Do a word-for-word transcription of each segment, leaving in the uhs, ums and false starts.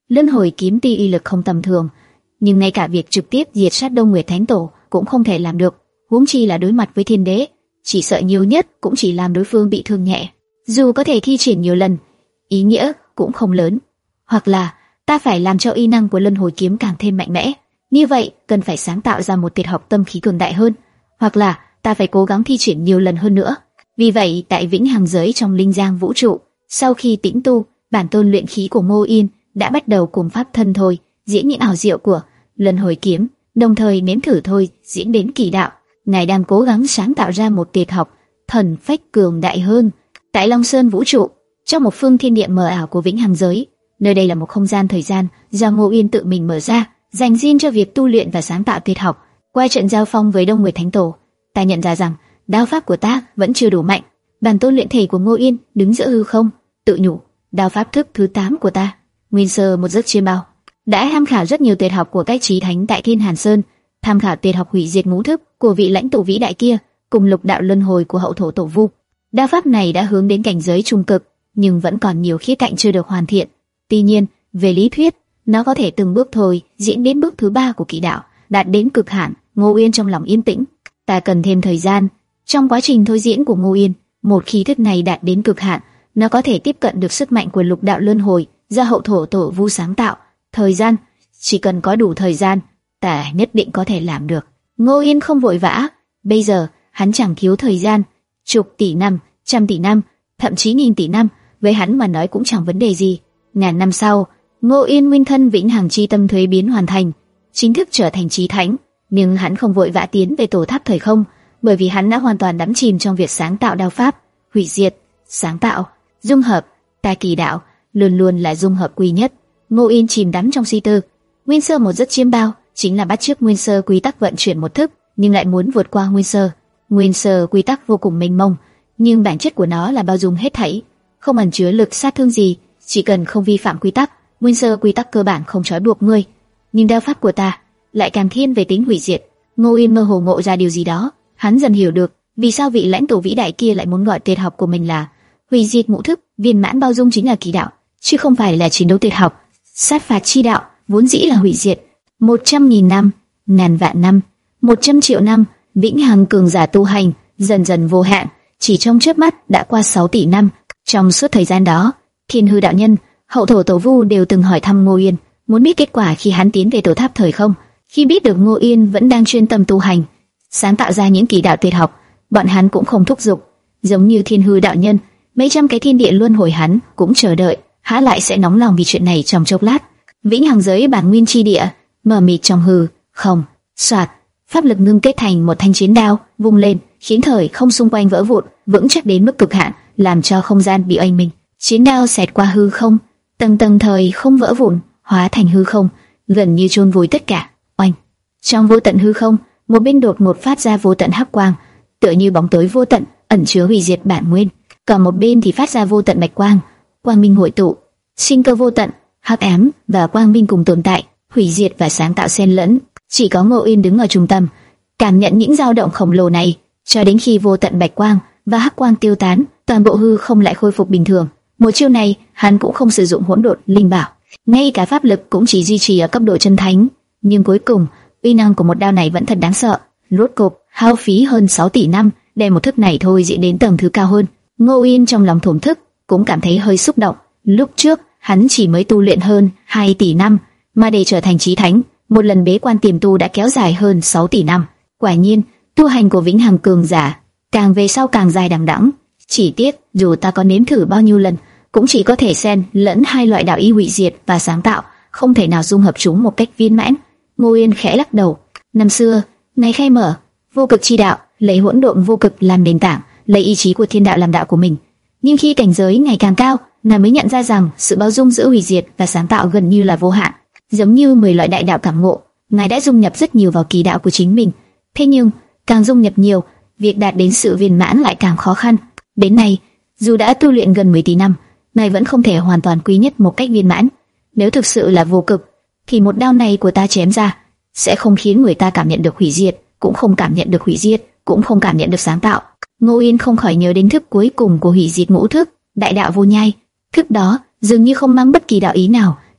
Luân hồi kiếm tuy uy lực không tầm thường, nhưng ngay cả việc trực tiếp diệt sát Đông Nguyệt Thánh Tổ cũng không thể làm được, huống chi là đối mặt với thiên đế, chỉ sợ nhiều nhất cũng chỉ làm đối phương bị thương nhẹ. Dù có thể thi triển nhiều lần, ý nghĩa cũng không lớn. Hoặc là ta phải làm cho uy năng của luân hồi kiếm càng thêm mạnh mẽ, như vậy cần phải sáng tạo ra một tuyệt học tâm khí cường đại hơn, hoặc là ta phải cố gắng thi triển nhiều lần hơn nữa. Vì vậy, tại Vĩnh Hằng giới trong Linh Giang vũ trụ, sau khi tĩnh tu, bản tôn luyện khí của Ngô Yên đã bắt đầu cùng pháp thân thôi diễn những ảo diệu của luân hồi kiếm, đồng thời nếm thử thôi diễn đến kỳ đạo. Ngài đang cố gắng sáng tạo ra một tuyệt học thần phách cường đại hơn. Tại Long Sơn vũ trụ, trong một phương thiên địa mờ ảo của Vĩnh Hằng giới, nơi đây là một không gian thời gian do Ngô Yên tự mình mở ra, dành riêng cho việc tu luyện và sáng tạo tuyệt học. Qua trận giao phong với Đông Nguyệt Thánh Tổ, ta nhận ra rằng đao pháp của ta vẫn chưa đủ mạnh. Bản tôn luyện thể của Ngô Yên đứng giữa hư không, tự nhủ, đao pháp thức thứ tám của ta, nguyên sơ một giấc chiêm bao, đã tham khảo rất nhiều tuyệt học của các chí thánh tại Thiên Hàn Sơn, tham khảo tuyệt học hủy diệt ngũ thức của vị lãnh tụ vĩ đại kia, cùng lục đạo luân hồi của hậu thổ tổ vu. Đao pháp này đã hướng đến cảnh giới trung cực, nhưng vẫn còn nhiều khía cạnh chưa được hoàn thiện. Tuy nhiên, về lý thuyết, nó có thể từng bước thôi diễn đến bước thứ ba của kỳ đạo, đạt đến cực hạn. Ngô Yên trong lòng yên tĩnh. Ta cần thêm thời gian. Trong quá trình thôi diễn của Ngô Yên, một khí thức này đạt đến cực hạn, nó có thể tiếp cận được sức mạnh của lục đạo luân hồi do hậu thổ tổ vu sáng tạo. Thời gian, chỉ cần có đủ thời gian, ta nhất định có thể làm được. Ngô Yên không vội vã. Bây giờ hắn chẳng thiếu thời gian, chục tỷ năm, trăm tỷ năm, thậm chí nghìn tỷ năm, với hắn mà nói cũng chẳng vấn đề gì. Ngàn năm sau, Ngô Yên nguyên thân vĩnh hằng chi tâm thuế biến hoàn thành, chính thức trở thành chí thánh. Nhưng hắn không vội vã tiến về tổ tháp thời không, bởi vì hắn đã hoàn toàn đắm chìm trong việc sáng tạo đao pháp, hủy diệt, sáng tạo, dung hợp. Ta kỳ đạo luôn luôn là dung hợp quy nhất. Ngô Yên chìm đắm trong suy tư. Nguyên sơ một giấc chiêm bao chính là bắt chước nguyên sơ quy tắc vận chuyển một thức, nhưng lại muốn vượt qua nguyên sơ. Nguyên sơ quy tắc vô cùng mênh mông, nhưng bản chất của nó là bao dung hết thảy, không ẩn chứa lực sát thương gì. Chỉ cần không vi phạm quy tắc, nguyên sơ quy tắc cơ bản không trói buộc ngươi. Nhưng đao pháp của ta lại càng thiên về tính hủy diệt. Ngô Yên mơ hồ ngộ ra điều gì đó, hắn dần hiểu được vì sao vị lãnh tụ vĩ đại kia lại muốn gọi tuyệt học của mình là hủy diệt ngũ thức. Viên mãn bao dung chính là kỳ đạo, chứ không phải là chiến đấu tuyệt học. Sát phạt chi đạo vốn dĩ là hủy diệt. Một trăm nghìn năm, ngàn vạn năm, một trăm triệu năm, vĩnh hằng cường giả tu hành dần dần vô hạn, chỉ trong chớp mắt đã qua sáu tỷ năm. Trong suốt thời gian đó, Thiên Hư đạo nhân, hậu thổ tổ vu đều từng hỏi thăm Ngô Yên, muốn biết kết quả khi hắn tiến về tổ tháp thời không. Khi biết được Ngô Yên vẫn đang chuyên tâm tu hành, sáng tạo ra những kỳ đạo tuyệt học, bọn hắn cũng không thúc giục. Giống như Thiên Hư đạo nhân, mấy trăm cái thiên địa luân hồi hắn cũng chờ đợi, há lại sẽ nóng lòng vì chuyện này trong chốc lát. Vĩnh hằng giới bản nguyên chi địa, mờ mịt trong hư không, soạt, pháp lực ngưng kết thành một thanh chiến đao, vung lên, khiến thời không xung quanh vỡ vụn, vững chắc đến mức cực hạn, làm cho không gian bị oanh minh. Chiến đao xẹt qua hư không, tầng tầng thời không vỡ vụn, hóa thành hư không, gần như chôn vùi tất cả. Oanh! Trong vô tận hư không, một bên đột ngột phát ra vô tận hắc quang, tựa như bóng tối vô tận, ẩn chứa hủy diệt bản nguyên. Còn một bên thì phát ra vô tận bạch quang, quang minh hội tụ, sinh cơ vô tận, hắc ám và quang minh cùng tồn tại, hủy diệt và sáng tạo xen lẫn. Chỉ có Ngô Yên đứng ở trung tâm, cảm nhận những dao động khổng lồ này, cho đến khi vô tận bạch quang và hắc quang tiêu tán, toàn bộ hư không lại khôi phục bình thường. Một chiêu này, hắn cũng không sử dụng hỗn độn linh bảo, ngay cả pháp lực cũng chỉ duy trì ở cấp độ chân thánh. Nhưng cuối cùng, uy năng của một đao này vẫn thật đáng sợ. Rốt cục, hao phí hơn sáu tỷ năm, để một thức này thôi diễn đến tầng thứ cao hơn. Ngô Yên trong lòng thổn thức, cũng cảm thấy hơi xúc động. Lúc trước, hắn chỉ mới tu luyện hơn hai tỷ năm, mà để trở thành chí thánh, một lần bế quan tiềm tu đã kéo dài hơn sáu tỷ năm. Quả nhiên, tu hành của vĩnh hằng cường giả càng về sau càng dài đằng đẵng. Chỉ tiếc, dù ta có nếm thử bao nhiêu lần, cũng chỉ có thể xen lẫn hai loại đạo ý hủy diệt và sáng tạo, không thể nào dung hợp chúng một cách viên mãn. Ngô Yên khẽ lắc đầu. Năm xưa, ngày khai mở vô cực chi đạo, lấy hỗn độn vô cực làm nền tảng, lấy ý chí của thiên đạo làm đạo của mình. Nhưng khi cảnh giới ngày càng cao, nàng mới nhận ra rằng sự bao dung giữa hủy diệt và sáng tạo gần như là vô hạn. Giống như mười loại đại đạo cảm ngộ, ngài đã dung nhập rất nhiều vào kỳ đạo của chính mình. Thế nhưng, càng dung nhập nhiều, việc đạt đến sự viên mãn lại càng khó khăn. Đến nay, dù đã tu luyện gần mười tỷ năm, ngài vẫn không thể hoàn toàn quy nhất một cách viên mãn. Nếu thực sự là vô cực, thì một đao này của ta chém ra sẽ không khiến người ta cảm nhận được hủy diệt, cũng không cảm nhận được hủy diệt, cũng không cảm nhận được sáng tạo. Ngô Yên không khỏi nhớ đến thức cuối cùng của hủy diệt ngũ thức, đại đạo vô nhai. Thức đó dường như không mang bất kỳ đạo ý nào,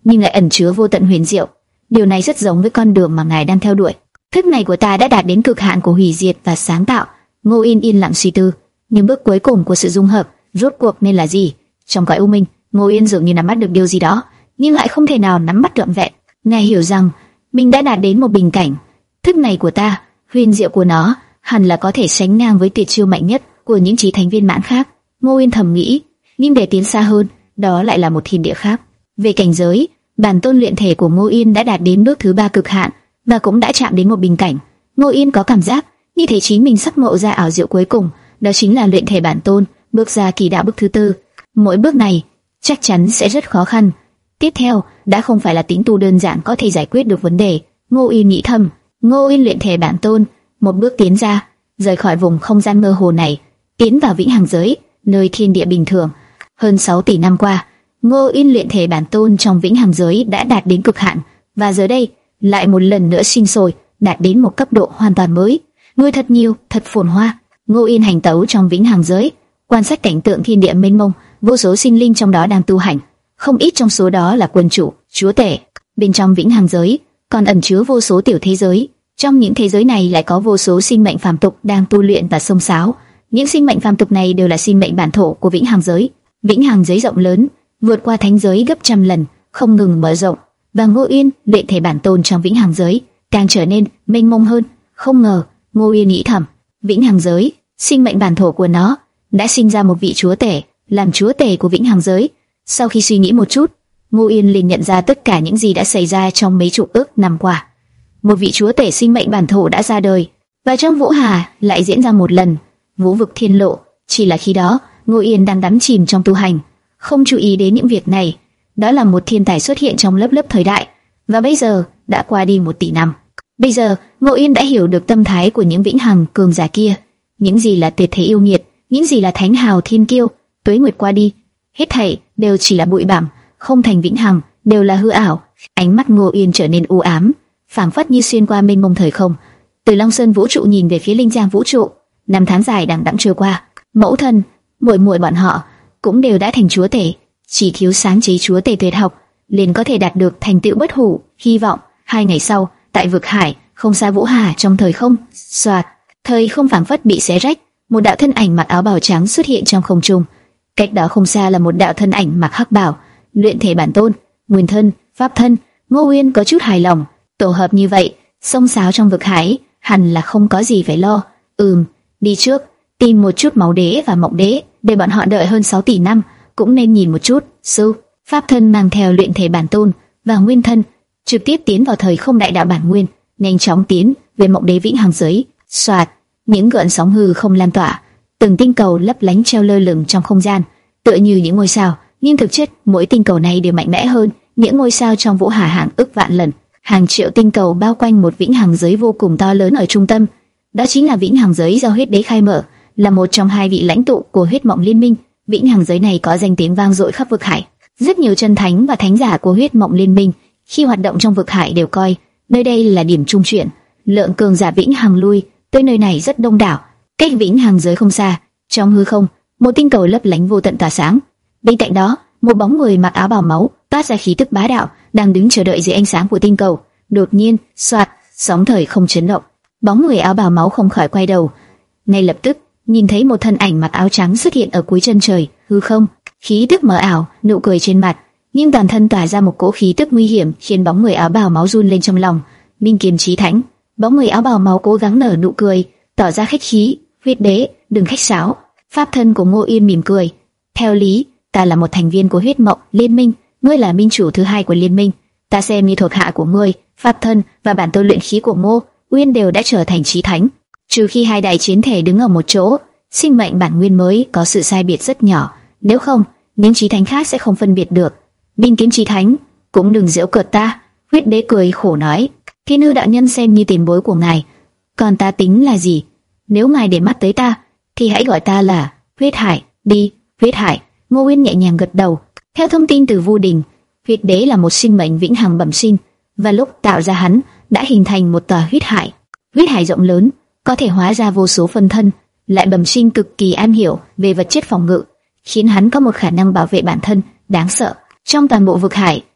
nhưng lại ẩn chứa vô tận huyền diệu. Điều này rất giống với con đường mà ngài đang theo đuổi. Thức này của ta đã đạt đến cực hạn của hủy diệt và sáng tạo. Ngô Yên yên lặng suy tư, nhưng bước cuối cùng của sự dung hợp rốt cuộc nên là gì? Trong cõi u minh, Ngô Yên dường như nắm bắt được điều gì đó, nhưng lại không thể nào nắm bắt trọn vẹn. Ngài hiểu rằng mình đã đạt đến một bình cảnh. Thức này của ta, huyền diệu của nó hẳn là có thể sánh ngang với tuyệt chiêu mạnh nhất của những chí thánh viên mãn khác. Ngô Yên thầm nghĩ, nhưng để tiến xa hơn, đó lại là một thiên địa khác. Về cảnh giới, bản tôn luyện thể của Ngô Yên đã đạt đến bước thứ ba cực hạn và cũng đã chạm đến một bình cảnh. Ngô Yên có cảm giác như thể chính mình sắp ngộ ra ảo diệu cuối cùng, đó chính là luyện thể bản tôn, bước ra kỳ đạo bước thứ tư. Mỗi bước này chắc chắn sẽ rất khó khăn. Tiếp theo đã không phải là tính tu đơn giản có thể giải quyết được vấn đề. Ngô Yên nghĩ thầm, Ngô Yên luyện thể bản tôn, một bước tiến ra, rời khỏi vùng không gian mơ hồ này, tiến vào vĩnh hằng giới, nơi thiên địa bình thường. Hơn sáu tỷ năm qua, Ngô Yên luyện thể bản tôn trong vĩnh hằng giới đã đạt đến cực hạn, và giờ đây lại một lần nữa sinh sôi, đạt đến một cấp độ hoàn toàn mới. Nuôi thật nhiều, thật phồn hoa. Ngô Yên hành tẩu trong vĩnh hằng giới, quan sát cảnh tượng thiên địa mênh mông, vô số sinh linh trong đó đang tu hành, không ít trong số đó là quân chủ, chúa tể. Bên trong vĩnh hằng giới còn ẩn chứa vô số tiểu thế giới, trong những thế giới này lại có vô số sinh mệnh phàm tục đang tu luyện và xông xáo. Những sinh mệnh phàm tục này đều là sinh mệnh bản thổ của vĩnh hằng giới. Vĩnh hằng giới rộng lớn, vượt qua thánh giới gấp trăm lần, không ngừng mở rộng, và Ngô Yên luyện thể bản tôn trong vĩnh hằng giới càng trở nên mênh mông hơn. Không ngờ, Ngô Yên nghĩ thầm, vĩnh hằng giới, sinh mệnh bản thổ của nó đã sinh ra một vị chúa tể, làm chúa tể của vĩnh hằng giới. Sau khi suy nghĩ một chút, Ngô Yên liền nhận ra tất cả những gì đã xảy ra trong mấy chục ước năm qua. Một vị chúa tể sinh mệnh bản thổ đã ra đời, và trong Vũ Hà lại diễn ra một lần Vũ vực thiên lộ. Chỉ là khi đó, Ngô Yên đang đắm chìm trong tu hành, không chú ý đến những việc này. Đó là một thiên tài xuất hiện trong lớp lớp thời đại, và bây giờ đã qua đi một tỷ năm. Bây giờ, Ngô Yên đã hiểu được tâm thái của những vĩnh hằng cường giả kia, những gì là tuyệt thế yêu nghiệt, những gì là thánh hào thiên kiêu. Tuế nguyệt qua đi, hết thảy đều chỉ là bụi bặm, không thành vĩnh hằng, đều là hư ảo. Ánh mắt Ngô Yên trở nên u ám, phảng phất như xuyên qua mênh mông thời không. Từ Long Sơn vũ trụ nhìn về phía Linh Giang vũ trụ, năm tháng dài đằng đẵng trôi qua, mẫu thân, muội muội bọn họ cũng đều đã thành chúa tể, chỉ thiếu sáng chế chúa tể tuyệt học, liền có thể đạt được thành tựu bất hủ. Hy vọng hai ngày sau, tại vực hải, không xa Vũ Hà, trong thời không, xoạt, thời không phảng phất bị xé rách, một đạo thân ảnh mặc áo bào trắng xuất hiện trong không trung. Cách đó không xa là một đạo thân ảnh mặc hắc bào, luyện thể bản tôn, nguyên thân, pháp thân. Ngô Uyên có chút hài lòng, tổ hợp như vậy, xông xáo trong vực hải, hẳn là không có gì phải lo. Ừm, đi trước, tìm một chút máu đế và mộng đế, để bọn họ đợi hơn sáu tỷ năm, cũng nên nhìn một chút. Sư, pháp thân mang theo luyện thể bản tôn và nguyên thân, trực tiếp tiến vào thời không đại đạo bản nguyên, nhanh chóng tiến về mộng đế vĩnh hằng giới. Soạt, những gợn sóng hư không lan tỏa, từng tinh cầu lấp lánh treo lơ lửng trong không gian, tựa như những ngôi sao, nhưng thực chất mỗi tinh cầu này đều mạnh mẽ hơn những ngôi sao trong Vũ Hà hàng ức vạn lần. Hàng triệu tinh cầu bao quanh một vĩnh hằng giới vô cùng to lớn ở trung tâm, đó chính là vĩnh hằng giới do huyết đế khai mở, là một trong hai vị lãnh tụ của huyết mộng liên minh. Vĩnh hằng giới này có danh tiếng vang dội khắp vực hải, rất nhiều chân thánh và thánh giả của huyết mộng liên minh khi hoạt động trong vực hải đều coi nơi đây là điểm trung chuyển. Lượng cường giả vĩnh hằng lui tới nơi này rất đông đảo. Cách vĩnh hằng giới không xa, trong hư không, một tinh cầu lấp lánh vô tận tỏa sáng. Bên cạnh đó, một bóng người mặc áo bào máu, toát ra khí tức bá đạo, đang đứng chờ đợi dưới ánh sáng của tinh cầu. Đột nhiên, xoạt, sóng thời không chấn động. Bóng người áo bào máu không khỏi quay đầu, ngay lập tức nhìn thấy một thân ảnh mặc áo trắng xuất hiện ở cuối chân trời hư không, khí tức mờ ảo, nụ cười trên mặt, nhưng toàn thân tỏa ra một cỗ khí tức nguy hiểm, khiến bóng người áo bào máu run lên trong lòng. Minh Kiếm Chí Thánh. Bóng người áo bào máu cố gắng nở nụ cười, tỏ ra khách khí. Huyết đế, đừng khách sáo. Pháp thân của Ngô Yên mỉm cười. Theo lý, ta là một thành viên của huyết mộng liên minh, ngươi là minh chủ thứ hai của liên minh, ta xem như thuộc hạ của ngươi. Pháp thân và bản tôn luyện khí của Ngô Uyên đều đã trở thành chí thánh, trừ khi hai đại chiến thể đứng ở một chỗ, sinh mệnh bản nguyên mới có sự sai biệt rất nhỏ, nếu không, những chí thánh khác sẽ không phân biệt được. Minh Kiếm Chí Thánh, cũng đừng giễu cợt ta. Huyết đế cười khổ nói, Thiên Hư đạo nhân xem như tiền bối của ngài, còn ta tính là gì? Nếu ngài để mắt tới ta, thì hãy gọi ta là Huyết Hải đi. Huyết Hải. Ngô Uyên nhẹ nhàng gật đầu. Theo thông tin từ Vu Đình, huyết đế là một sinh mệnh vĩnh hằng bẩm sinh, và lúc tạo ra hắn đã hình thành một tòa huyết hải. Huyết hải rộng lớn, có thể hóa ra vô số phân thân, lại bẩm sinh cực kỳ am hiểu về vật chất phòng ngự, khiến hắn có một khả năng bảo vệ bản thân đáng sợ. Trong toàn bộ vực hải,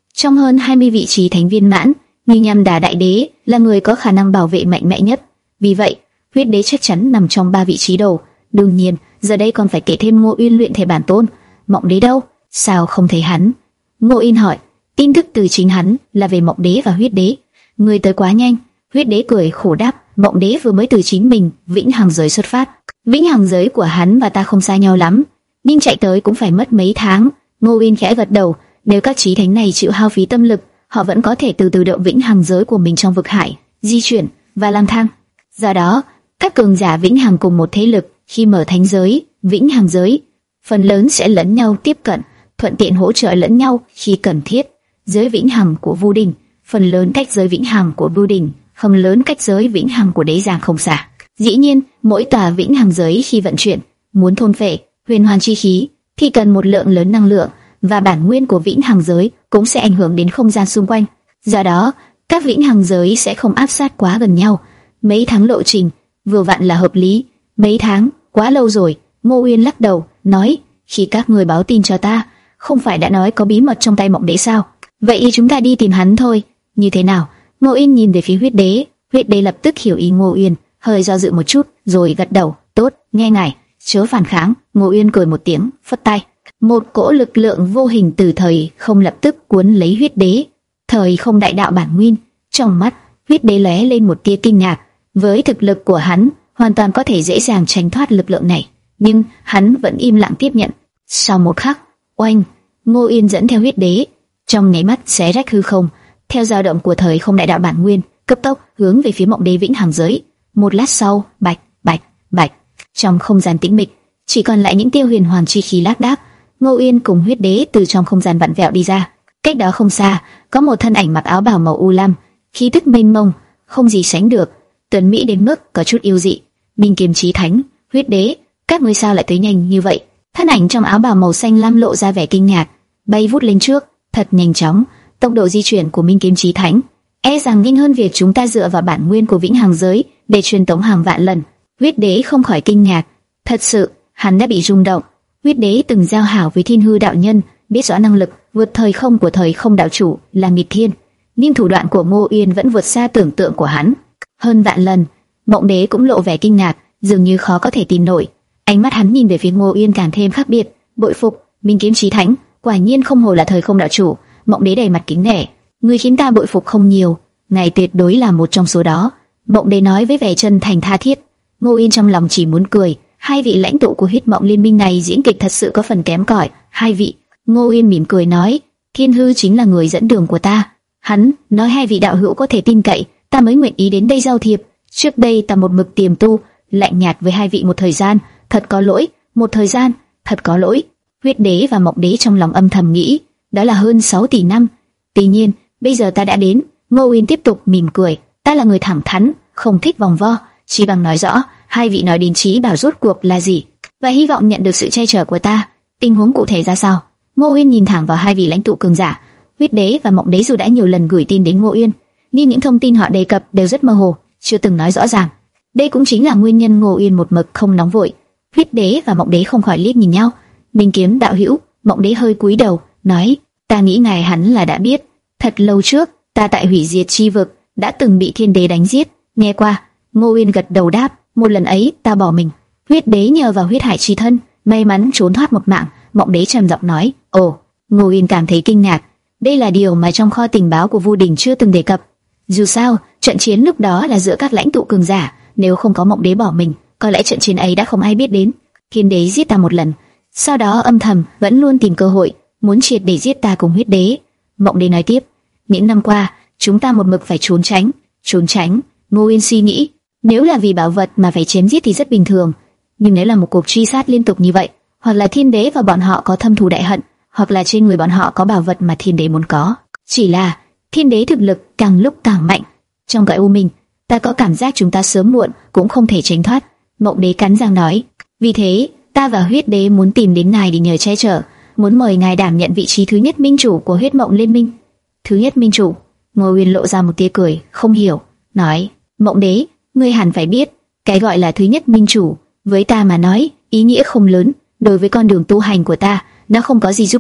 Trong hơn hai mươi vị trí thánh viên mãn, Như Nham Đà Đại Đế là người có khả năng bảo vệ mạnh mẽ nhất. Vì vậy, Huyết Đế chắc chắn nằm trong ba vị trí đầu. Đương nhiên, giờ đây còn phải kể thêm Ngô Uyên luyện thể bản tôn. Mộng Đế đâu? Sao không thấy hắn? Ngô Uyên hỏi. Tin tức từ chính hắn là về Mộng Đế và Huyết Đế. Người tới quá nhanh. Huyết Đế cười khổ đáp. Mộng Đế vừa mới từ chính mình Vĩnh Hằng giới xuất phát. Vĩnh Hằng giới của hắn và ta không xa nhau lắm, nhưng chạy tới cũng phải mất mấy tháng. Ngô Uyên khẽ gật đầu. Nếu các chí thánh này chịu hao phí tâm lực, họ vẫn có thể từ từ động Vĩnh Hằng giới của mình trong vực hải, di chuyển và lang thang. Do đó, các cường giả Vĩnh Hằng cùng một thế lực khi mở thánh giới, Vĩnh Hằng giới, phần lớn sẽ lẫn nhau tiếp cận, thuận tiện hỗ trợ lẫn nhau khi cần thiết. Giới Vĩnh Hằng của Vu Đình phần lớn cách giới Vĩnh Hằng của Vu Đình, phần lớn cách giới Vĩnh Hằng của Đế Giang không xa. Dĩ nhiên, mỗi tòa Vĩnh Hằng giới khi vận chuyển, muốn thôn phệ huyền hoàn chi khí thì cần một lượng lớn năng lượng, và bản nguyên của Vĩnh Hằng giới cũng sẽ ảnh hưởng đến không gian xung quanh. Do đó, các Vĩnh Hằng giới sẽ không áp sát quá gần nhau. Mấy tháng lộ trình vừa vặn là hợp lý. Mấy tháng quá lâu rồi. Ngô Uyên lắc đầu nói, khi các người báo tin cho ta, không phải đã nói có bí mật trong tay Mộng Đế sao? Vậy chúng ta đi tìm hắn thôi. Như thế nào? Ngô Uyên nhìn về phía Huyết Đế. Huyết Đế lập tức hiểu ý Ngô Uyên, hơi do dự một chút rồi gật đầu. Tốt, nghe ngài, chớ phản kháng. Ngô Uyên cười một tiếng, phất tay. Một cỗ lực lượng vô hình từ thời không lập tức cuốn lấy Huyết Đế. Thời không đại đạo bản nguyên. Trong mắt Huyết Đế lóe lên một tia kinh ngạc. Với thực lực của hắn, hoàn toàn có thể dễ dàng tránh thoát lực lượng này, nhưng hắn vẫn im lặng tiếp nhận. Sau một khắc, oanh, Ngô Uyên dẫn theo Huyết Đế, trong nháy mắt xé rách hư không, theo dao động của thời không đại đạo bản nguyên, cấp tốc hướng về phía Mộng Đế Vĩnh Hằng giới. Một lát sau, bạch, bạch, bạch, trong không gian tĩnh mịch, chỉ còn lại những tia huyền hoàn chi khí lác đác. Ngô Uyên cùng Huyết Đế từ trong không gian vặn vẹo đi ra. Cách đó không xa, có một thân ảnh mặc áo bào màu u lam, khí tức mênh mông, không gì sánh được, tuấn mỹ đến mức có chút yêu dị. Minh Kiếm Chí Thánh, Huyết Đế, các ngươi sao lại tới nhanh như vậy? Thân ảnh trong áo bào màu xanh lam lộ ra vẻ kinh ngạc, bay vút lên trước, thật nhanh chóng. Tốc độ di chuyển của Minh Kiếm Chí Thánh e rằng nhanh hơn việc chúng ta dựa vào bản nguyên của Vĩnh Hằng giới để truyền tống hàng vạn lần. Huyết Đế không khỏi kinh ngạc, thật sự, hắn đã bị rung động. Huyết Đế từng giao hảo với Thiên Hư đạo nhân, biết rõ năng lực vượt thời không của thời không đạo chủ là nghịch thiên, nhưng thủ đoạn của Ngô Uyên vẫn vượt xa tưởng tượng của hắn hơn vạn lần. Mộng Đế cũng lộ vẻ kinh ngạc, dường như khó có thể tin nổi. Ánh mắt hắn nhìn về phía Ngô Uyên càng thêm khác biệt, bội phục. Minh Kiếm Chí Thánh, quả nhiên không hổ là thời không đạo chủ. Mộng Đế đầy mặt kính nể, người khiến ta bội phục không nhiều, ngài tuyệt đối là một trong số đó. Mộng Đế nói với vẻ chân thành tha thiết. Ngô Uyên trong lòng chỉ muốn cười. Hai vị lãnh tụ của Huyết Mộng Liên Minh này diễn kịch thật sự có phần kém cỏi. Hai vị. Ngô Uyên mỉm cười nói, Thiên Hư chính là người dẫn đường của ta. Hắn nói hai vị đạo hữu có thể tin cậy, ta mới nguyện ý đến đây giao thiệp. Trước đây ta một mực tiềm tu, lạnh nhạt với hai vị một thời gian, thật có lỗi. Một thời gian, thật có lỗi. Huyết Đế và Mộng Đế trong lòng âm thầm nghĩ, đó là hơn sáu tỷ năm. Tuy nhiên, bây giờ ta đã đến. Ngô Uyên tiếp tục mỉm cười, ta là người thẳng thắn, không thích vòng vo, chỉ bằng nói rõ hai vị nói đến chí bảo rốt cuộc là gì, và hy vọng nhận được sự che chở của ta. Tình huống cụ thể ra sao? Ngô Uyên nhìn thẳng vào hai vị lãnh tụ cường giả. Huyết Đế và Mộng Đế dù đã nhiều lần gửi tin đến Ngô Uyên, nhưng những thông tin họ đề cập đều rất mơ hồ, chưa từng nói rõ ràng. Đây cũng chính là nguyên nhân Ngô Uyên một mực không nóng vội. Huyết Đế và Mộng Đế không khỏi liếc nhìn nhau. Minh Kiếm đạo hữu, Mộng Đế hơi cúi đầu, nói, ta nghĩ ngài hẳn là đã biết, thật lâu trước, ta tại hủy diệt chi vực đã từng bị Thiên Đế đánh giết. Nghe qua. Ngô Uyên gật đầu đáp, một lần ấy ta bỏ mình, Huyết Đế nhờ vào huyết hải chi thân, may mắn trốn thoát một mạng. Mộng Đế trầm giọng nói, ồ. Ngô Uyên cảm thấy kinh ngạc, đây là điều mà trong kho tình báo của Vu Đình chưa từng đề cập. Dù sao, trận chiến lúc đó là giữa các lãnh tụ cường giả, nếu không có Mộng Đế bỏ mình, có lẽ trận chiến ấy đã không ai biết đến. Thiên Đế giết ta một lần, sau đó âm thầm vẫn luôn tìm cơ hội muốn triệt để giết ta cùng Huyết Đế. Mộng Đế nói tiếp, những năm qua chúng ta một mực phải trốn tránh, trốn tránh. Ngô Uyên suy nghĩ, nếu là vì bảo vật mà phải chém giết thì rất bình thường, nhưng nếu là một cuộc truy sát liên tục như vậy, hoặc là Thiên Đế và bọn họ có thâm thù đại hận, hoặc là trên người bọn họ có bảo vật mà Thiên Đế muốn có. Chỉ là Thiên Đế thực lực càng lúc càng mạnh, trong cõi u minh, ta có cảm giác chúng ta sớm muộn cũng không thể tránh thoát. Mộng Đế cắn răng nói, vì thế ta và Huyết Đế muốn tìm đến ngài để nhờ che chở, muốn mời ngài đảm nhận vị trí thứ nhất minh chủ của Huyết Mộng Liên Minh. Thứ nhất minh chủ? Ngô Uyên lộ ra một tia cười, không hiểu, nói, Mộng Đế, ngươi hẳn phải biết, cái gọi là thứ nhất minh chủ, với ta mà nói, ý nghĩa không lớn. Đối với con đường tu hành của ta, nó không có gì giúp đỡ.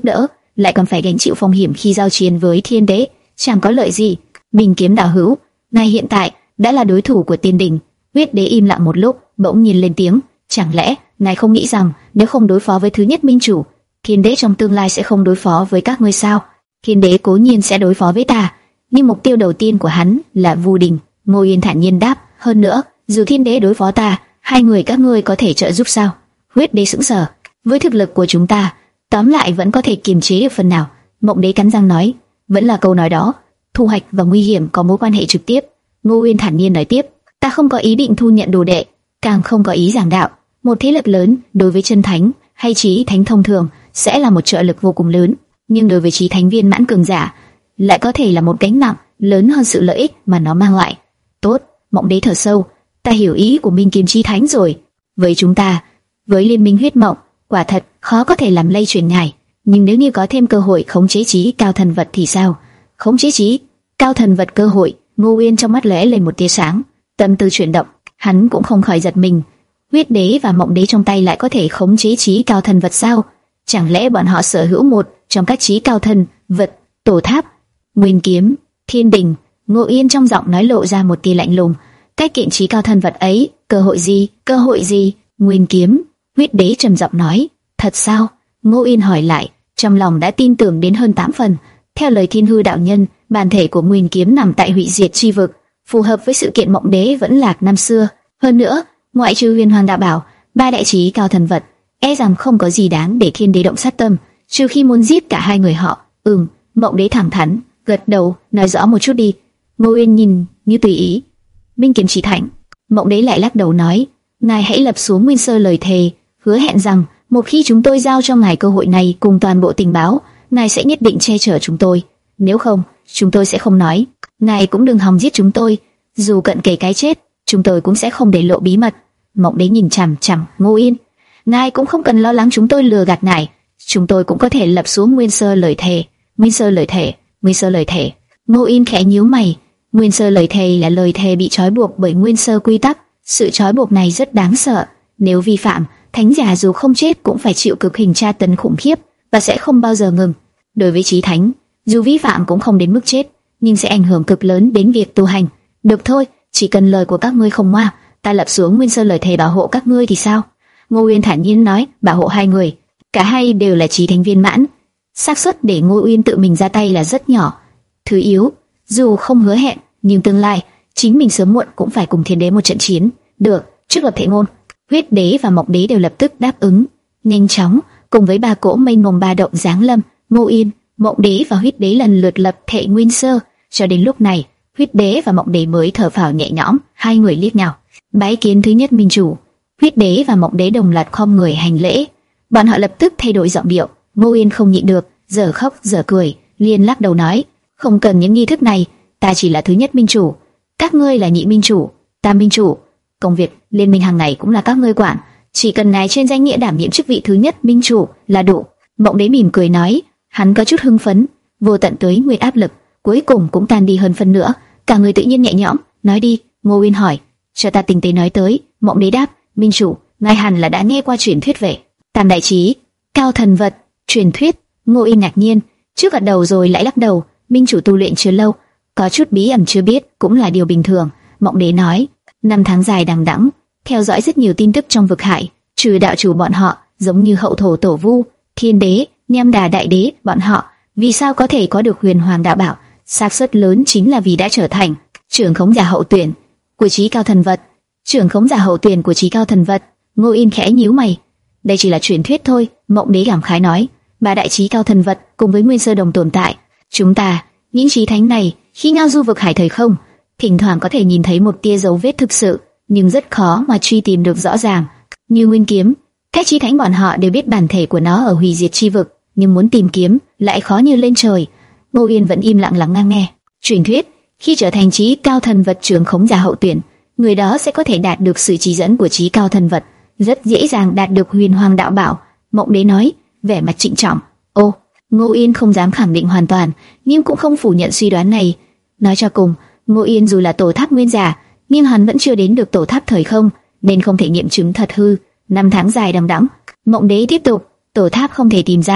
lại còn phải gánh chịu phong hiểm khi giao chiến với thiên đế, chẳng có lợi gì. Minh Kiếm đạo hữu, ngài hiện tại đã là đối thủ của tiên đình. Huyết Đế im lặng một lúc, bỗng nhìn lên tiếng, chẳng lẽ ngài không nghĩ rằng nếu không đối phó với thứ nhất minh chủ, thiên đế trong tương lai sẽ không đối phó với các ngươi sao? Thiên đế cố nhiên sẽ đối phó với ta, nhưng mục tiêu đầu tiên của hắn là Vu Đình. Ngô Yên thản nhiên đáp, hơn nữa, dù thiên đế đối phó ta, hai người các ngươi có thể trợ giúp sao? Huyết Đế sững sờ, với thực lực của chúng ta, tóm lại vẫn có thể kiềm chế được phần nào. Mộng Đế cắn răng nói, vẫn là câu nói đó, thu hoạch và nguy hiểm có mối quan hệ trực tiếp. Ngô Uyên thản nhiên nói tiếp, ta không có ý định thu nhận đồ đệ, càng không có ý giảng đạo. Một thế lực lớn đối với chân thánh hay chí thánh thông thường sẽ là một trợ lực vô cùng lớn, nhưng đối với chí thánh viên mãn cường giả lại có thể là một gánh nặng lớn hơn sự lợi ích mà nó mang lại. Tốt, Mộng Đế thở sâu, ta hiểu ý của Minh Kiếm Chí Thánh rồi. Với chúng ta, với liên minh huyết mộng, quả thật khó có thể làm lây truyền ngài. Nhưng nếu như có thêm cơ hội khống chế chí cao thần vật thì sao? Khống chế chí cao thần vật cơ hội? Ngô Uyên trong mắt lóe lên một tia sáng, tâm tư chuyển động, hắn cũng không khỏi giật mình. Huyết Đế và Mộng Đế trong tay lại có thể khống chế chí cao thần vật sao? Chẳng lẽ bọn họ sở hữu một trong các chí cao thần vật, tổ tháp, nguyên kiếm, thiên đình? Ngô Uyên trong giọng nói lộ ra một tia lạnh lùng. Cách kiện chí cao thần vật ấy, cơ hội gì? Cơ hội gì? Nguyên kiếm. Huyết Đế trầm giọng nói. Thật sao? Ngô Uyên hỏi lại, trong lòng đã tin tưởng đến hơn tám phần. Theo lời Thiên Hư đạo nhân, bản thể của nguyên kiếm nằm tại hủy diệt chi vực, phù hợp với sự kiện Mộng Đế vẫn lạc năm xưa. Hơn nữa, ngoại trừ Huyền Hoàng đạo bảo, ba đại chí cao thần vật, e rằng không có gì đáng để Thiên Đế động sát tâm, trừ khi muốn giết cả hai người họ. Ừm, Mộng Đế thẳng thắn gật đầu, nói rõ một chút đi. Ngô Uyên nhìn như tùy ý. Minh Kiếm Chí Thánh. Mộng Đế lại lắc đầu nói, ngài hãy lập xuống nguyên sơ lời thề, hứa hẹn rằng một khi chúng tôi giao cho ngài cơ hội này cùng toàn bộ tình báo, ngài sẽ nhất định che chở chúng tôi. Nếu không, chúng tôi sẽ không nói. Ngài cũng đừng hòng giết chúng tôi, dù cận kề cái chết, chúng tôi cũng sẽ không để lộ bí mật. Mộng Đế nhìn chằm chằm Ngô Uyên, ngài cũng không cần lo lắng chúng tôi lừa gạt ngài, chúng tôi cũng có thể lập xuống nguyên sơ lời thề. Nguyên sơ lời thề, nguyên sơ lời thề. Ngô Uyên khẽ nhíu mày. Nguyên sơ lời thề là lời thề bị trói buộc bởi nguyên sơ quy tắc. Sự trói buộc này rất đáng sợ. Nếu vi phạm, thánh giả dù không chết cũng phải chịu cực hình tra tấn khủng khiếp và sẽ không bao giờ ngừng. Đối với chí thánh, dù vi phạm cũng không đến mức chết, nhưng sẽ ảnh hưởng cực lớn đến việc tu hành. Được thôi, chỉ cần lời của các ngươi không ngoa, ta lập xuống nguyên sơ lời thề bảo hộ các ngươi thì sao? Ngô Uyên thản nhiên nói, bảo hộ hai người, cả hai đều là chí thánh viên mãn, xác suất để Ngô Uyên tự mình ra tay là rất nhỏ. Thứ yếu, dù không hứa hẹn, nhưng tương lai chính mình sớm muộn cũng phải cùng Thiên Đế một trận chiến. Được, trước lập thệ ngôn. Huyết Đế và Mộng Đế đều lập tức đáp ứng. Nhanh chóng, cùng với ba cỗ mênh mông ba động giáng lâm, Ngô Uyên, Mộng Đế và Huyết Đế lần lượt lập thệ nguyên sơ. Cho đến lúc này, Huyết Đế và Mộng Đế mới thở phào nhẹ nhõm. Hai người liếc nhau, bái kiến thứ nhất minh chủ. Huyết Đế và Mộng Đế đồng loạt khom người hành lễ. Bọn họ lập tức thay đổi giọng điệu. Ngô Uyên không nhịn được, giờ khóc giờ cười, liền lắc đầu nói, không cần những nghi thức này, ta chỉ là thứ nhất minh chủ, các ngươi là nhị minh chủ, tam minh chủ, công việc liên minh hàng ngày cũng là các ngươi quản, chỉ cần ngài trên danh nghĩa đảm nhiệm chức vị thứ nhất minh chủ là đủ. Mộng Đế mỉm cười nói, hắn có chút hưng phấn, vô tận tới nguyệt áp lực cuối cùng cũng tan đi hơn phân nữa, cả người tự nhiên nhẹ nhõm. Nói đi. Ngô Uyên hỏi. Cho ta tinh tế nói tới. Mộng Đế đáp, minh chủ, ngài hẳn là đã nghe qua truyền thuyết về tam đại chí cao thần vật. Truyền thuyết? Ngô Uyên ngạc nhiên, trước gật đầu rồi lại lắc đầu. Minh chủ tu luyện chưa lâu, có chút bí ẩn chưa biết cũng là điều bình thường. Mộng Đế nói, năm tháng dài đằng đẵng, theo dõi rất nhiều tin tức trong vực hải, trừ đạo chủ bọn họ, giống như hậu thổ tổ vu, thiên đế, nham đà đại đế, bọn họ vì sao có thể có được huyền hoàng đạo bảo? Xác suất lớn chính là vì đã trở thành trưởng khống giả hậu tuyển của chí cao thần vật. Trưởng khống giả hậu tuyển của chí cao thần vật. Ngô Yên khẽ nhíu mày, đây chỉ là truyền thuyết thôi. Mộng Đế cảm khái nói, ba đại chí cao thần vật cùng với nguyên sơ đồng tồn tại. Chúng ta, những chí thánh này, khi ngao du vực hải thời không, thỉnh thoảng có thể nhìn thấy một tia dấu vết thực sự, nhưng rất khó mà truy tìm được rõ ràng. Như nguyên kiếm, các chí thánh bọn họ đều biết bản thể của nó ở hủy diệt chi vực, nhưng muốn tìm kiếm lại khó như lên trời. Ngô Yên vẫn im lặng lắng nghe. Truyền thuyết, khi trở thành chí cao thần vật trưởng khống giả hậu tuyển, người đó sẽ có thể đạt được sự chỉ dẫn của chí cao thần vật, rất dễ dàng đạt được huyền hoàng đạo bảo. Mộng Đế nói, vẻ mặt trịnh trọng. Ô, Ngô Yên không dám khẳng định hoàn toàn, nhưng cũng không phủ nhận suy đoán này. Nói cho cùng, Ngô Yên dù là tổ tháp nguyên giả, nhưng hắn vẫn chưa đến được tổ tháp thời không, nên không thể nghiệm chứng thật hư. Năm tháng dài đằng đẵng, Mộng Đế tiếp tục, tổ tháp không thể tìm ra,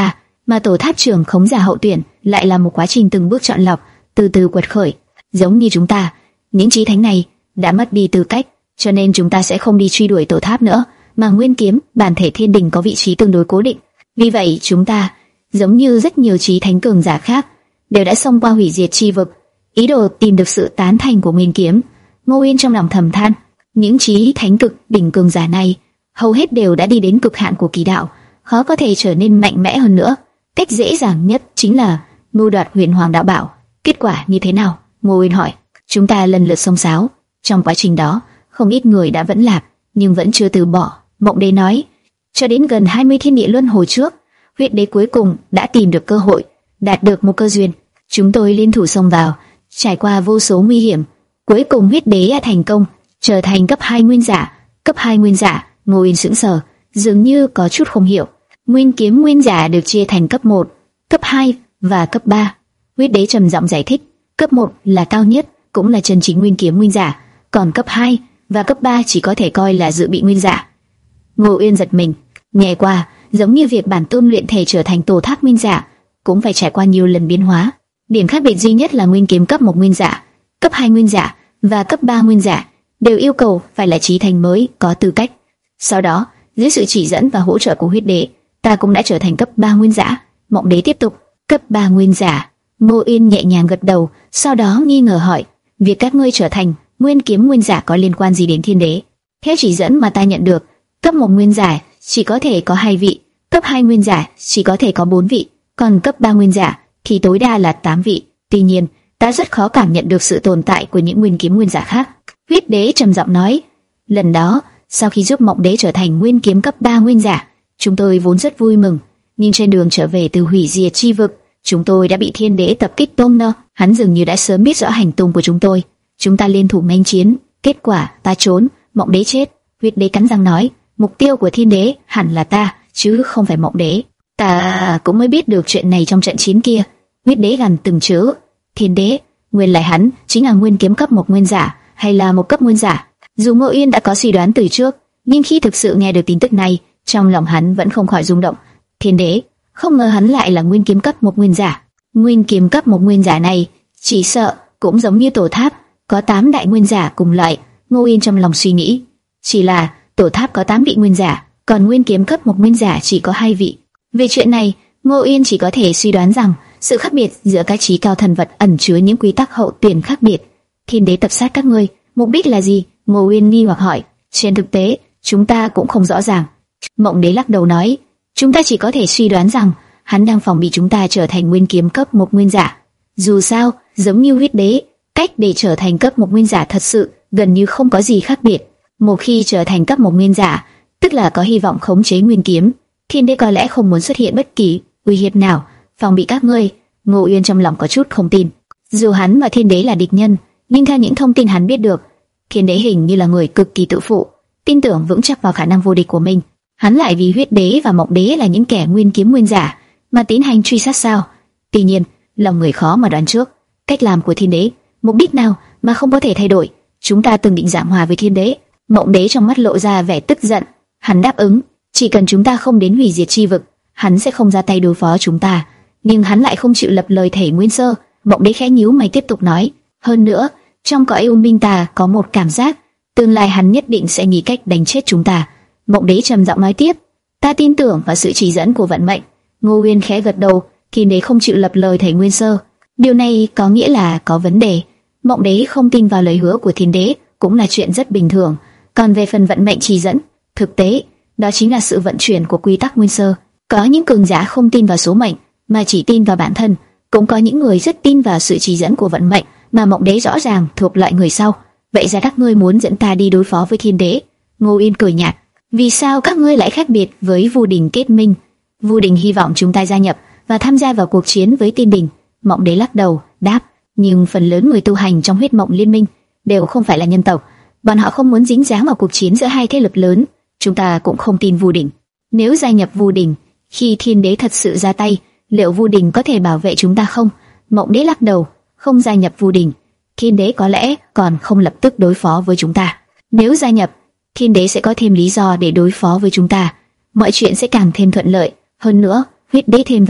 mà tổ tháp trưởng khống giả hậu tuyển lại là một quá trình từng bước chọn lọc, từ từ quật khởi. Giống như chúng ta, những chí thánh này đã mất đi tư cách, cho nên chúng ta sẽ không đi truy đuổi tổ tháp nữa, mà nguyên kiếm bản thể thiên đình có vị trí tương đối cố định. Vì vậy chúng ta, giống như rất nhiều chí thánh cường giả khác, đều đã xông qua hủy diệt chi vực, ý đồ tìm được sự tán thành của nguyên kiếm. Ngô Uyên trong lòng thầm than, những chí thánh cực đỉnh cường giả này hầu hết đều đã đi đến cực hạn của kỳ đạo, khó có thể trở nên mạnh mẽ hơn nữa. Cách dễ dàng nhất chính là mưu đoạt huyền hoàng đạo bảo. Kết quả như thế nào? Ngô Uyên hỏi. Chúng ta lần lượt xông xáo, trong quá trình đó không ít người đã vẫn lạc, nhưng vẫn chưa từ bỏ. Mộng Đế nói, cho đến gần hai mươi thiên địa luân hồi trước, huyết đế cuối cùng đã tìm được cơ hội, đạt được một cơ duyên. Chúng tôi liên thủ xông vào, trải qua vô số nguy hiểm, cuối cùng huyết đế đã thành công, trở thành cấp hai nguyên giả. Cấp hai nguyên giả? Ngô Uyên sững sờ, dường như có chút không hiểu. Nguyên kiếm nguyên giả được chia thành cấp một, cấp hai và cấp ba. Huyết đế trầm giọng giải thích, cấp một là cao nhất, cũng là chân chính nguyên kiếm nguyên giả, còn cấp hai và cấp ba chỉ có thể coi là dự bị nguyên giả. Ngô Uyên giật mình, nghe qua giống như việc bản tôn luyện thể trở thành tổ tháp nguyên giả, cũng phải trải qua nhiều lần biến hóa. Điểm khác biệt duy nhất là nguyên kiếm cấp một nguyên giả, cấp hai nguyên giả và cấp ba nguyên giả đều yêu cầu phải là chí thánh mới có tư cách. Sau đó, dưới sự chỉ dẫn và hỗ trợ của huyết đế, ta cũng đã trở thành cấp ba nguyên giả. Mộng Đế tiếp tục, cấp ba nguyên giả. Ngô Uyên nhẹ nhàng gật đầu, sau đó nghi ngờ hỏi, việc các ngươi trở thành nguyên kiếm nguyên giả có liên quan gì đến thiên đế? Theo chỉ dẫn mà ta nhận được, cấp một nguyên giả chỉ có thể có hai vị, cấp hai nguyên giả chỉ có thể có bốn vị, còn cấp ba nguyên giả thì tối đa là tám vị. Tuy nhiên, ta rất khó cảm nhận được sự tồn tại của những nguyên kiếm nguyên giả khác. Huyết đế trầm giọng nói, lần đó, sau khi giúp Mộng Đế trở thành nguyên kiếm cấp ba nguyên giả, chúng tôi vốn rất vui mừng, nhưng trên đường trở về từ hủy diệt chi vực, chúng tôi đã bị thiên đế tập kích tông nơ. Hắn dường như đã sớm biết rõ hành tung của chúng tôi. Chúng ta liên thủ nghênh chiến, kết quả ta trốn, Mộng Đế chết. Huyết đế cắn răng nói, mục tiêu của thiên đế hẳn là ta, chứ không phải Mộng Đế. Ta cũng mới biết được chuyện này trong trận chiến kia. Huyết đế gằn từng chữ, thiên đế, nguyên lại hắn chính là nguyên kiếm cấp một nguyên giả, hay là một cấp nguyên giả? Dù Ngô Uyên đã có suy đoán từ trước, nhưng khi thực sự nghe được tin tức này, trong lòng hắn vẫn không khỏi rung động. Thiên đế, không ngờ hắn lại là nguyên kiếm cấp một nguyên giả. Nguyên kiếm cấp một nguyên giả này, chỉ sợ cũng giống như tổ tháp, có tám đại nguyên giả cùng loại. Ngô Uyên trong lòng suy nghĩ, chỉ là tổ tháp có tám vị nguyên giả, còn nguyên kiếm cấp một nguyên giả chỉ có hai vị. Về chuyện này, Ngô Uyên chỉ có thể suy đoán rằng sự khác biệt giữa các chí cao thần vật ẩn chứa những quy tắc hậu tuyển khác biệt. Thiên đế tập sát các ngươi, mục đích là gì? Ngô Uyên nghi hoặc hỏi. Trên thực tế, chúng ta cũng không rõ ràng. Mộng Đế lắc đầu nói, chúng ta chỉ có thể suy đoán rằng hắn đang phòng bị chúng ta trở thành nguyên kiếm cấp một nguyên giả. Dù sao, giống như huyết đế, cách để trở thành cấp một nguyên giả thật sự gần như không có gì khác biệt. Một khi trở thành cấp một nguyên giả, tức là có hy vọng khống chế nguyên kiếm. Thiên đế có lẽ không muốn xuất hiện bất kỳ uy hiếp nào phòng bị các ngươi. Ngô Uyên trong lòng có chút không tin. Dù hắn và thiên đế là địch nhân, nhưng theo những thông tin hắn biết được, thiên đế hình như là người cực kỳ tự phụ, tin tưởng vững chắc vào khả năng vô địch của mình. Hắn lại vì huyết đế và mộng đế là những kẻ nguyên kiếm nguyên giả mà tiến hành truy sát sao? Tuy nhiên, lòng người khó mà đoán trước cách làm của thiên đế, mục đích nào mà không có thể thay đổi. Chúng ta từng định giảng hòa với thiên đế. Mộng đế trong mắt lộ ra vẻ tức giận. Hắn đáp ứng, chỉ cần chúng ta không đến hủy diệt chi vực, hắn sẽ không ra tay đối phó chúng ta. Nhưng hắn lại không chịu lập lời thể nguyên sơ. Mộng đế khẽ nhíu mày tiếp tục nói, hơn nữa, trong cõi u minh ta có một cảm giác, tương lai hắn nhất định sẽ nghĩ cách đánh chết chúng ta. Mộng đế trầm giọng nói tiếp, ta tin tưởng vào sự chỉ dẫn của vận mệnh. Ngô Uyên khẽ gật đầu. Thiên đế không chịu lập lời thầy nguyên sơ, điều này có nghĩa là có vấn đề. Mộng đế không tin vào lời hứa của thiên đế cũng là chuyện rất bình thường. Còn về phần vận mệnh chỉ dẫn, thực tế đó chính là sự vận chuyển của quy tắc nguyên sơ. Có những cường giả không tin vào số mệnh mà chỉ tin vào bản thân, cũng có những người rất tin vào sự chỉ dẫn của vận mệnh, mà mộng đế rõ ràng thuộc loại người sau. Vậy ra các ngươi muốn dẫn ta đi đối phó với thiên đế? Ngô Uyên cười nhạt, vì sao các ngươi lại khác biệt với Vu Đình kết minh? Vu Đình hy vọng chúng ta gia nhập và tham gia vào cuộc chiến với Tiên Đình. Mộng đế lắc đầu, đáp, nhưng phần lớn người tu hành trong huyết mộng liên minh đều không phải là nhân tộc, bọn họ không muốn dính dáng vào cuộc chiến giữa hai thế lực lớn. Chúng ta cũng không tin Vu Đình. Nếu gia nhập Vu Đình, khi thiên đế thật sự ra tay, liệu Vu Đình có thể bảo vệ chúng ta không? Mộng đế lắc đầu, không gia nhập Vu Đình, thiên đế có lẽ còn không lập tức đối phó với chúng ta. Nếu gia nhập, thiên đế sẽ có thêm lý do để đối phó với chúng ta, mọi chuyện sẽ càng thêm thuận lợi. Hơn nữa, huyết đế thêm vào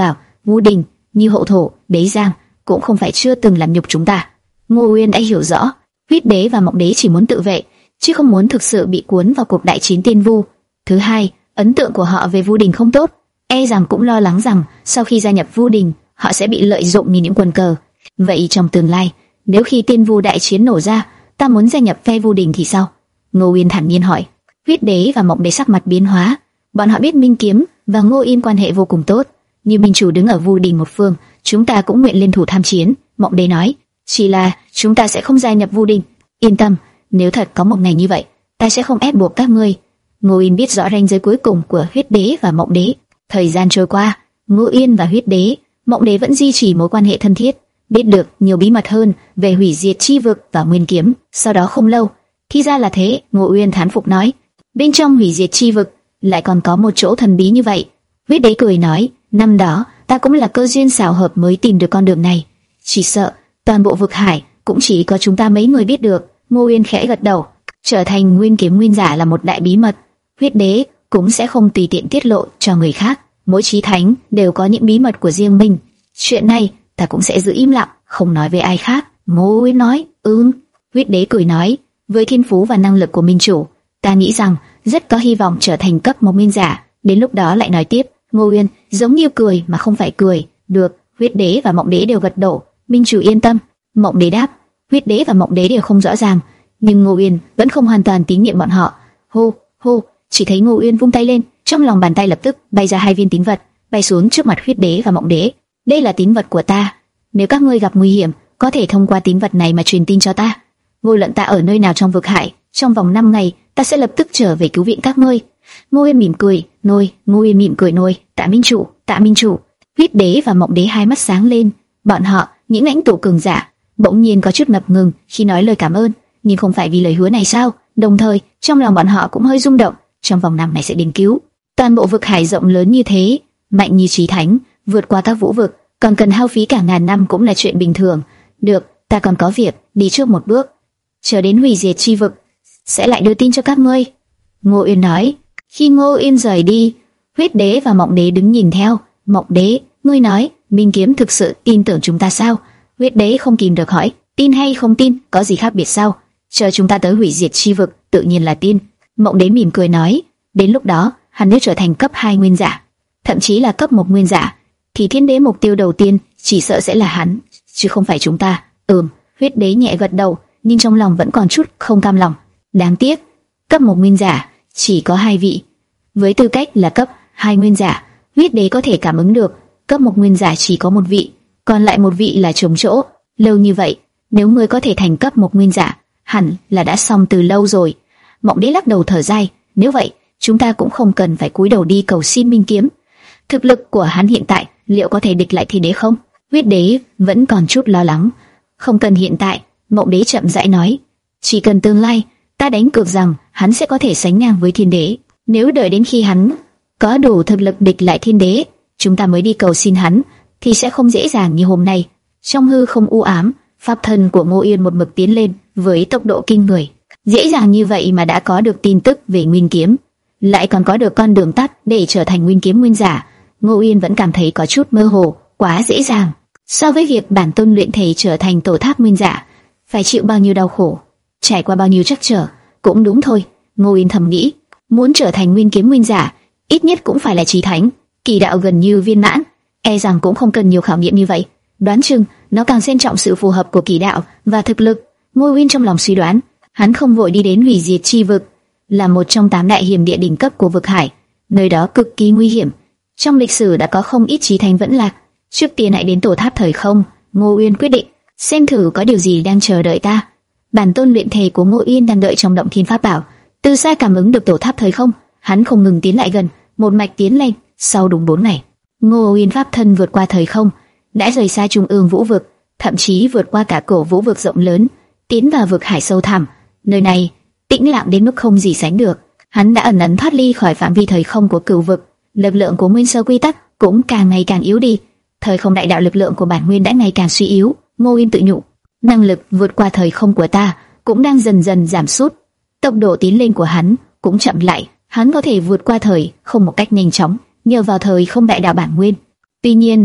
Vu Đình, như Hậu Thổ, Đế Giang cũng không phải chưa từng làm nhục chúng ta. Ngô Uyên đã hiểu rõ, Huyết Đế và Mộng Đế chỉ muốn tự vệ, chứ không muốn thực sự bị cuốn vào cuộc đại chiến tiên vu. Thứ hai, ấn tượng của họ về Vu Đình không tốt, e rằng cũng lo lắng rằng sau khi gia nhập Vu Đình, họ sẽ bị lợi dụng như những quân cờ. Vậy trong tương lai, nếu khi tiên vu đại chiến nổ ra, ta muốn gia nhập phe Vu Đình thì sao? Ngô Uyên thản nhiên hỏi. Huyết Đế và Mộng Đế sắc mặt biến hóa, bọn họ biết Minh Kiếm và Ngô Uyên quan hệ vô cùng tốt, như minh chủ đứng ở Vu Đình một phương, chúng ta cũng nguyện liên thủ tham chiến. Mộng Đế nói, chỉ là chúng ta sẽ không gia nhập Vu Đình. Yên tâm, nếu thật có một ngày như vậy, ta sẽ không ép buộc các ngươi. Ngô Uyên biết rõ ranh giới cuối cùng của Huyết Đế và Mộng Đế. Thời gian trôi qua, Ngô Uyên và Huyết Đế, Mộng Đế vẫn duy trì mối quan hệ thân thiết, biết được nhiều bí mật hơn về hủy diệt chi vực và nguyên kiếm. Sau đó không lâu, thì ra là thế, Ngô Uyên thán phục nói, bên trong hủy diệt chi vực lại còn có một chỗ thần bí như vậy. Huyết Đế cười nói, năm đó ta cũng là cơ duyên xảo hợp mới tìm được con đường này, chỉ sợ toàn bộ vực hải cũng chỉ có chúng ta mấy người biết được. Ngô Uyên khẽ gật đầu, trở thành nguyên kiếm nguyên giả là một đại bí mật, Huyết Đế cũng sẽ không tùy tiện tiết lộ cho người khác. Mỗi chí thánh đều có những bí mật của riêng mình, chuyện này ta cũng sẽ giữ im lặng, không nói với ai khác. Ngô Uyên nói, ừm. Huyết Đế cười nói, với thiên phú và năng lực của minh chủ, ta nghĩ rằng rất có hy vọng trở thành cấp một nguyên giả. Đến lúc đó lại nói tiếp. Ngô Uyên giống như cười mà không phải cười. Được. Huyết Đế và Mộng Đế đều gật đầu. Minh chủ yên tâm. Mộng Đế đáp. Huyết Đế và Mộng Đế đều không rõ ràng, nhưng Ngô Uyên vẫn không hoàn toàn tín nhiệm bọn họ. Hô hô, chỉ thấy Ngô Uyên vung tay lên, trong lòng bàn tay lập tức bay ra hai viên tín vật, bay xuống trước mặt Huyết Đế và Mộng Đế. Đây là tín vật của ta, nếu các ngươi gặp nguy hiểm, có thể thông qua tín vật này mà truyền tin cho ta. Vô luận ta ở nơi nào trong vực hải, trong vòng năm ngày, ta sẽ lập tức trở về cứu viện các ngươi. Ngô Uyên mỉm cười, nôi. Ngô Uyên mỉm cười nôi. Tạ minh chủ, tạ minh chủ. Huyết Đế và Mộng Đế hai mắt sáng lên. Bọn họ, những lãnh tụ cường giả, bỗng nhiên có chút ngập ngừng khi nói lời cảm ơn, nhưng không phải vì lời hứa này sao? Đồng thời, trong lòng bọn họ cũng hơi rung động. Trong vòng năm này sẽ đến cứu. Toàn bộ vực hải rộng lớn như thế, mạnh như chí thánh, vượt qua các vũ vực, còn cần hao phí cả ngàn năm cũng là chuyện bình thường. Được, ta còn có việc, đi trước một bước. Chờ đến hủy diệt chi vực, sẽ lại đưa tin cho các ngươi. Ngô Uyên nói. Khi Ngô Uyên rời đi, Huyết Đế và Mộng Đế đứng nhìn theo. Mộng Đế, ngươi nói, Minh Kiếm thực sự tin tưởng chúng ta sao? Huyết Đế không kìm được hỏi, tin hay không tin, có gì khác biệt sao? Chờ chúng ta tới hủy diệt chi vực, tự nhiên là tin. Mộng Đế mỉm cười nói, đến lúc đó, hắn nếu trở thành cấp hai nguyên giả, thậm chí là cấp một nguyên giả, thì Thiên Đế mục tiêu đầu tiên chỉ sợ sẽ là hắn, chứ không phải chúng ta. Ừm. Huyết Đế nhẹ gật đầu, nhưng trong lòng vẫn còn chút không cam lòng. Đáng tiếc, cấp một nguyên giả chỉ có hai vị. Với tư cách là cấp hai nguyên giả, Huyết Đế có thể cảm ứng được, cấp một nguyên giả chỉ có một vị, còn lại một vị là trống chỗ. Lâu như vậy, nếu ngươi có thể thành cấp một nguyên giả, hẳn là đã xong từ lâu rồi. Mộng Đế lắc đầu thở dài, nếu vậy, chúng ta cũng không cần phải cúi đầu đi cầu xin Minh Kiếm. Thực lực của hắn hiện tại, liệu có thể địch lại Thiên Đế không? Huyết Đế vẫn còn chút lo lắng. Không cần hiện tại, Mộng Đế chậm rãi nói, chỉ cần tương lai, ta đánh cược rằng hắn sẽ có thể sánh ngang với Thiên Đế. Nếu đợi đến khi hắn có đủ thực lực địch lại Thiên Đế, chúng ta mới đi cầu xin hắn, thì sẽ không dễ dàng như hôm nay. Trong hư không u ám, pháp thân của Ngô Uyên một mực tiến lên với tốc độ kinh người. Dễ dàng như vậy mà đã có được tin tức về Nguyên Kiếm, lại còn có được con đường tắt để trở thành Nguyên Kiếm nguyên giả. Ngô Uyên vẫn cảm thấy có chút mơ hồ, quá dễ dàng. So với việc bản tôn luyện thể trở thành tổ tháp nguyên giả, phải chịu bao nhiêu đau khổ, trải qua bao nhiêu trắc trở, cũng đúng thôi. Ngô Uyên thầm nghĩ, muốn trở thành Nguyên Kiếm nguyên giả, ít nhất cũng phải là chí thánh, kỳ đạo gần như viên mãn, e rằng cũng không cần nhiều khảo nghiệm như vậy. Đoán chừng nó càng xem trọng sự phù hợp của kỳ đạo và thực lực. Ngô Uyên trong lòng suy đoán, hắn không vội đi đến hủy diệt chi vực, là một trong tám đại hiểm địa đỉnh cấp của vực hải, nơi đó cực kỳ nguy hiểm. Trong lịch sử đã có không ít chí thánh vẫn lạc. Trước tiên hãy đến tổ tháp thời không. Ngô Uyên quyết định, xem thử có điều gì đang chờ đợi ta. Bản tôn luyện thể của Ngô Uyên đang đợi trong động thiên pháp bảo, từ xa cảm ứng được tổ tháp thời không, hắn không ngừng tiến lại gần, một mạch tiến lên. Sau đúng bốn ngày, Ngô Uyên pháp thân vượt qua thời không, đã rời xa trung ương vũ vực, thậm chí vượt qua cả cổ vũ vực rộng lớn, tiến vào vực hải sâu thẳm. Nơi này tĩnh lặng đến mức không gì sánh được. Hắn đã ẩn ẩn thoát ly khỏi phạm vi thời không của cửu vực, lực lượng của nguyên sơ quy tắc cũng càng ngày càng yếu đi. Thời không đại đạo lực lượng của bản nguyên đã ngày càng suy yếu. Ngô Uyên tự nhủ, năng lực vượt qua thời không của ta cũng đang dần dần giảm sút, tốc độ tiến lên của hắn cũng chậm lại. Hắn có thể vượt qua thời không một cách nhanh chóng nhờ vào thời không đại đạo bản nguyên. Tuy nhiên,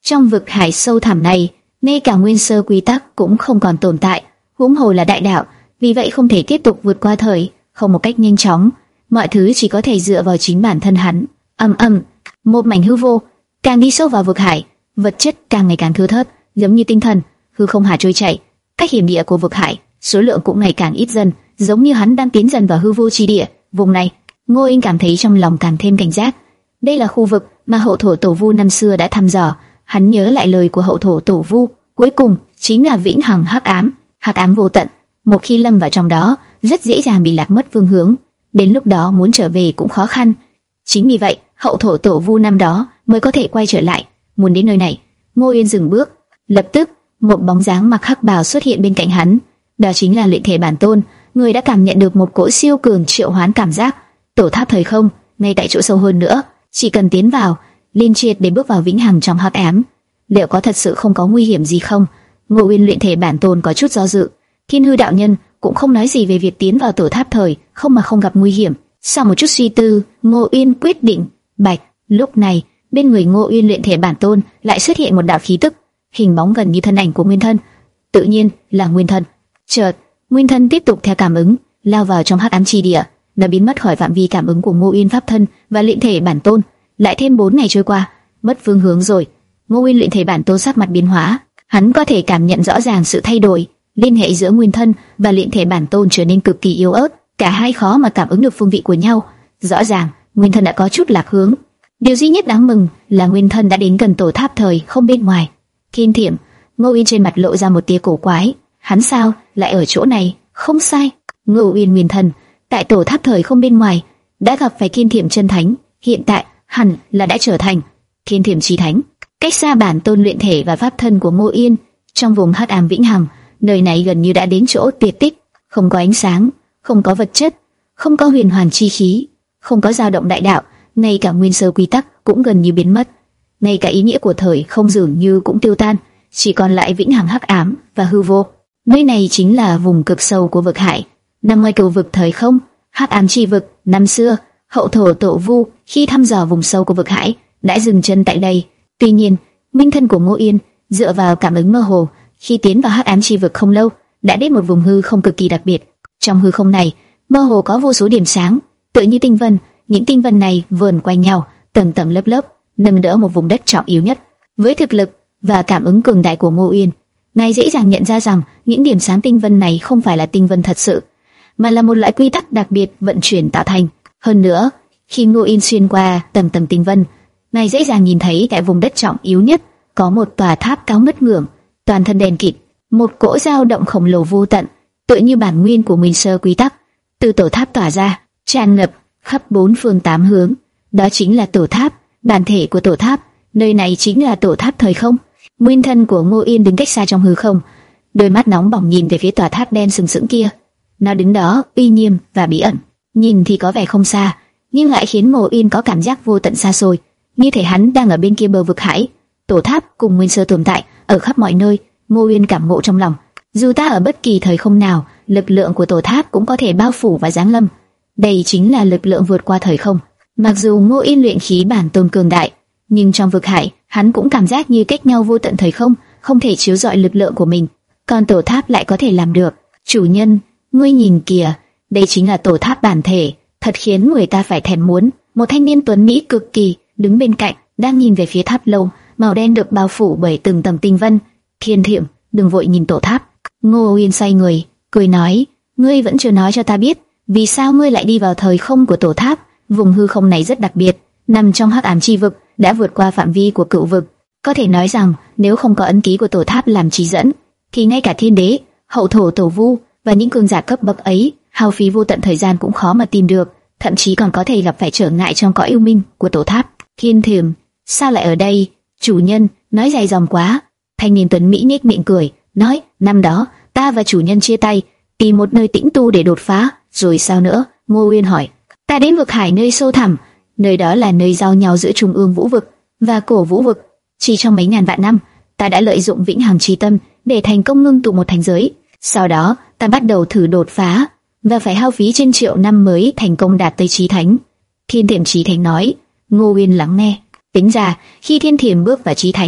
Trong vực hải sâu thẳm này, ngay cả nguyên sơ quy tắc cũng không còn tồn tại, huống hồ là đại đạo, vì vậy không thể tiếp tục vượt qua thời không một cách nhanh chóng, mọi thứ chỉ có thể dựa vào chính bản thân hắn. Ầm ầm, một mảnh hư vô, càng đi sâu vào vực hải, vật chất càng ngày càng thưa thớt, giống như tinh thần, hư không hà trôi chảy. Cách hiểm địa của vực hải, số lượng cũng ngày càng ít dần, giống như hắn đang tiến dần vào hư vô chi địa. Vùng này, Ngô Yên cảm thấy trong lòng càng thêm cảnh giác. Đây là khu vực mà hậu thổ tổ vu năm xưa đã thăm dò. Hắn nhớ lại lời của hậu thổ tổ vu, cuối cùng chính là vĩnh hằng hắc ám, hắc ám vô tận. Một khi lâm vào trong đó, rất dễ dàng bị lạc mất phương hướng. Đến lúc đó muốn trở về cũng khó khăn. Chính vì vậy, hậu thổ tổ vu năm đó mới có thể quay trở lại. Muốn đến nơi này, Ngô Yên dừng bước. Lập tức, một bóng dáng mặc hắc bào xuất hiện bên cạnh hắn. Đó chính là luyện thể bản tôn, người đã cảm nhận được một cỗ siêu cường triệu hoán cảm giác. Tổ tháp thời không, ngay tại chỗ sâu hơn nữa, chỉ cần tiến vào, liên triệt để bước vào vĩnh hằng trong hắc ám. Liệu có thật sự không có nguy hiểm gì không? Ngô Yên luyện thể bản tôn có chút do dự. Thiên Hư đạo nhân cũng không nói gì về việc tiến vào tổ tháp thời không mà không gặp nguy hiểm. Sau một chút suy tư, Ngô Yên quyết định. Bạch. Lúc này, bên người Ngô Yên luyện thể bản tôn lại xuất hiện một đạo khí tức, hình bóng gần như thân ảnh của nguyên thân. Tự nhiên là nguyên thân. Chợt, nguyên thân tiếp tục theo cảm ứng, lao vào trong hắc ám chi địa, đã biến mất khỏi phạm vi cảm ứng của Ngô Yên pháp thân và luyện thể bản tôn. Lại thêm bốn ngày trôi qua, mất phương hướng rồi. Ngô Yên luyện thể bản tôn sắc mặt biến hóa, hắn có thể cảm nhận rõ ràng sự thay đổi, liên hệ giữa nguyên thân và luyện thể bản tôn trở nên cực kỳ yếu ớt, cả hai khó mà cảm ứng được phương vị của nhau. Rõ ràng, nguyên thân đã có chút lạc hướng. Điều duy nhất đáng mừng là nguyên thân đã đến gần tổ tháp thời không bên ngoài. Thiên Thiểm, Ngô Yên trên mặt lộ ra một tia cổ quái, hắn sao lại ở chỗ này? Không sai, Ngô Yên nguyên thân tại tổ tháp thời không bên ngoài đã gặp phải Thiên Thiểm chân thánh, hiện tại hẳn là đã trở thành Thiên Thiểm chí thánh. Cách xa bản tôn luyện thể và pháp thân của Ngô Yên, trong vùng hắc ám vĩnh hằng, nơi này gần như đã đến chỗ tuyệt tích, không có ánh sáng, không có vật chất, không có huyền hoàn chi khí, không có dao động đại đạo, ngay cả nguyên sơ quy tắc cũng gần như biến mất, ngay cả ý nghĩa của thời không dường như cũng tiêu tan, chỉ còn lại vĩnh hằng hắc ám và hư vô. Nơi này chính là vùng cực sâu của vực hải, nằm ngoài cầu vực thời không, hắc ám chi vực. Năm xưa, hậu thổ tổ vu khi thăm dò vùng sâu của vực hải đã dừng chân tại đây. Tuy nhiên, minh thân của Ngô Yên dựa vào cảm ứng mơ hồ, khi tiến vào hắc ám chi vực không lâu, đã đến một vùng hư không cực kỳ đặc biệt. Trong hư không này, mơ hồ có vô số điểm sáng, tựa như tinh vân. Những tinh vân này vờn quanh nhau, tầng tầng lớp lớp, nâng đỡ một vùng đất trọng yếu nhất. Với thực lực và cảm ứng cường đại của Ngô Yên, ngài dễ dàng nhận ra rằng những điểm sáng tinh vân này không phải là tinh vân thật sự, mà là một loại quy tắc đặc biệt vận chuyển tạo thành. Hơn nữa, khi Ngô Yên xuyên qua tầng tầng tinh vân, ngài dễ dàng nhìn thấy tại vùng đất trọng yếu nhất có một tòa tháp cao ngất ngưỡng, toàn thân đen kịt, một cỗ dao động khổng lồ vô tận, tựa như bản nguyên của nguyên sơ quy tắc, từ tổ tháp tỏa ra, tràn ngập khắp bốn phương tám hướng. Đó chính là tổ tháp, bản thể của tổ tháp. Nơi này chính là tổ tháp thời không. Nguyên thân của Ngô Yên đứng cách xa trong hư không, đôi mắt nóng bỏng nhìn về phía tòa tháp đen sừng sững kia. Nó đứng đó uy nghiêm và bí ẩn, nhìn thì có vẻ không xa, nhưng lại khiến Ngô Yên có cảm giác vô tận xa xôi, như thể hắn đang ở bên kia bờ vực hải. Tổ tháp cùng nguyên sơ tồn tại ở khắp mọi nơi. Ngô Yên cảm ngộ trong lòng, dù ta ở bất kỳ thời không nào, lực lượng của tổ tháp cũng có thể bao phủ và giáng lâm. Đây chính là lực lượng vượt qua thời không. Mặc dù Ngô Yên luyện khí bản tôn cường đại, nhưng trong vực hải, hắn cũng cảm giác như cách nhau vô tận thời không, không thể chiếu rọi lực lượng của mình. Còn tổ tháp lại có thể làm được. Chủ nhân, ngươi nhìn kìa, đây chính là tổ tháp bản thể, thật khiến người ta phải thèm muốn. Một thanh niên tuấn mỹ cực kỳ đứng bên cạnh, đang nhìn về phía tháp lâu màu đen được bao phủ bởi từng tầng tinh vân. Thiên Thiểm, đừng vội nhìn tổ tháp. Ngô Yên xoay người, cười nói, ngươi vẫn chưa nói cho ta biết, vì sao ngươi lại đi vào thời không của tổ tháp? Vùng hư không này rất đặc biệt, nằm trong hắc ám chi vực, đã vượt qua phạm vi của cựu vực. Có thể nói rằng, nếu không có ấn ký của tổ tháp làm chỉ dẫn, thì ngay cả thiên đế, hậu thổ tổ vu và những cường giả cấp bậc ấy, hao phí vô tận thời gian cũng khó mà tìm được, thậm chí còn có thể gặp phải trở ngại trong cõi yêu minh của tổ tháp. Thiên Thiểm, sao lại ở đây? Chủ nhân, nói dài dòng quá. Thanh niên tuấn mỹ nhếch miệng cười, nói, năm đó ta và chủ nhân chia tay, tìm một nơi tĩnh tu để đột phá. Rồi sao nữa? Ngô Uyên hỏi. Ta đến vực hải nơi sâu thẳm, nơi đó là nơi giao nhau giữa trung ương vũ vực và cổ vũ vực. Chỉ trong mấy ngàn vạn năm, ta đã lợi dụng vĩnh hằng chi tâm để thành công ngưng tụ một thành giới. Sau đó, ta bắt đầu thử đột phá và phải hao phí trên triệu năm mới thành công đạt tới chí thánh. Thiên Thiểm chí thánh nói. Ngô Uyên lắng nghe. Tính ra, khi Thiên Thiểm bước vào chí thánh,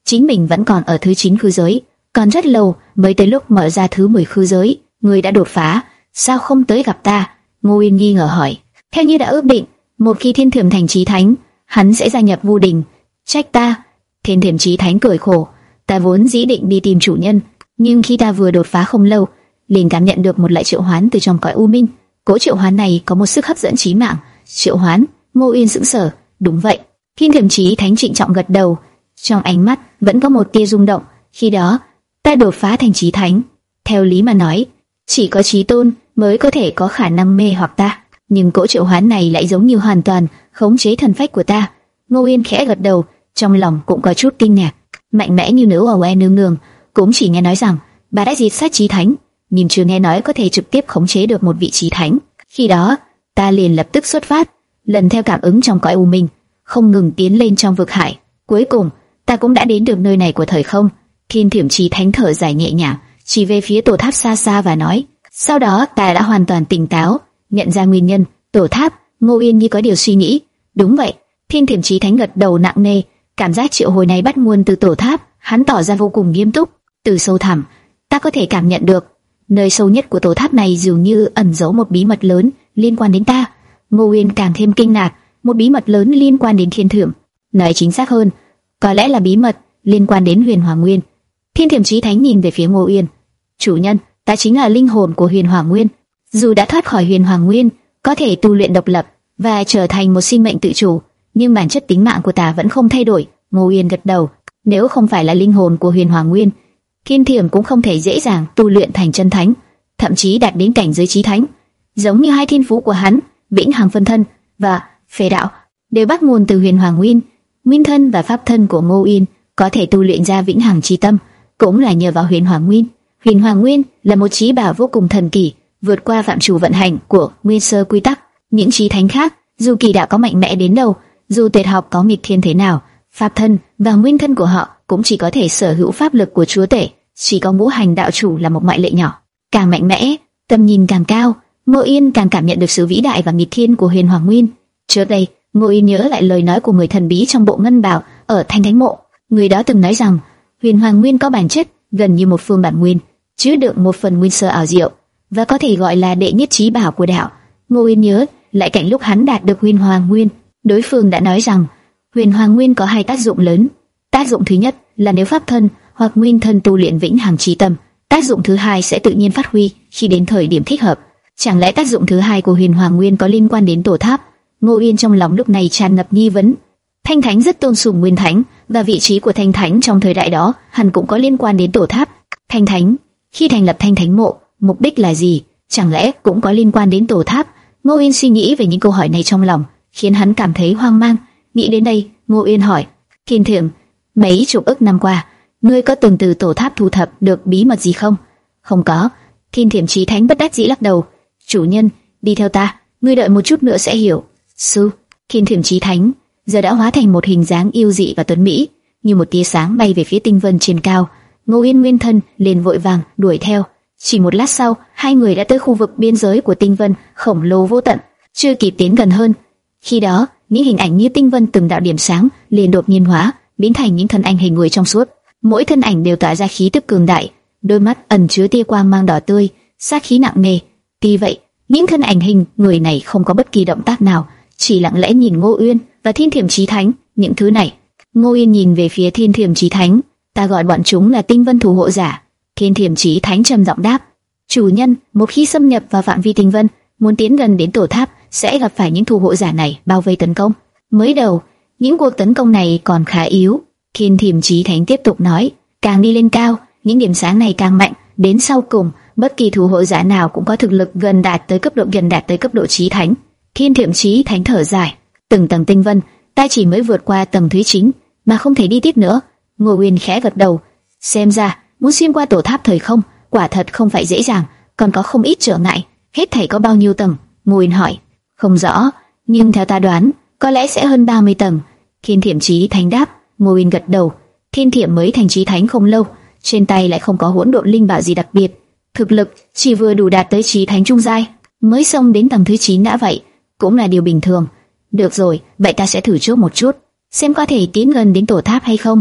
chính mình vẫn còn ở thứ chín khư giới, còn rất lâu mới tới lúc mở ra thứ mười khư giới. Người đã đột phá, sao không tới gặp ta? Ngô Uyên nghi ngờ hỏi. Theo như đã ước định, một khi Thiên Thiểm thành chí thánh, hắn sẽ gia nhập Vu Đình. Trách ta? Thiên Thiểm chí thánh cười khổ. Ta vốn dĩ định đi tìm chủ nhân, nhưng khi ta vừa đột phá không lâu, liền cảm nhận được một loại triệu hoán từ trong cõi u minh. Cỗ triệu hoán này có một sức hấp dẫn chí mạng. Triệu hoán? Ngô Uyên sững sờ. Đúng vậy. Thiên Thiểm chí thánh trịnh trọng gật đầu, trong ánh mắt vẫn có một tia rung động. Khi đó, ta đột phá thành chí thánh. Theo lý mà nói, chỉ có chí tôn mới có thể có khả năng mê hoặc ta, nhưng cỗ triệu hoán này lại giống như hoàn toàn khống chế thần phách của ta. Ngô Uyên khẽ gật đầu, trong lòng cũng có chút kinh ngạc. Mạnh mẽ như nữ Owe nương nương, cũng chỉ nghe nói rằng bà đã diệt sát chí thánh, nhưng chưa nghe nói có thể trực tiếp khống chế được một vị chí thánh. Khi đó, ta liền lập tức xuất phát, lần theo cảm ứng trong cõi u minh, không ngừng tiến lên trong vực hải. Cuối cùng, ta cũng đã đến được nơi này của thời không. Thiên Thiểm chí thánh thở dài nhẹ nhàng, chỉ về phía tổ tháp xa xa và nói. Sau đó ta đã hoàn toàn tỉnh táo, nhận ra nguyên nhân. Tổ tháp. Ngô Uyên như có điều suy nghĩ. Đúng vậy. Thiên Thiểm chí thánh gật đầu nặng nề. Cảm giác triệu hồi này bắt nguồn từ tổ tháp. Hắn tỏ ra vô cùng nghiêm túc. Từ sâu thẳm, ta có thể cảm nhận được nơi sâu nhất của tổ tháp này dường như ẩn giấu một bí mật lớn liên quan đến ta. Ngô Uyên càng thêm kinh ngạc. Một bí mật lớn liên quan đến Thiên Thiểm. Nói chính xác hơn, có lẽ là bí mật liên quan đến Huyền Hoàng Nguyên. Thiên Thiểm chí thánh nhìn về phía Ngô Uyên. Chủ nhân, ta chính là linh hồn của Huyền Hoàng Nguyên. Dù đã thoát khỏi Huyền Hoàng Nguyên, có thể tu luyện độc lập và trở thành một sinh mệnh tự chủ, nhưng bản chất tính mạng của ta vẫn không thay đổi. Ngô Uyên gật đầu. Nếu không phải là linh hồn của Huyền Hoàng Nguyên, Thiên Thiểm cũng không thể dễ dàng tu luyện thành chân thánh, thậm chí đạt đến cảnh giới chí thánh. Giống như hai thiên phú của hắn, Vĩnh Hằng Phân Thân và Phệ Đạo, đều bắt nguồn từ Huyền Hoàng Nguyên. Nguyên thân và pháp thân của Ngô Uyên có thể tu luyện ra Vĩnh Hằng Chi Tâm, cũng là nhờ vào Huyền Hoàng Nguyên. Huyền Hoàng Nguyên là một chí bảo vô cùng thần kỳ, vượt qua phạm trù vận hành của nguyên sơ quy tắc. Những chí thánh khác, dù kỳ đạo có mạnh mẽ đến đâu, dù tuyệt học có nghịch thiên thế nào, pháp thân và nguyên thân của họ cũng chỉ có thể sở hữu pháp lực của chúa tể. Chỉ có ngũ hành đạo chủ là một ngoại lệ nhỏ. Càng mạnh mẽ, tầm nhìn càng cao, Ngô Uyên càng cảm nhận được sự vĩ đại và nghịch thiên của Huyền Hoàng Nguyên. Trước đây, Ngô Uyên nhớ lại lời nói của người thần bí trong bộ ngân bào ở Thanh Thánh Mộ. Người đó từng nói rằng Huyền Hoàng Nguyên có bản chất gần như một phương bản nguyên, chứa đựng một phần nguyên sơ ảo diệu và có thể gọi là đệ nhất chí bảo của đạo. Ngô Uyên nhớ lại cảnh lúc hắn đạt được Huyền Hoàng Nguyên, đối phương đã nói rằng Huyền Hoàng Nguyên có hai tác dụng lớn. Tác dụng thứ nhất là nếu pháp thân hoặc nguyên thân tu luyện Vĩnh Hằng Chí Tâm, tác dụng thứ hai sẽ tự nhiên phát huy khi đến thời điểm thích hợp. Chẳng lẽ tác dụng thứ hai của Huyền Hoàng Nguyên có liên quan đến tổ tháp? Ngô Uyên trong lòng lúc này tràn ngập nghi vấn. Thanh Thánh rất tôn sùng Nguyên Thánh, và vị trí của Thanh Thánh trong thời đại đó hẳn cũng có liên quan đến tổ tháp. Thanh Thánh khi thành lập Thanh Thánh Mộ, mục đích là gì? Chẳng lẽ cũng có liên quan đến tổ tháp? Ngô Uyên suy nghĩ về những câu hỏi này trong lòng, khiến hắn cảm thấy hoang mang. Nghĩ đến đây, Ngô Uyên hỏi: Thiên Thiểm, mấy chục ức năm qua, ngươi có từng từ tổ tháp thu thập được bí mật gì không? Không có. Thiên Thiểm chí thánh bất đắc dĩ lắc đầu. Chủ nhân, đi theo ta, ngươi đợi một chút nữa sẽ hiểu. Sư. Thiên Thiểm chí thánh giờ đã hóa thành một hình dáng yêu dị và tuấn mỹ, như một tia sáng bay về phía tinh vân trên cao. Ngô Uyên nguyên thân liền vội vàng đuổi theo. Chỉ một lát sau, hai người đã tới khu vực biên giới của tinh vân khổng lồ vô tận. Chưa kịp tiến gần hơn, khi đó những hình ảnh như tinh vân từng đạo điểm sáng liền đột nhiên hóa, biến thành những thân ảnh hình người trong suốt. Mỗi thân ảnh đều tỏa ra khí tức cường đại, đôi mắt ẩn chứa tia quang mang đỏ tươi, sát khí nặng nề. Tuy vậy, những thân ảnh hình người này không có bất kỳ động tác nào, chỉ lặng lẽ nhìn Ngô Uyên và Thiên Thiểm chí thánh. Những thứ này. Ngô Uyên nhìn về phía Thiên Thiểm chí thánh. Ta gọi bọn chúng là tinh vân thủ hộ giả. Thiên Thiểm chí thánh trầm giọng đáp: Chủ nhân, một khi xâm nhập vào phạm vi tinh vân, muốn tiến gần đến tổ tháp, sẽ gặp phải những thủ hộ giả này bao vây tấn công. Mới đầu, những cuộc tấn công này còn khá yếu. Thiên Thiểm chí thánh tiếp tục nói: Càng đi lên cao, những điểm sáng này càng mạnh. Đến sau cùng, bất kỳ thủ hộ giả nào cũng có thực lực gần đạt tới cấp độ gần đạt tới cấp độ chí thánh. Thiên Thiểm chí thánh thở dài: Từng tầng tinh vân, ta chỉ mới vượt qua tầng thứ chín, mà không thể đi tiếp nữa. Ngô Uyên khẽ gật đầu. Xem ra, muốn xuyên qua tổ tháp thời không, quả thật không phải dễ dàng, còn có không ít trở ngại. Hết thảy có bao nhiêu tầng? Ngô Uyên hỏi. Không rõ, nhưng theo ta đoán, có lẽ sẽ hơn ba mươi tầng. Thiên Thiểm chí thánh đáp. Ngô Uyên gật đầu. Thiên Thiểm mới thành chí thánh không lâu, trên tay lại không có hỗn độn linh bảo gì đặc biệt, thực lực chỉ vừa đủ đạt tới chí thánh trung giai, mới xông đến tầng thứ chín đã vậy, cũng là điều bình thường. Được rồi, vậy ta sẽ thử trước một chút, xem có thể tiến gần đến tổ tháp hay không.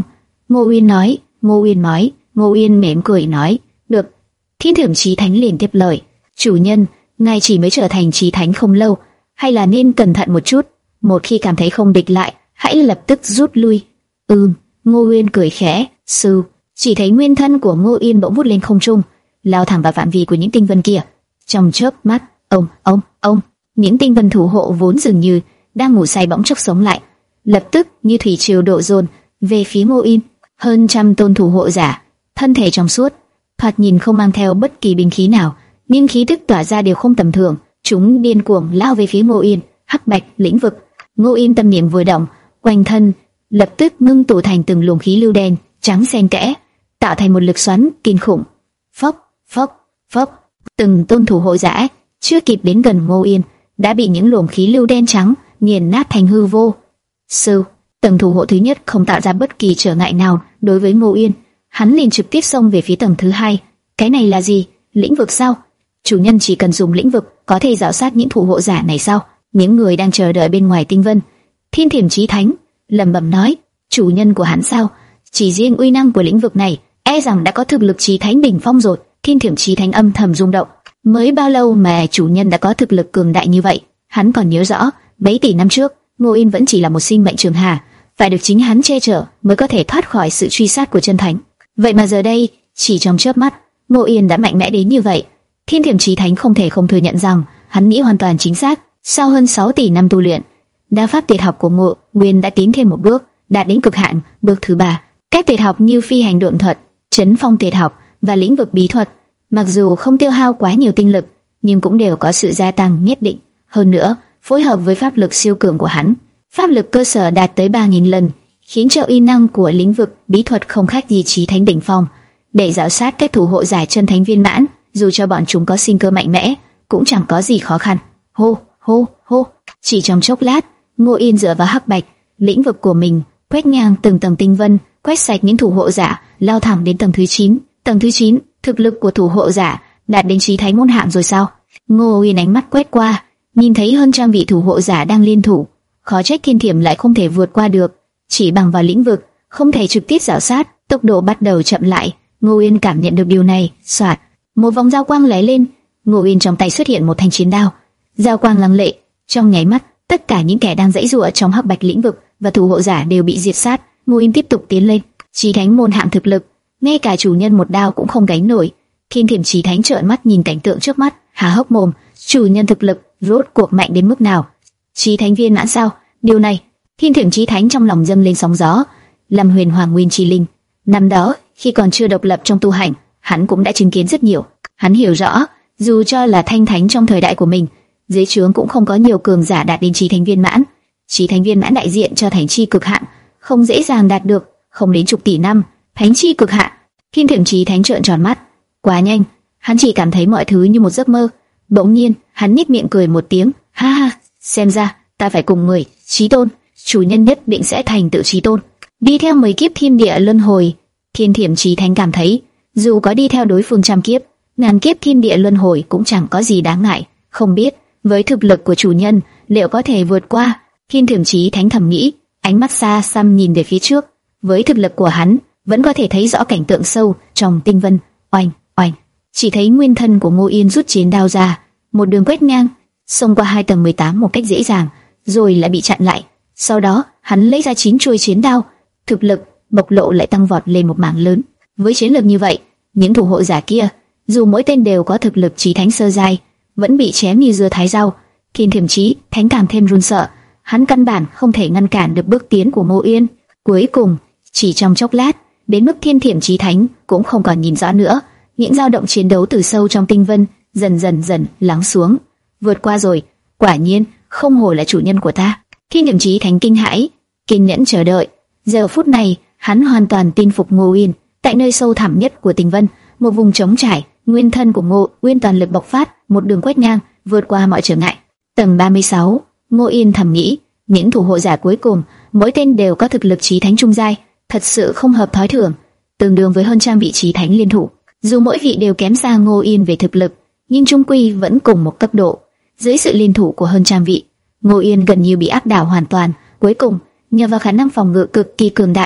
Ngô Uyên nói, Ngô Uyên nói, Ngô Uyên mỉm cười nói, được. Thiên Thượng Chí Thánh liền tiếp lời, chủ nhân, ngài chỉ mới trở thành Chí Thánh không lâu, hay là nên cẩn thận một chút. Một khi cảm thấy không địch lại, hãy lập tức rút lui. Ừm. Ngô Uyên cười khẽ, sư. Chỉ thấy nguyên thân của Ngô Uyên bỗng vút lên không trung, lao thẳng vào phạm vi của những tinh vân kia. Trong chớp mắt, ông, ông, ông, những tinh vân thủ hộ vốn dường như đang ngủ say bỗng chốc sống lại, lập tức như thủy triều đổ dồn về phía Ngô Uyên. Hơn trăm tôn thủ hộ giả, thân thể trong suốt, thoạt nhìn không mang theo bất kỳ binh khí nào, nhưng khí tức tỏa ra đều không tầm thường. Chúng điên cuồng lao về phía Ngô Uyên. Hắc bạch lĩnh vực. Ngô Uyên tâm niệm vừa động, quanh thân lập tức ngưng tụ thành từng luồng khí lưu đen trắng xen kẽ, tạo thành một lực xoắn kinh khủng. Phốc, phốc, phốc, từng tôn thủ hộ giả chưa kịp đến gần Ngô Uyên đã bị những luồng khí lưu đen trắng nghiền nát thành hư vô. Sư, tầng thủ hộ thứ nhất không tạo ra bất kỳ trở ngại nào đối với Ngô Uyên, hắn liền trực tiếp xông về phía tầng thứ hai. Cái này là gì? Lĩnh vực sao? Chủ nhân chỉ cần dùng lĩnh vực có thể rào sát những thủ hộ giả này sao? Những người đang chờ đợi bên ngoài tinh vân, Thiên Thiểm Chí Thánh lẩm bẩm nói, chủ nhân của hắn sao? Chỉ riêng uy năng của lĩnh vực này, e rằng đã có thực lực Chí Thánh đỉnh phong rồi. Thiên Thiểm Chí Thánh âm thầm rung động. Mới bao lâu mà chủ nhân đã có thực lực cường đại như vậy? Hắn còn nhớ rõ, mấy tỷ năm trước, Ngô Uyên vẫn chỉ là một sinh mệnh trường hà, phải được chính hắn che chở mới có thể thoát khỏi sự truy sát của chân thánh. Vậy mà giờ đây, chỉ trong chớp mắt, Ngô Uyên đã mạnh mẽ đến như vậy. Thiên Thiểm Chí Thánh không thể không thừa nhận rằng hắn nghĩ hoàn toàn chính xác. Sau hơn sáu tỷ năm tu luyện, đa pháp tuyệt học của Ngô Uyên đã tiến thêm một bước, đạt đến cực hạn, bước thứ ba. Các tuyệt học như phi hành độn thuật, chấn phong tuyệt học và lĩnh vực bí thuật, mặc dù không tiêu hao quá nhiều tinh lực, nhưng cũng đều có sự gia tăng nhất định. Hơn nữa, phối hợp với pháp lực siêu cường của hắn, pháp lực cơ sở đạt tới ba nghìn lần, khiến cho uy năng của lĩnh vực bí thuật không khác gì Chí Thánh đỉnh phong. Để giảo sát các thủ hộ giả chân thánh viên mãn, dù cho bọn chúng có sinh cơ mạnh mẽ, cũng chẳng có gì khó khăn. Hô, hô, hô. Chỉ trong chốc lát, Ngô Uyên dựa vào hắc bạch lĩnh vực của mình, quét ngang từng tầng tinh vân, quét sạch những thủ hộ giả, lao thẳng đến tầng thứ chín. Tầng thứ chín, thực lực của thủ hộ giả đạt đến Chí Thánh môn hạng rồi sao? Ngô Uyên ánh mắt quét qua, nhìn thấy hơn trăm vị thủ hộ giả đang liên thủ, khó trách Thiên Thiểm lại không thể vượt qua được. Chỉ bằng vào lĩnh vực, không thể trực tiếp giảo sát, tốc độ bắt đầu chậm lại. Ngô Uyên cảm nhận được điều này. Soạt, một vòng giao quang lóe lên, Ngô Uyên trong tay xuất hiện một thanh chiến đao. Giao quang lăng lệ, trong nháy mắt, tất cả những kẻ đang giãy giụa trong hắc bạch lĩnh vực và thủ hộ giả đều bị diệt sát. Ngô Uyên tiếp tục tiến lên, Chí Thánh môn hạng thực lực, ngay cả chủ nhân một đao cũng không gánh nổi. Thiên Thiểm Chí Thánh trợn mắt nhìn cảnh tượng trước mắt, há hốc mồm. Chủ nhân thực lực rốt cuộc mạnh đến mức nào? Chí Thánh viên mãn sao? Điều này, Thiên Thiểm Chí Thánh trong lòng dâng lên sóng gió. Làm Huyền Hoàng Nguyên Chi Linh, năm đó khi còn chưa độc lập trong tu hành, hắn cũng đã chứng kiến rất nhiều. Hắn hiểu rõ, dù cho là thanh thánh trong thời đại của mình, dưới trướng cũng không có nhiều cường giả đạt đến Chí Thánh viên mãn. Chí Thánh viên mãn đại diện cho thánh chi cực hạn, không dễ dàng đạt được, không đến chục tỷ năm, thánh chi cực hạn. Thiên Thiểm Chí Thánh trợn tròn mắt, quá nhanh, hắn chỉ cảm thấy mọi thứ như một giấc mơ. Bỗng nhiên, hắn nhếch miệng cười một tiếng, ha ha, xem ra ta phải cùng mười chí tôn, chủ nhân nhất định sẽ thành tựu chí tôn. Đi theo mười kiếp thiên địa luân hồi, Thiên Thiểm Chí Thánh cảm thấy, dù có đi theo đối phương trăm kiếp, ngàn kiếp thiên địa luân hồi cũng chẳng có gì đáng ngại. Không biết với thực lực của chủ nhân liệu có thể vượt qua? Thiên Thiểm Chí Thánh thầm nghĩ, ánh mắt xa xăm nhìn về phía trước. Với thực lực của hắn, vẫn có thể thấy rõ cảnh tượng sâu trong tinh vân. Oanh, oanh, chỉ thấy nguyên thân của Ngô Uyên rút chiến đao ra, một đường quét ngang, xông qua hai tầng mười tám một cách dễ dàng, rồi lại bị chặn lại. Sau đó, hắn lấy ra chín chuôi chiến đao, thực lực bộc lộ lại tăng vọt lên một mảng lớn. Với chiến lược như vậy, những thủ hộ giả kia, dù mỗi tên đều có thực lực Chí Thánh sơ giai, vẫn bị chém như dưa thái rau. Thiên Thiểm Chí Thánh càng thêm run sợ, hắn căn bản không thể ngăn cản được bước tiến của Ngô Uyên. Cuối cùng, chỉ trong chốc lát, đến mức Thiên Thiểm Chí Thánh cũng không còn nhìn rõ nữa, những dao động chiến đấu từ sâu trong tinh vân dần dần dần lắng xuống. Vượt qua rồi, quả nhiên không hổ là chủ nhân của ta. Thiên Thiểm Chí Thánh kinh hãi, kiên nhẫn chờ đợi. Giờ phút này, hắn hoàn toàn tin phục Ngô Uyên. Tại nơi sâu thẳm nhất của tinh vân, một vùng trống trải, nguyên thân của Ngô Uyên toàn lực bộc phát, một đường quét ngang, vượt qua mọi trở ngại. Tầng ba mươi sáu, Ngô Uyên thầm nghĩ, những thủ hộ giả cuối cùng, mỗi tên đều có thực lực Chí Thánh trung giai, thật sự không hợp thói thường, tương đương với hơn trăm vị Chí Thánh liên thủ. Dù mỗi vị đều kém xa Ngô Uyên về thực lực, nhưng chung quy vẫn cùng một cấp độ. Dưới sự liên thủ của hơn trăm vị, Ngô Uyên gần như bị áp đảo hoàn toàn. Cuối cùng, nhờ vào khả năng phòng ngự cực kỳ cường đại,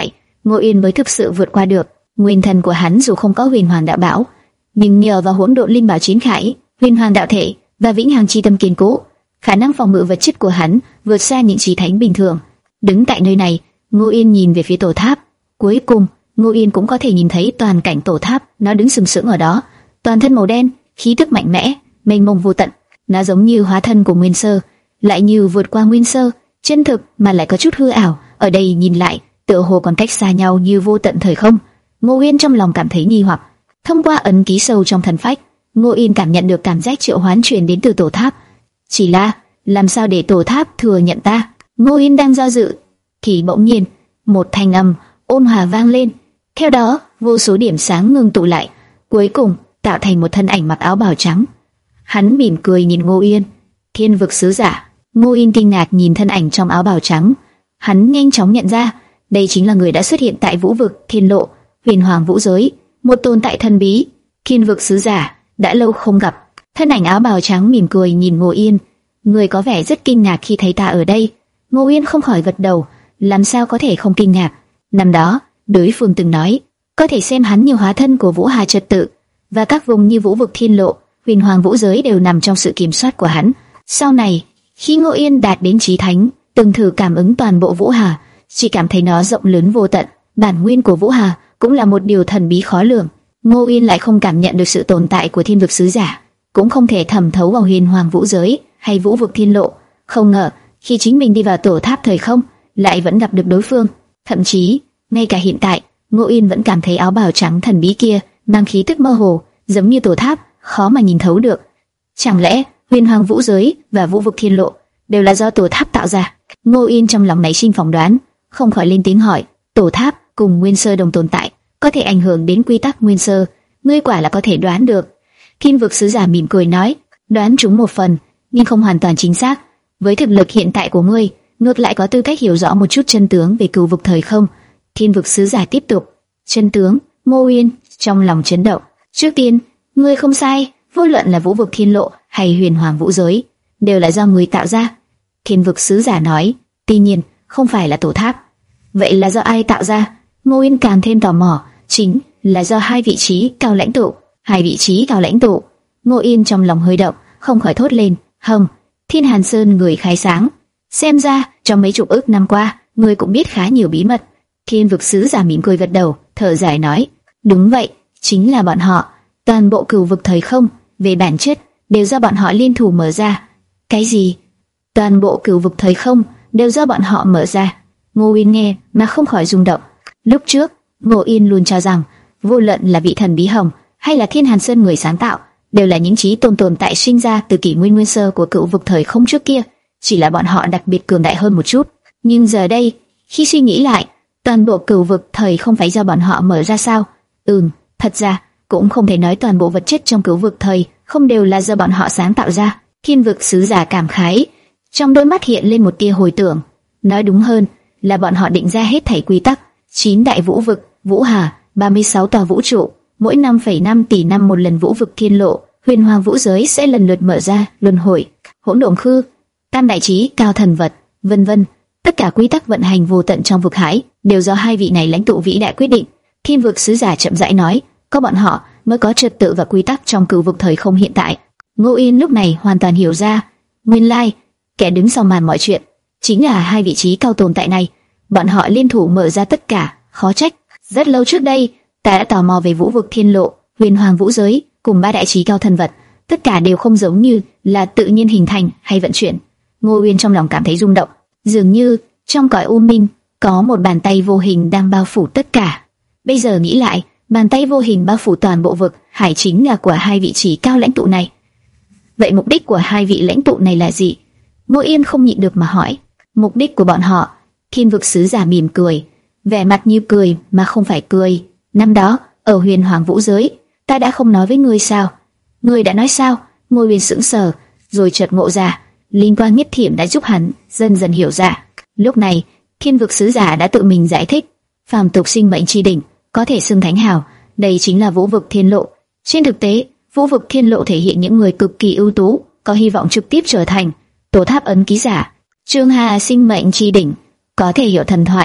Ngô Yên mới thực sự vượt qua được. Nguyên thần của hắn dù không có huyền hoàng đạo bảo, nhưng nhờ vào hỗn độn linh bảo chiến khải, huyền hoàng đạo thể và vĩnh hằng chi tâm kiên cố, khả năng phòng ngự vật chất của hắn vượt xa những chí thánh bình thường. Đứng tại nơi này, Ngô Yên nhìn về phía tổ tháp. Cuối cùng, Ngô Yên cũng có thể nhìn thấy toàn cảnh tổ tháp. Nó đứng sừng sững ở đó, toàn thân màu đen, khí tức mạnh mẽ, mênh mông vô tận. Nó giống như hóa thân của Nguyên Sơ, lại như vượt qua Nguyên Sơ, chân thực mà lại có chút hư ảo. Ở đây nhìn lại, tựa hồ còn cách xa nhau như vô tận thời không. Ngô Yên trong lòng cảm thấy nghi hoặc. Thông qua ấn ký sâu trong thần phách, Ngô Yên cảm nhận được cảm giác triệu hoán truyền đến từ tổ tháp. Chỉ là làm sao để tổ tháp thừa nhận ta? Ngô Yên đang do dự, thì bỗng nhiên một thanh âm ôn hòa vang lên. Theo đó, vô số điểm sáng ngưng tụ lại, cuối cùng tạo thành một thân ảnh mặc áo bào trắng. Hắn mỉm cười nhìn Ngô Yên. Thiên vực sứ giả. Ngô Yên kinh ngạc nhìn thân ảnh trong áo bào trắng. Hắn nhanh chóng nhận ra, đây chính là người đã xuất hiện tại Vũ vực Thiên Lộ, Huyền Hoàng Vũ giới, một tồn tại thần bí. Thiên vực sứ giả, đã lâu không gặp. Thân ảnh áo bào trắng mỉm cười nhìn Ngô Yên. Người có vẻ rất kinh ngạc khi thấy ta ở đây. Ngô Yên không khỏi gật đầu, làm sao có thể không kinh ngạc. Năm đó, đối phương từng nói, có thể xem hắn như hóa thân của Vũ Hà trật tự, và các vùng như Vũ vực Thiên Lộ, Huyền Hoàng Vũ giới đều nằm trong sự kiểm soát của hắn. Sau này, khi Ngô Yên đạt đến chí thánh, từng thử cảm ứng toàn bộ Vũ Hà, chỉ cảm thấy nó rộng lớn vô tận. Bản nguyên của Vũ Hà cũng là một điều thần bí khó lường. Ngô Yên lại không cảm nhận được sự tồn tại của thiên vực sứ giả, cũng không thể thẩm thấu vào Huyền Hoàng Vũ giới hay Vũ vực Thiên Lộ. Không ngờ, khi chính mình đi vào tổ tháp thời không, lại vẫn gặp được đối phương. Thậm chí, ngay cả hiện tại, Ngô Yên vẫn cảm thấy áo bào trắng thần bí kia mang khí tức mơ hồ, giống như tổ tháp, khó mà nhìn thấu được. Chẳng lẽ Huyền Hoàng Vũ giới và Vũ vực Thiên Lộ đều là do tổ tháp tạo ra? Ngô Yên trong lòng nảy sinh phỏng đoán, không khỏi lên tiếng hỏi. Tổ tháp cùng Nguyên Sơ đồng tồn tại, có thể ảnh hưởng đến quy tắc Nguyên Sơ, ngươi quả là có thể đoán được. Thiên vực sứ giả mỉm cười nói, đoán trúng một phần, nhưng không hoàn toàn chính xác. Với thực lực hiện tại của ngươi, ngược lại có tư cách hiểu rõ một chút chân tướng về cửu vực thời không. Thiên vực sứ giả tiếp tục. Chân tướng? Ngô Yên trong lòng chấn động. Trước tiên, ngươi không sai, vô luận là Vũ vực Thiên Lộ hay Huyền Hoàng Vũ giới, đều là do ngươi tạo ra. Thiên vực sứ giả nói, tuy nhiên, không phải là tổ tháp. Vậy là do ai tạo ra? Ngô Yên càng thêm tò mò. Chính là do hai vị trí cao lãnh tụ. Hai vị trí cao lãnh tụ. Ngô Yên trong lòng hơi động, không khỏi thốt lên, hông. Thiên Hàn Sơn người khai sáng. Xem ra, trong mấy chục ức năm qua, ngươi cũng biết khá nhiều bí mật. Thiên vực sứ giả mỉm cười gật đầu, thở dài nói, đúng vậy, chính là bọn họ. Toàn bộ cửu vực thời không, về bản chất, đều do bọn họ liên thủ mở ra. Cái gì? Toàn bộ cửu vực thời không, đều do bọn họ mở ra. Ngô Yên nghe mà không khỏi rung động. Lúc trước, Ngô Yên luôn cho rằng, vô luận là vị thần bí hồng hay là Thiên Hàn Sơn người sáng tạo, đều là những chí tôn tồn tại sinh ra từ kỷ nguyên nguyên sơ của cửu vực thời không trước kia, chỉ là bọn họ đặc biệt cường đại hơn một chút. Nhưng giờ đây, khi suy nghĩ lại, toàn bộ cửu vực thời không phải do bọn họ mở ra sao? Ừm, thật ra cũng không thể nói toàn bộ vật chất trong cửu vực thời không đều là do bọn họ sáng tạo ra. Thiên vực sứ giả cảm khái, trong đôi mắt hiện lên một tia hồi tưởng. Nói đúng hơn là bọn họ định ra hết thảy quy tắc. Chín đại vũ vực, Vũ Hà, ba mươi sáu tòa vũ trụ, mỗi năm phẩy năm tỷ năm một lần Vũ vực Thiên Lộ, Huyền Hoàng Vũ giới sẽ lần lượt mở ra, luân hồi, hỗn độn khư, tam đại chí cao thần vật, vân vân. Tất cả quy tắc vận hành vô tận trong vực hải đều do hai vị này lãnh tụ vĩ đại quyết định. Thiên vực sứ giả chậm rãi nói, có bọn họ mới có trật tự và quy tắc trong cửu vực thời không hiện tại. Ngô Yên lúc này hoàn toàn hiểu ra, nguyên lai kẻ đứng sau màn mọi chuyện chính là hai vị trí cao tồn tại này. Bọn họ liên thủ mở ra tất cả, khó trách. Rất lâu trước đây, ta đã tò mò về Vũ vực Thiên Lộ, Huyền Hoàng Vũ giới cùng ba đại chí cao thần vật, tất cả đều không giống như là tự nhiên hình thành hay vận chuyển. Ngô Uyên trong lòng cảm thấy rung động, dường như trong cõi u minh có một bàn tay vô hình đang bao phủ tất cả. Bây giờ nghĩ lại, bàn tay vô hình bao phủ toàn bộ vực hải chính là của hai vị chí cao lãnh tụ này. Vậy mục đích của hai vị lãnh tụ này là gì? Ngô Yên không nhịn được mà hỏi. Mục đích của bọn họ? Thiên vực sứ giả mỉm cười, vẻ mặt như cười mà không phải cười. Năm đó ở Huyền Hoàng Vũ giới, ta đã không nói với ngươi sao? Ngươi đã nói sao? Ngô Uyên sững sờ, rồi chợt ngộ ra, linh quang nhất thiểm đã giúp hắn dần dần hiểu ra. Lúc này, Thiên vực sứ giả đã tự mình giải thích, phàm tục sinh mệnh chi đỉnh, có thể xưng thánh hào, đây chính là Vũ vực Thiên Lộ. Trên thực tế, Vũ vực Thiên Lộ thể hiện những người cực kỳ ưu tú, có hy vọng trực tiếp trở thành tổ tháp ấn ký giả. Trương Hà sinh mệnh chi đỉnh, có thể hiểu thần thoại,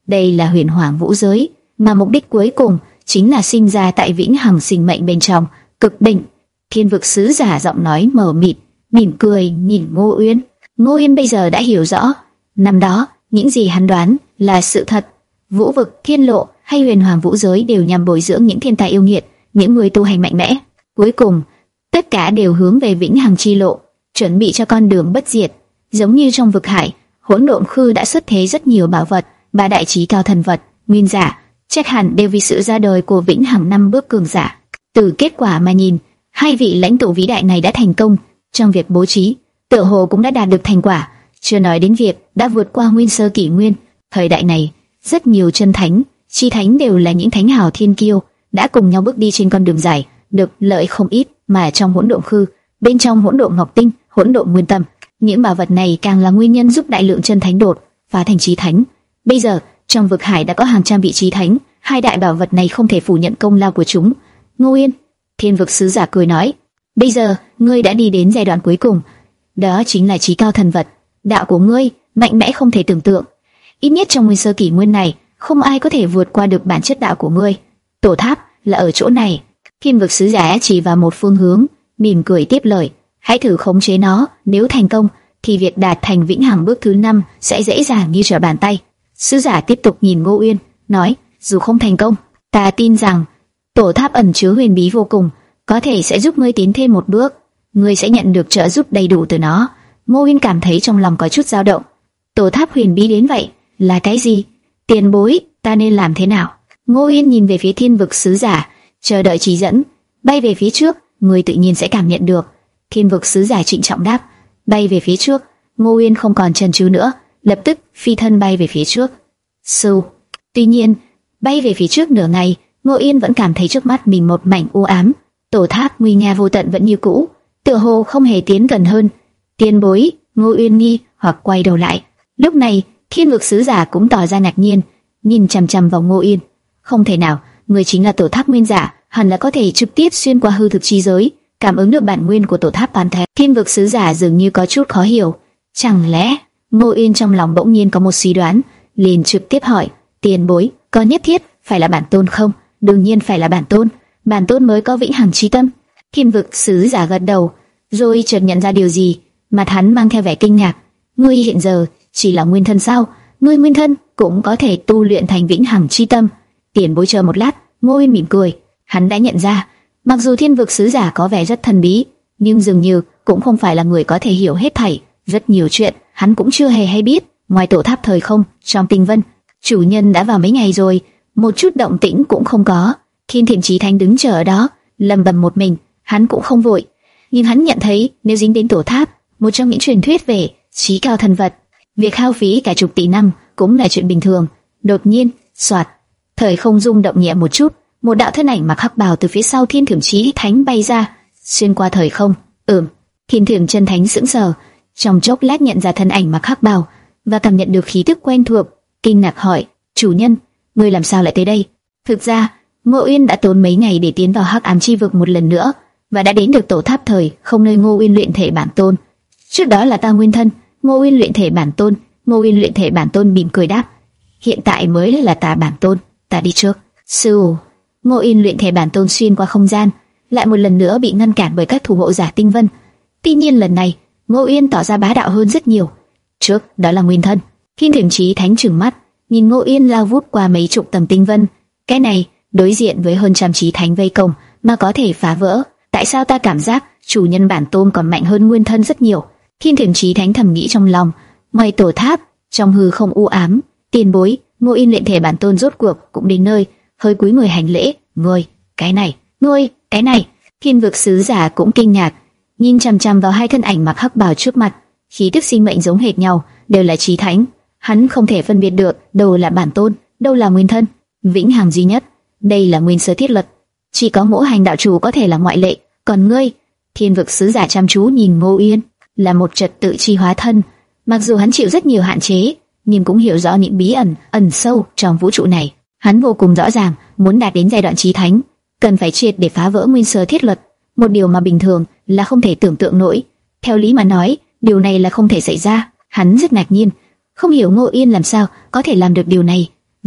Đây là huyền hoàng vũ giới, mà mục đích cuối cùng chính là sinh ra tại vĩnh hằng sinh mệnh bên trong, cực định. Thiên vực sứ giả giọng nói mờ mịt, mỉm cười nhìn Ngô Uyên. Ngô Uyên bây giờ đã hiểu rõ, năm đó những gì hắn đoán là sự thật. Vũ vực, thiên lộ hay huyền hoàng vũ giới đều nhằm bồi dưỡng những thiên tài yêu nghiệt, những người tu hành mạnh mẽ. Cuối cùng, tất cả đều hướng về vĩnh hằng chi lộ, chuẩn bị cho con đường bất diệt. Giống như trong vực hải, hỗn độn khư đã xuất thế rất nhiều bảo vật, ba đại chí cao thần vật, nguyên giả, chắc hẳn đều vì sự ra đời của vĩnh hằng năm bước cường giả. Từ kết quả mà nhìn, hai vị lãnh tụ vĩ đại này đã thành công trong việc bố trí, tựa hồ cũng đã đạt được thành quả. Chưa nói đến việc đã vượt qua nguyên sơ kỷ nguyên. Thời đại này, rất nhiều chân thánh, chi thánh đều là những thánh hào thiên kiêu, đã cùng nhau bước đi trên con đường dài, được lợi không ít. Mà trong hỗn độn khư, bên trong hỗn độn ngọc tinh, hỗn độn nguyên tâm, những bảo vật này càng là nguyên nhân giúp đại lượng chân thánh đột phá thành chí thánh. Bây giờ trong vực hải đã có hàng trăm vị chí thánh, hai đại bảo vật này không thể phủ nhận công lao của chúng. Ngô Uyên, thiên vực sứ giả cười nói, bây giờ ngươi đã đi đến giai đoạn cuối cùng, đó chính là chí cao thần vật. Đạo của ngươi mạnh mẽ không thể tưởng tượng, ít nhất trong nguyên sơ kỷ nguyên này, không ai có thể vượt qua được bản chất đạo của ngươi. Tổ tháp là ở chỗ này. Thiên vực sứ giả chỉ vào một phương hướng, mỉm cười tiếp lời, hãy thử khống chế nó, nếu thành công thì việc đạt thành vĩnh hằng bước thứ năm sẽ dễ dàng như trở bàn tay. Sứ giả tiếp tục nhìn Ngô Uyên, nói, dù không thành công, ta tin rằng tổ tháp ẩn chứa huyền bí vô cùng, có thể sẽ giúp ngươi tiến thêm một bước, ngươi sẽ nhận được trợ giúp đầy đủ từ nó. Ngô Uyên cảm thấy trong lòng có chút dao động. Tổ tháp huyền bí đến vậy, là cái gì? Tiền bối, ta nên làm thế nào? Ngô Uyên nhìn về phía thiên vực sứ giả, chờ đợi chỉ dẫn. Bay về phía trước, ngươi tự nhiên sẽ cảm nhận được. Thiên vực sứ giả trịnh trọng đáp. Bay về phía trước. Ngô Uyên không còn chần chừ nữa, lập tức phi thân bay về phía trước. Sưu. Tuy nhiên, bay về phía trước nửa ngày, Ngô Uyên vẫn cảm thấy trước mắt mình một mảnh u ám. Tổ tháp nguy nga vô tận vẫn như cũ, tựa hồ không hề tiến gần hơn. Tiền bối, Ngô Uyên nghi hoặc quay đầu lại. Lúc này, thiên vực sứ giả cũng tỏ ra ngạc nhiên, nhìn chằm chằm vào Ngô Uyên. Không thể nào, người chính là tổ tháp nguyên giả, hẳn là có thể trực tiếp xuyên qua hư thực chi giới, cảm ứng được bản nguyên của tổ tháp Pan Thép. Thiên vực sứ giả dường như có chút khó hiểu. Chẳng lẽ? Ngô Uyên trong lòng bỗng nhiên có một suy đoán, liền trực tiếp hỏi, tiền bối, có nhất thiết phải là bản tôn không? Đương nhiên phải là bản tôn, bản tôn mới có vĩnh hằng chi tâm. Thiên vực sứ giả gật đầu, rồi chợt nhận ra điều gì, mặt hắn mang theo vẻ kinh ngạc. Ngươi hiện giờ chỉ là nguyên thân sao? Ngươi nguyên thân cũng có thể tu luyện thành vĩnh hằng chi tâm? Tiền bối chờ một lát. Ngô Uyên mỉm cười, hắn đã nhận ra, mặc dù thiên vực sứ giả có vẻ rất thần bí, nhưng dường như cũng không phải là người có thể hiểu hết thảy. Rất nhiều chuyện hắn cũng chưa hề hay biết. Ngoài tổ tháp thời không, trong tinh vân, chủ nhân đã vào mấy ngày rồi, một chút động tĩnh cũng không có. Thiên Thiểm Chí Thánh đứng chờ ở đó, lầm bầm một mình. Hắn cũng không vội, nhưng hắn nhận thấy nếu dính đến tổ tháp, một trong những truyền thuyết về chí cao thần vật, việc hao phí cả chục tỷ năm cũng là chuyện bình thường. Đột nhiên, xoạt, thời không rung động nhẹ một chút, một đạo thân ảnh mặc hắc bào từ phía sau Thiên Thiểm Chí Thánh bay ra, xuyên qua thời không. Ừm, Thiên Thiểm Chân Thánh sững sờ, trong chốc lát nhận ra thân ảnh mặc hắc bào và cảm nhận được khí tức quen thuộc, kinh ngạc hỏi: "Chủ nhân, ngươi làm sao lại tới đây?" Thực ra, Ngô Uyên đã tốn mấy ngày để tiến vào Hắc Ám Chi Vực một lần nữa và đã đến được tổ tháp thời không nơi Ngô Uyên luyện thể bản tôn. Trước đó là ta nguyên thân, Ngô Uyên luyện thể bản tôn. Ngô Uyên luyện thể bản tôn mỉm cười đáp: "Hiện tại mới là ta bản tôn, ta đi trước." Sư, Ngô Uyên luyện thể bản tôn xuyên qua không gian, lại một lần nữa bị ngăn cản bởi các thủ hộ giả tinh vân. Tuy nhiên lần này, Ngô Uyên tỏ ra bá đạo hơn rất nhiều. Trước đó là nguyên thân. Thiên Thiểm Chí Thánh trừng mắt, nhìn Ngô Uyên lao vút qua mấy chục tầng tinh vân. Cái này, đối diện với hơn trăm chí thánh vây công mà có thể phá vỡ, tại sao ta cảm giác chủ nhân bản tôn còn mạnh hơn nguyên thân rất nhiều? Thiên Thiểm Chí Thánh thầm nghĩ trong lòng. Ngoài tổ tháp, trong hư không u ám, tiền bối Ngô Uyên luyện thể bản tôn rốt cuộc cũng đến nơi, hơi cúi người hành lễ. Ngươi, cái này, ngươi, cái này. Thiên vực sứ giả cũng kinh ngạc, nhìn chằm chằm vào hai thân ảnh mặc hắc bào trước mặt, khí tức sinh mệnh giống hệt nhau, đều là chí thánh. Hắn không thể phân biệt được đâu là bản tôn, đâu là nguyên thân. Vĩnh hằng duy nhất, đây là nguyên sơ thiết luật, chỉ có Ngũ Hành đạo chủ có thể là ngoại lệ. Còn ngươi? Thiên vực sứ giả chăm chú nhìn Ngô Uyên, là một trật tự chi hóa thân. Mặc dù hắn chịu rất nhiều hạn chế, nhưng cũng hiểu rõ những bí ẩn ẩn sâu trong vũ trụ này. Hắn vô cùng rõ ràng, muốn đạt đến giai đoạn chí thánh, cần phải triệt để phá vỡ nguyên sơ thiết luật, một điều mà bình thường là không thể tưởng tượng nổi. Theo lý mà nói, điều này là không thể xảy ra. Hắn rất ngạc nhiên, không hiểu Ngô Uyên làm sao có thể làm được điều này.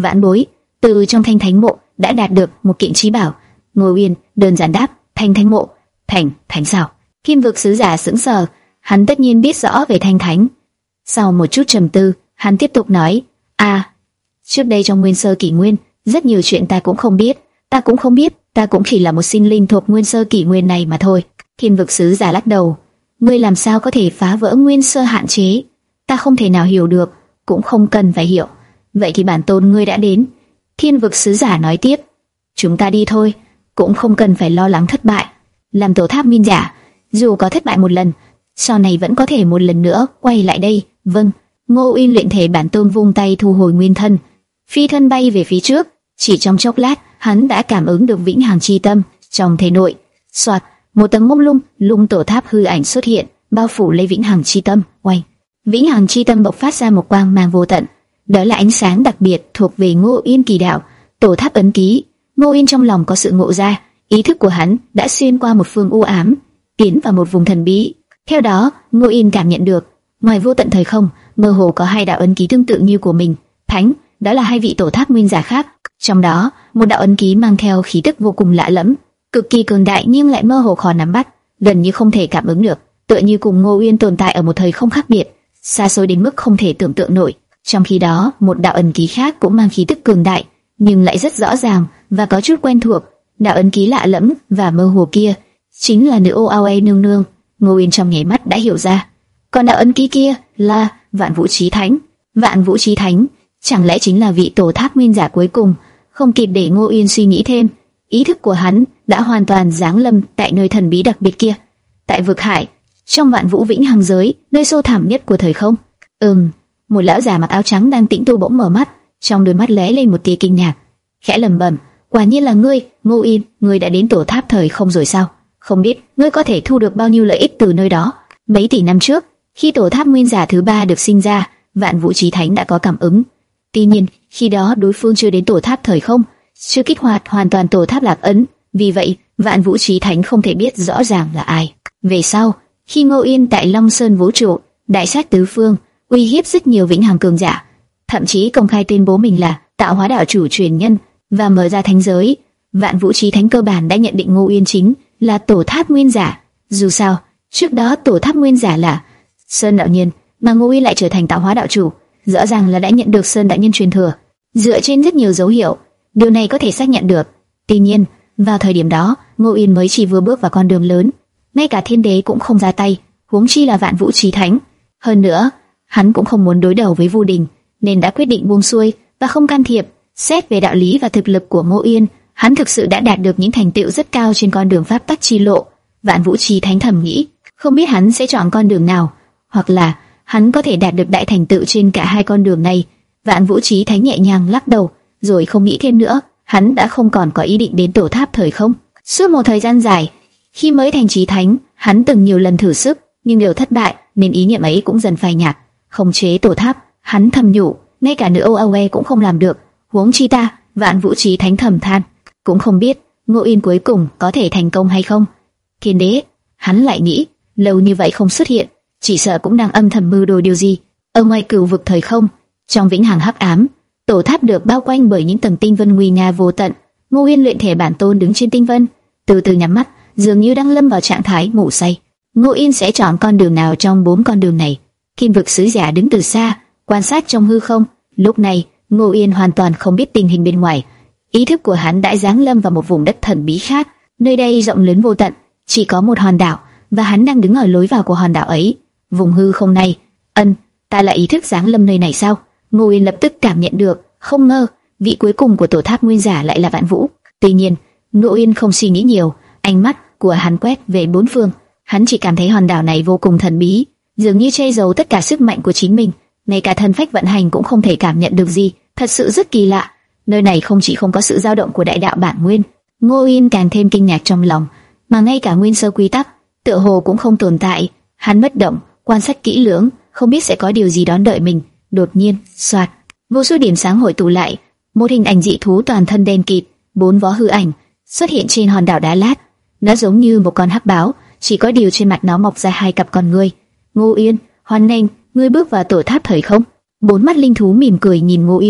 Vãn bối từ trong Thanh Thánh Mộ đã đạt được một kiện trí bảo. Ngô Uyên đơn giản đáp. Thanh Thánh Mộ? Thành, Thánh sao? Kim vực sứ giả sững sờ, hắn tất nhiên biết rõ về Thanh Thánh. Sau một chút trầm tư, hắn tiếp tục nói: "À, trước đây trong Nguyên Sơ Kỷ Nguyên, rất nhiều chuyện ta cũng không biết, ta cũng không biết, ta cũng chỉ là một sinh linh thuộc Nguyên Sơ Kỷ Nguyên này mà thôi." Kim vực sứ giả lắc đầu: "Ngươi làm sao có thể phá vỡ Nguyên Sơ hạn chế? Ta không thể nào hiểu được, cũng không cần phải hiểu. Vậy thì bản tôn ngươi đã đến." Thiên vực sứ giả nói tiếp: "Chúng ta đi thôi, cũng không cần phải lo lắng thất bại. Làm tổ tháp nguyên giả, dù có thất bại một lần, sau này vẫn có thể một lần nữa quay lại đây." "Vâng." Ngô Uyên luyện thể bản tôn vung tay thu hồi nguyên thân, phi thân bay về phía trước. Chỉ trong chốc lát, hắn đã cảm ứng được vĩnh hằng chi tâm trong thể nội. Soạt, một tầng mông lung lung tổ tháp hư ảnh xuất hiện, bao phủ lấy vĩnh hằng chi tâm. Oanh! Vĩnh hằng chi tâm bộc phát ra một quang mang vô tận. Đó là ánh sáng đặc biệt thuộc về Ngô Uyên kỳ đạo, tổ tháp ấn ký. Ngô Uyên trong lòng có sự ngộ ra, ý thức của hắn đã xuyên qua một phương u ám, tiến vào một vùng thần bí. Theo đó, Ngô Uyên cảm nhận được, ngoài vô tận thời không, mơ hồ có hai đạo ấn ký tương tự như của mình. Thánh, đó là hai vị tổ tháp nguyên giả khác. Trong đó, một đạo ấn ký mang theo khí tức vô cùng lạ lẫm, cực kỳ cường đại nhưng lại mơ hồ khó nắm bắt, gần như không thể cảm ứng được, tựa như cùng Ngô Uyên tồn tại ở một thời không khác biệt, xa xôi đến mức không thể tưởng tượng nổi. Trong khi đó, một đạo ấn ký khác cũng mang khí tức cường đại, nhưng lại rất rõ ràng và có chút quen thuộc. Đạo ấn ký lạ lẫm và mơ hồ kia chính là nữ ô ao a nương nương. Ngô Uyên trong nháy mắt đã hiểu ra. Còn đạo ấn ký kia là Vạn Vũ Chí Thánh. Vạn Vũ Chí Thánh chẳng lẽ chính là vị tổ tháp nguyên giả cuối cùng? Không kịp để Ngô Uyên suy nghĩ thêm, ý thức của hắn đã hoàn toàn giáng lâm tại nơi thần bí đặc biệt kia, tại vực hải, trong Vạn Vũ Vĩnh Hằng giới, nơi sâu thẳm nhất của thời không. Ừm, một lão già mặc áo trắng đang tĩnh tu bỗng mở mắt, trong đôi mắt lóe lên một tia kinh ngạc, khẽ lẩm bẩm: "Quả nhiên là ngươi, Ngô Uyên, ngươi đã đến tổ tháp thời không rồi sao? Không biết ngươi có thể thu được bao nhiêu lợi ích từ nơi đó?" Mấy tỷ năm trước, khi tổ tháp nguyên giả thứ ba được sinh ra, Vạn Vũ Chí Thánh đã có cảm ứng. Tuy nhiên, khi đó đối phương chưa đến tổ tháp thời không, chưa kích hoạt hoàn toàn tổ tháp lạc ấn, vì vậy Vạn Vũ Chí Thánh không thể biết rõ ràng là ai. Về sau, khi Ngô Uyên tại Long Sơn vũ trụ đại sát tứ phương, uy hiếp rất nhiều vĩnh hằng cường giả, thậm chí công khai tuyên bố mình là tạo hóa đạo chủ truyền nhân và mở ra thánh giới, Vạn Vũ Chí Thánh cơ bản đã nhận định Ngô Uyên chính là tổ tháp nguyên giả. Dù sao, trước đó tổ tháp nguyên giả là Sơn đạo nhân, mà Ngô Uyên lại trở thành tạo hóa đạo chủ, rõ ràng là đã nhận được Sơn đạo nhân truyền thừa. Dựa trên rất nhiều dấu hiệu, điều này có thể xác nhận được. Tuy nhiên, vào thời điểm đó, Ngô Uyên mới chỉ vừa bước vào con đường lớn, ngay cả thiên đế cũng không ra tay, huống chi là Vạn Vũ Chí Thánh. Hơn nữa, hắn cũng không muốn đối đầu với Vu Đình, nên đã quyết định buông xuôi và không can thiệp. Xét về đạo lý và thực lực của Ngô Uyên, hắn thực sự đã đạt được những thành tựu rất cao trên con đường pháp tắc chi lộ. Vạn Vũ Chí Thánh thầm nghĩ, không biết hắn sẽ chọn con đường nào, hoặc là hắn có thể đạt được đại thành tựu trên cả hai con đường này. Vạn Vũ Chí Thánh nhẹ nhàng lắc đầu, rồi không nghĩ thêm nữa. Hắn đã không còn có ý định đến tổ tháp thời không. Suốt một thời gian dài, khi mới thành Chí Thánh, hắn từng nhiều lần thử sức, nhưng đều thất bại, nên ý niệm ấy cũng dần phai nhạt. Khống chế tổ tháp, hắn thầm nhủ, ngay cả nữ ô a e cũng không làm được, huống chi ta. Vạn Vũ Chí Thánh thầm than, cũng không biết Ngô Uyên cuối cùng có thể thành công hay không. Thiên đế, hắn lại nghĩ, lâu như vậy không xuất hiện, chỉ sợ cũng đang âm thầm mưu đồ điều gì. Ở ngoài cửu vực thời không, trong vĩnh hằng hắc ám, tổ tháp được bao quanh bởi những tầng tinh vân nguy nga vô tận. Ngô Uyên luyện thể bản tôn đứng trên tinh vân, từ từ nhắm mắt, dường như đang lâm vào trạng thái ngủ say. Ngô Uyên sẽ chọn con đường nào trong bốn con đường này? Kim vực sứ giả đứng từ xa, quan sát trong hư không. Lúc này, Ngô Uyên hoàn toàn không biết tình hình bên ngoài. Ý thức của hắn đã giáng lâm vào một vùng đất thần bí khác. Nơi đây rộng lớn vô tận, chỉ có một hòn đảo, và hắn đang đứng ở lối vào của hòn đảo ấy. Vùng hư không này, ân, ta lại ý thức giáng lâm nơi này sao? Ngô Uyên lập tức cảm nhận được, không ngờ vị cuối cùng của tổ tháp nguyên giả lại là Vạn Vũ. Tuy nhiên, Ngô Uyên không suy nghĩ nhiều, ánh mắt của hắn quét về bốn phương. Hắn chỉ cảm thấy hòn đảo này vô cùng thần bí, dường như che giấu tất cả sức mạnh của chính mình, ngay cả thân phách vận hành cũng không thể cảm nhận được gì. Thật sự rất kỳ lạ. Nơi này không chỉ không có sự dao động của đại đạo bản nguyên, Ngô Uyên càng thêm kinh ngạc trong lòng, mà ngay cả nguyên sơ quy tắc tựa hồ cũng không tồn tại. Hắn bất động, quan sát kỹ lưỡng, không biết sẽ có điều gì đón đợi mình. Đột nhiên, xoạt, vô số điểm sáng hội tụ lại, một hình ảnh dị thú toàn thân đen kịt, bốn vó hư ảnh xuất hiện trên hòn đảo đá lát. Nó giống như một con hắc báo, chỉ có điều trên mặt nó mọc ra hai cặp con ngươi. Ngô Uyên, hoan nghênh ngươi bước vào tổ tháp thời không. Bốn mắt linh thú mỉm cười nhìn Ngô Uyên,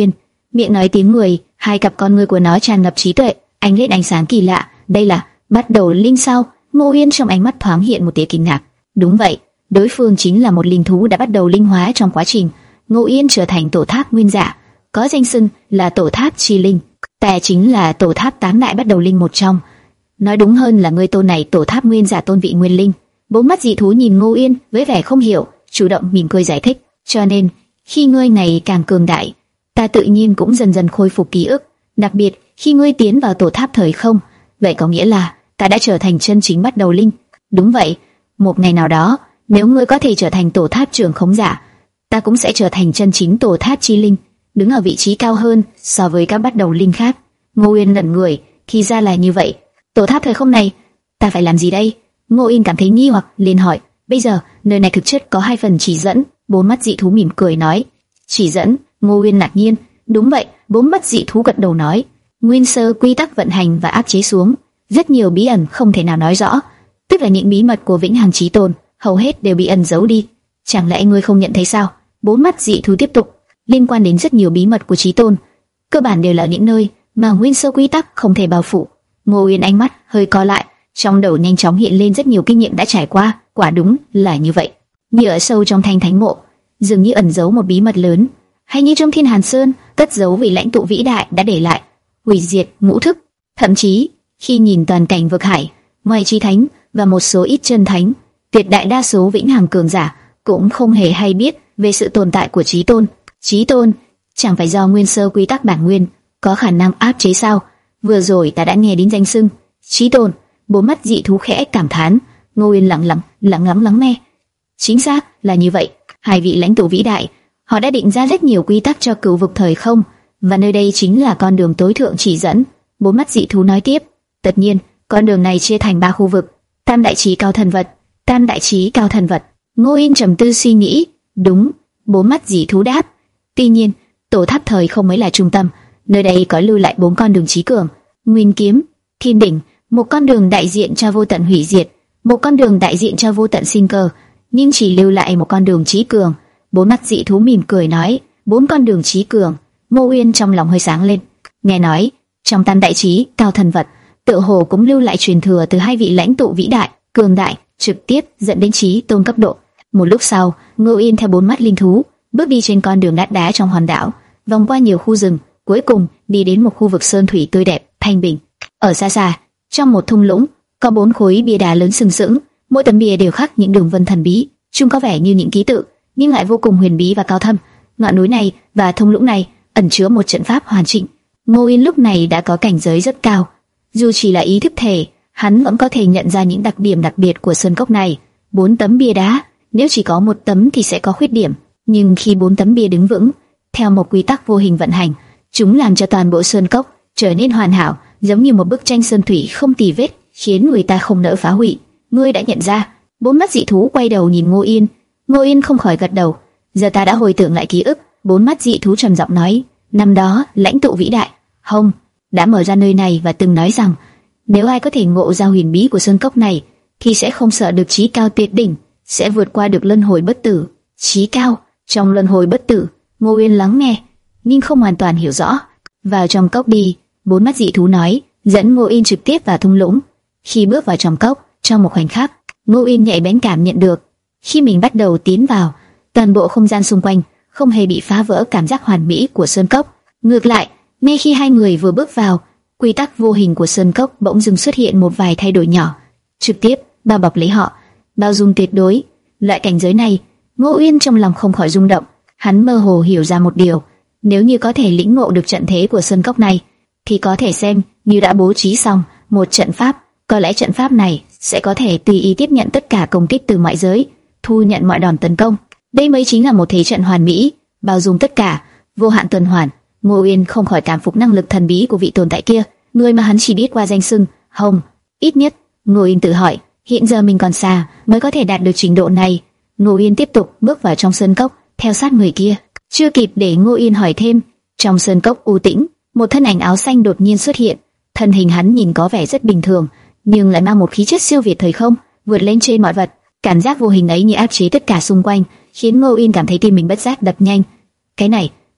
miệng nói tiếng người, hai cặp con ngươi của nó tràn ngập trí tuệ, ánh lên ánh sáng kỳ lạ. Đây là bắt đầu linh sao? Ngô Uyên trong ánh mắt thoáng hiện một tia kinh ngạc. Đúng vậy, đối phương chính là một linh thú đã bắt đầu linh hóa trong quá trình Ngô Uyên trở thành tổ tháp nguyên giả, có danh xưng là tổ tháp chi linh. Ta chính là tổ tháp tám đại bắt đầu linh một trong. Nói đúng hơn là ngươi tôn này tổ tháp nguyên giả tôn vị nguyên linh. Bốn mắt dị thú nhìn Ngô Uyên với vẻ không hiểu, chủ động mỉm cười giải thích. Cho nên, khi ngươi ngày càng cường đại, ta tự nhiên cũng dần dần khôi phục ký ức. Đặc biệt, khi ngươi tiến vào tổ tháp thời không, vậy có nghĩa là ta đã trở thành chân chính bắt đầu linh. Đúng vậy, một ngày nào đó, nếu ngươi có thể trở thành tổ tháp trưởng khống giả, ta cũng sẽ trở thành chân chính tổ tháp chi linh, đứng ở vị trí cao hơn so với các bắt đầu linh khác. Ngô Uyên lẩm người, thì ra là như vậy. Tổ tháp thời không này, ta phải làm gì đây? Ngô Uyên cảm thấy nghi hoặc, liền hỏi. Bây giờ, nơi này thực chất có hai phần chỉ dẫn. Bốn mắt dị thú mỉm cười nói. Chỉ dẫn? Ngô Uyên ngạc nhiên. Đúng vậy, bốn mắt dị thú gật đầu nói. Nguyên sơ quy tắc vận hành và áp chế xuống, rất nhiều bí ẩn không thể nào nói rõ, tức là những bí mật của Vĩnh Hằng Chí Tôn hầu hết đều bị ẩn giấu đi. Chẳng lẽ ngươi không nhận thấy sao? Bốn mắt dị thú tiếp tục. Liên quan đến rất nhiều bí mật của Chí Tôn, cơ bản đều là những nơi mà nguyên sơ quy tắc không thể bao phủ. Ngô Uyên ánh mắt hơi co lại, trong đầu nhanh chóng hiện lên rất nhiều kinh nghiệm đã trải qua. Quả đúng là như vậy. Như ở sâu trong thanh thánh mộ, dường như ẩn giấu một bí mật lớn, hay như trong Thiên Hàn Sơn cất giấu vị lãnh tụ vĩ đại đã để lại hủy diệt ngũ thức. Thậm chí khi nhìn toàn cảnh vực hải, ngoài Chí Thánh và một số ít chân thánh, tuyệt đại đa số vĩnh hằng cường giả cũng không hề hay biết về sự tồn tại của Chí Tôn. Chí Tôn chẳng phải do nguyên sơ quy tắc bản nguyên có khả năng áp chế sao? Vừa rồi ta đã nghe đến danh xưng Chí Tôn. Bốn mắt dị thú khẽ cảm thán. Ngô Uyên lặng lặng lặng lắng lắng nghe. Chính xác là như vậy. Hai vị lãnh tụ vĩ đại, họ đã định ra rất nhiều quy tắc cho cửu vực thời không, và nơi đây chính là con đường tối thượng chỉ dẫn. Bốn mắt dị thú nói tiếp. Tất nhiên, con đường này chia thành ba khu vực: Tam đại trí cao thần vật, Tam đại trí cao thần vật. Ngô Uyên trầm tư suy nghĩ. Đúng, bốn mắt dị thú đáp. Tuy nhiên, tổ tháp thời không mới là trung tâm. Nơi đây có lưu lại bốn con đường trí cường: Nguyên kiếm, Thiên đỉnh, một con đường đại diện cho vô tận hủy diệt, một con đường đại diện cho vô tận sinh cơ, nhưng chỉ lưu lại một con đường trí cường. Bốn mắt dị thú mỉm cười nói. Bốn con đường trí cường. Ngô Uyên trong lòng hơi sáng lên. Nghe nói trong Tam đại trí cao thần vật, tự hồ cũng lưu lại truyền thừa từ hai vị lãnh tụ vĩ đại, cường đại, trực tiếp dẫn đến Chí Tôn cấp độ. Một lúc sau, Ngô Uyên theo bốn mắt linh thú bước đi trên con đường lát đá trong hòn đảo, vòng qua nhiều khu rừng, cuối cùng đi đến một khu vực sơn thủy tươi đẹp, thanh bình. Ở xa xa, trong một thung lũng, có bốn khối bia đá lớn sừng sững, mỗi tấm bia đều khắc những đường vân thần bí, chúng có vẻ như những ký tự, nhưng lại vô cùng huyền bí và cao thâm. Ngọn núi này và thung lũng này ẩn chứa một trận pháp hoàn chỉnh. Ngô Uyên lúc này đã có cảnh giới rất cao, dù chỉ là ý thức thể, hắn vẫn có thể nhận ra những đặc điểm đặc biệt của sơn cốc này. Bốn tấm bia đá, nếu chỉ có một tấm thì sẽ có khuyết điểm, nhưng khi bốn tấm bia đứng vững, theo một quy tắc vô hình vận hành, chúng làm cho toàn bộ sơn cốc trở nên hoàn hảo, giống như một bức tranh sơn thủy không tì vết, khiến người ta không nỡ phá hủy. Ngươi đã nhận ra? Bốn mắt dị thú quay đầu nhìn Ngô Uyên. Ngô Uyên không khỏi gật đầu. Giờ ta đã hồi tưởng lại ký ức. Bốn mắt dị thú trầm giọng nói, năm đó lãnh tụ vĩ đại Hồng đã mở ra nơi này và từng nói rằng nếu ai có thể ngộ ra huyền bí của sơn cốc này thì sẽ không sợ được trí cao tuyệt đỉnh, sẽ vượt qua được luân hồi bất tử. Trí cao trong luân hồi bất tử. Ngô Uyên lắng nghe nhưng không hoàn toàn hiểu rõ. Vào trong cốc đi, bốn mắt dị thú nói, dẫn Ngô Uyên trực tiếp vào thung lũng. Khi bước vào trong cốc, trong một khoảnh khắc, Ngô Uyên nhạy bén cảm nhận được, khi mình bắt đầu tiến vào, toàn bộ không gian xung quanh không hề bị phá vỡ cảm giác hoàn mỹ của sơn cốc. Ngược lại, ngay khi hai người vừa bước vào, quy tắc vô hình của sơn cốc bỗng dưng xuất hiện một vài thay đổi nhỏ, trực tiếp bao bọc lấy họ, bao dung tuyệt đối. Loại cảnh giới này, Ngô Uyên trong lòng không khỏi rung động. Hắn mơ hồ hiểu ra một điều, nếu như có thể lĩnh ngộ được trận thế của sơn cốc này, thì có thể xem như đã bố trí xong một trận pháp. Có lẽ trận pháp này sẽ có thể tùy ý tiếp nhận tất cả công kích từ ngoại giới, thu nhận mọi đòn tấn công. Đây mới chính là một thế trận hoàn mỹ, bao dung tất cả, vô hạn tuần hoàn. Ngô Uyên không khỏi cảm phục năng lực thần bí của vị tồn tại kia, người mà hắn chỉ biết qua danh xưng Hồng. Ít nhất, Ngô Uyên tự hỏi, hiện giờ mình còn xa mới có thể đạt được trình độ này. Ngô Uyên tiếp tục bước vào trong sơn cốc, theo sát người kia. Chưa kịp để Ngô Uyên hỏi thêm, trong sơn cốc u tĩnh, một thân ảnh áo xanh đột nhiên xuất hiện. Thân hình hắn nhìn có vẻ rất bình thường, nhưng lại mang một khí chất siêu việt thời không, vượt lên trên mọi vật. Cảm giác vô hình ấy như áp chế tất cả xung quanh, khiến Ngô Uyên cảm thấy tim mình bất giác đập nhanh. Cái này,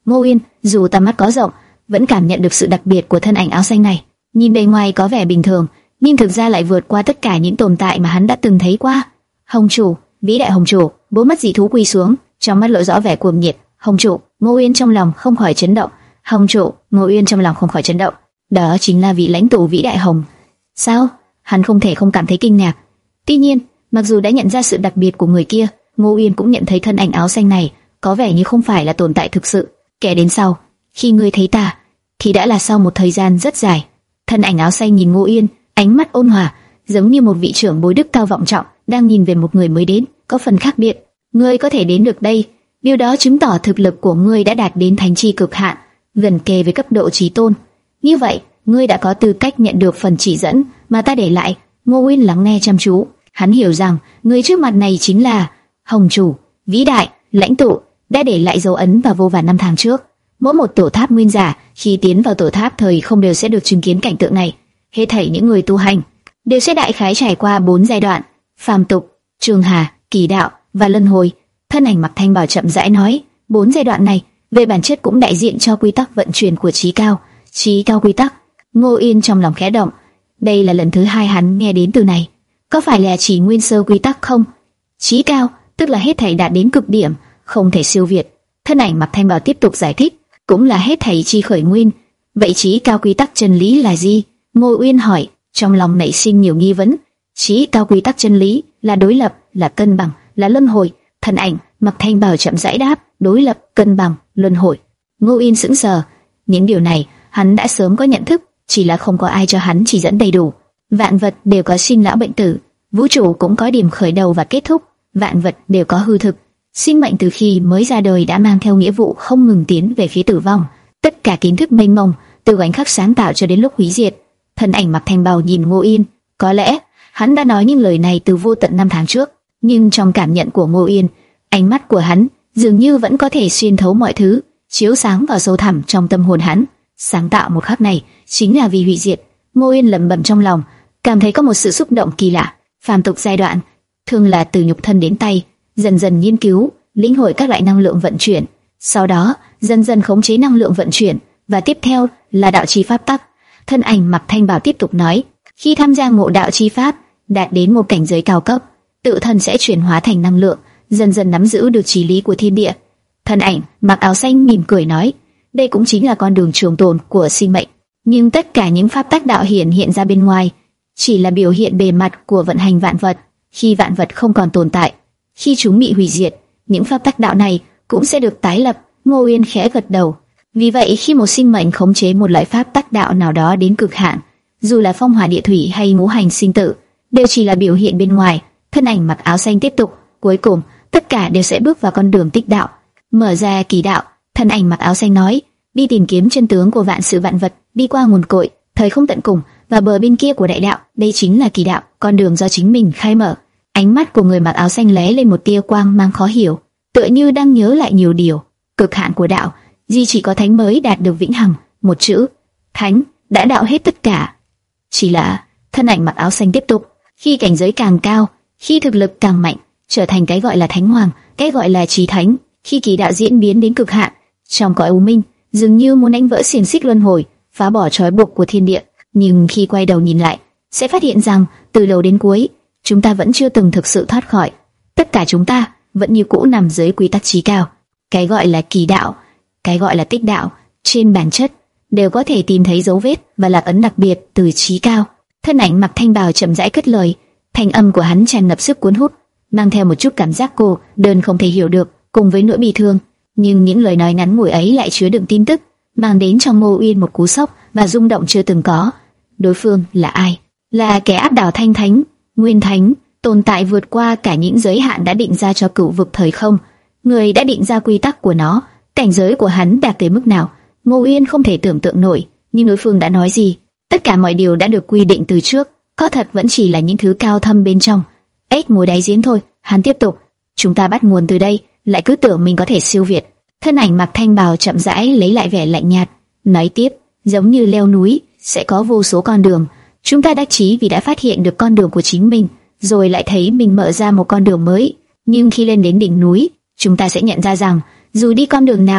Ngô Uyên, dù tầm mắt có rộng, vẫn cảm nhận được sự đặc biệt của thân ảnh áo xanh này. Nhìn bề ngoài có vẻ bình thường, nhưng thực ra lại vượt qua tất cả những tồn tại mà hắn đã từng thấy qua. Hồng chủ, vĩ đại Hồng chủ, bố mắt dị thú quỳ xuống, trong mắt lộ rõ vẻ cuồng nhiệt. Hồng chủ, Ngô Uyên trong lòng không khỏi chấn động. Hồng chủ, Ngô Uyên trong lòng không khỏi chấn động. Đó chính là vị lãnh tụ vĩ đại Hồng. Sao? Hắn không thể không cảm thấy kinh ngạc. Tuy nhiên, mặc dù đã nhận ra sự đặc biệt của người kia, Ngô Uyên cũng nhận thấy thân ảnh áo xanh này có vẻ như không phải là tồn tại thực sự. Kể đến sau, khi ngươi thấy ta, thì đã là sau một thời gian rất dài. Thân ảnh áo xanh nhìn Ngô Uyên, ánh mắt ôn hòa, giống như một vị trưởng bối đức cao vọng trọng đang nhìn về một người mới đến, có phần khác biệt. Ngươi có thể đến được đây, điều đó chứng tỏ thực lực của ngươi đã đạt đến thánh chi cực hạn, gần kề với cấp độ chí tôn. Như vậy, ngươi đã có tư cách nhận được phần chỉ dẫn mà ta để lại. Ngô Uyên lắng nghe chăm chú, hắn hiểu rằng người trước mặt này chính là Hồng chủ, vĩ đại, lãnh tụ, đã để lại dấu ấn vào vô vàn năm tháng trước. Mỗi một tổ tháp nguyên giả khi tiến vào tổ tháp thời không đều sẽ được chứng kiến cảnh tượng này. Hết thảy những người tu hành đều sẽ đại khái trải qua bốn giai đoạn: phàm tục, trường hà, kỳ đạo và luân hồi. Thân ảnh mặc thanh bào chậm rãi nói, bốn giai đoạn này về bản chất cũng đại diện cho quy tắc vận chuyển của chí cao. Chí cao quy tắc. Ngô Yên trong lòng khẽ động. Đây là lần thứ hai hắn nghe đến từ này. Có phải là chỉ nguyên sơ quy tắc không? Chí cao tức là hết thảy đạt đến cực điểm, không thể siêu việt. Thân ảnh mặc thanh bào tiếp tục giải thích, cũng là hết thảy chi khởi nguyên. Vậy chí cao quy tắc chân lý là gì? Ngô Uyên hỏi, trong lòng nảy sinh nhiều nghi vấn. Chí cao quy tắc chân lý là đối lập, là cân bằng, là luân hồi. Thân ảnh mặc thanh bào chậm rãi đáp, đối lập, cân bằng, luân hồi. Ngô Uyên sững sờ, những điều này hắn đã sớm có nhận thức, chỉ là không có ai cho hắn chỉ dẫn đầy đủ. Vạn vật đều có sinh lão bệnh tử, vũ trụ cũng có điểm khởi đầu và kết thúc, vạn vật đều có hư thực. Sinh mệnh từ khi mới ra đời đã mang theo nghĩa vụ không ngừng tiến về phía tử vong. Tất cả kiến thức mênh mông, từ khoảnh khắc sáng tạo cho đến lúc hủy diệt. Thân ảnh mặc thanh bào nhìn Ngô Yên, có lẽ hắn đã nói những lời này từ vô tận năm tháng trước, nhưng trong cảm nhận của Ngô Yên, ánh mắt của hắn dường như vẫn có thể xuyên thấu mọi thứ, chiếu sáng vào sâu thẳm trong tâm hồn hắn. Sáng tạo một khắc này chính là vì hủy diệt. Ngô Yên lẩm bẩm trong lòng, cảm thấy có một sự xúc động kỳ lạ. Phàm tục giai đoạn thường là từ nhục thân đến tay, dần dần nghiên cứu, lĩnh hội các loại năng lượng vận chuyển, sau đó dần dần khống chế năng lượng vận chuyển, và tiếp theo là đạo chi pháp tắc. Thân ảnh mặc thanh bào tiếp tục nói, khi tham gia ngộ đạo chi pháp, đạt đến một cảnh giới cao cấp, tự thân sẽ chuyển hóa thành năng lượng, dần dần nắm giữ được chí lý của thiên địa. Thân ảnh mặc áo xanh mỉm cười nói, đây cũng chính là con đường trường tồn của sinh mệnh. Nhưng tất cả những pháp tắc đạo hiển hiện ra bên ngoài chỉ là biểu hiện bề mặt của vận hành vạn vật. Khi vạn vật không còn tồn tại, khi chúng bị hủy diệt, những pháp tắc đạo này cũng sẽ được tái lập. Ngô Uyên khẽ gật đầu. Vì vậy, khi một sinh mệnh khống chế một loại pháp tắc đạo nào đó đến cực hạn, dù là phong hỏa địa thủy hay ngũ hành sinh tử, đều chỉ là biểu hiện bên ngoài. Thân ảnh mặc áo xanh tiếp tục, cuối cùng tất cả đều sẽ bước vào con đường tích đạo, mở ra kỳ đạo. Thân ảnh mặc áo xanh nói, đi tìm kiếm chân tướng của vạn sự vạn vật, đi qua nguồn cội, thời không tận cùng và bờ bên kia của đại đạo. Đây chính là kỳ đạo, con đường do chính mình khai mở. Ánh mắt của người mặc áo xanh lóe lên một tia quang mang khó hiểu, tựa như đang nhớ lại nhiều điều. Cực hạn của đạo, duy chỉ có thánh mới đạt được vĩnh hằng. Một chữ thánh đã đạo hết tất cả. Chỉ là, thân ảnh mặc áo xanh tiếp tục, khi cảnh giới càng cao, khi thực lực càng mạnh, trở thành cái gọi là thánh hoàng, cái gọi là chí thánh. Khi kỳ đạo diễn biến đến cực hạn, trong cõi u minh, dường như muốn đánh vỡ xiềng xích luân hồi, phá bỏ trói buộc của thiên địa. Nhưng khi quay đầu nhìn lại, sẽ phát hiện rằng từ đầu đến cuối, chúng ta vẫn chưa từng thực sự thoát khỏi. Tất cả chúng ta vẫn như cũ nằm dưới quy tắc chí cao. Cái gọi là kỳ đạo, cái gọi là tích đạo, trên bản chất đều có thể tìm thấy dấu vết và lạc ấn đặc biệt từ chí cao. Thân ảnh mặc thanh bào chậm rãi cất lời, thanh âm của hắn tràn ngập sức cuốn hút, mang theo một chút cảm giác cô đơn không thể hiểu được, cùng với nỗi bi thương. Nhưng những lời nói ngắn ngủi ấy lại chứa đựng tin tức, mang đến cho Ngô Uyên một cú sốc và rung động chưa từng có. Đối phương là ai? Là kẻ áp đảo thanh thánh, nguyên thánh, tồn tại vượt qua cả những giới hạn đã định ra cho cửu vực thời không. Người đã định ra quy tắc của nó. Cảnh giới của hắn đạt tới mức nào, Ngô Uyên không thể tưởng tượng nổi. Nhưng đối phương đã nói gì? Tất cả mọi điều đã được quy định từ trước, có thật vẫn chỉ là những thứ cao thâm bên trong, ếch ngồi đáy giếng thôi. Hắn tiếp tục, chúng ta bắt nguồn từ đây, lại cứ tưởng mình có thể siêu việt. Thân ảnh mặc thanh bào chậm rãi lấy lại vẻ lạnh nhạt, nói tiếp, giống như leo núi, sẽ có vô số con đường. Chúng ta đắc chí vì đã phát hiện được con đường của chính mình, rồi lại thấy mình mở ra một con đường mới. Nhưng khi lên đến đỉnh núi, chúng ta sẽ nhận ra rằng, dù đi con đường nào,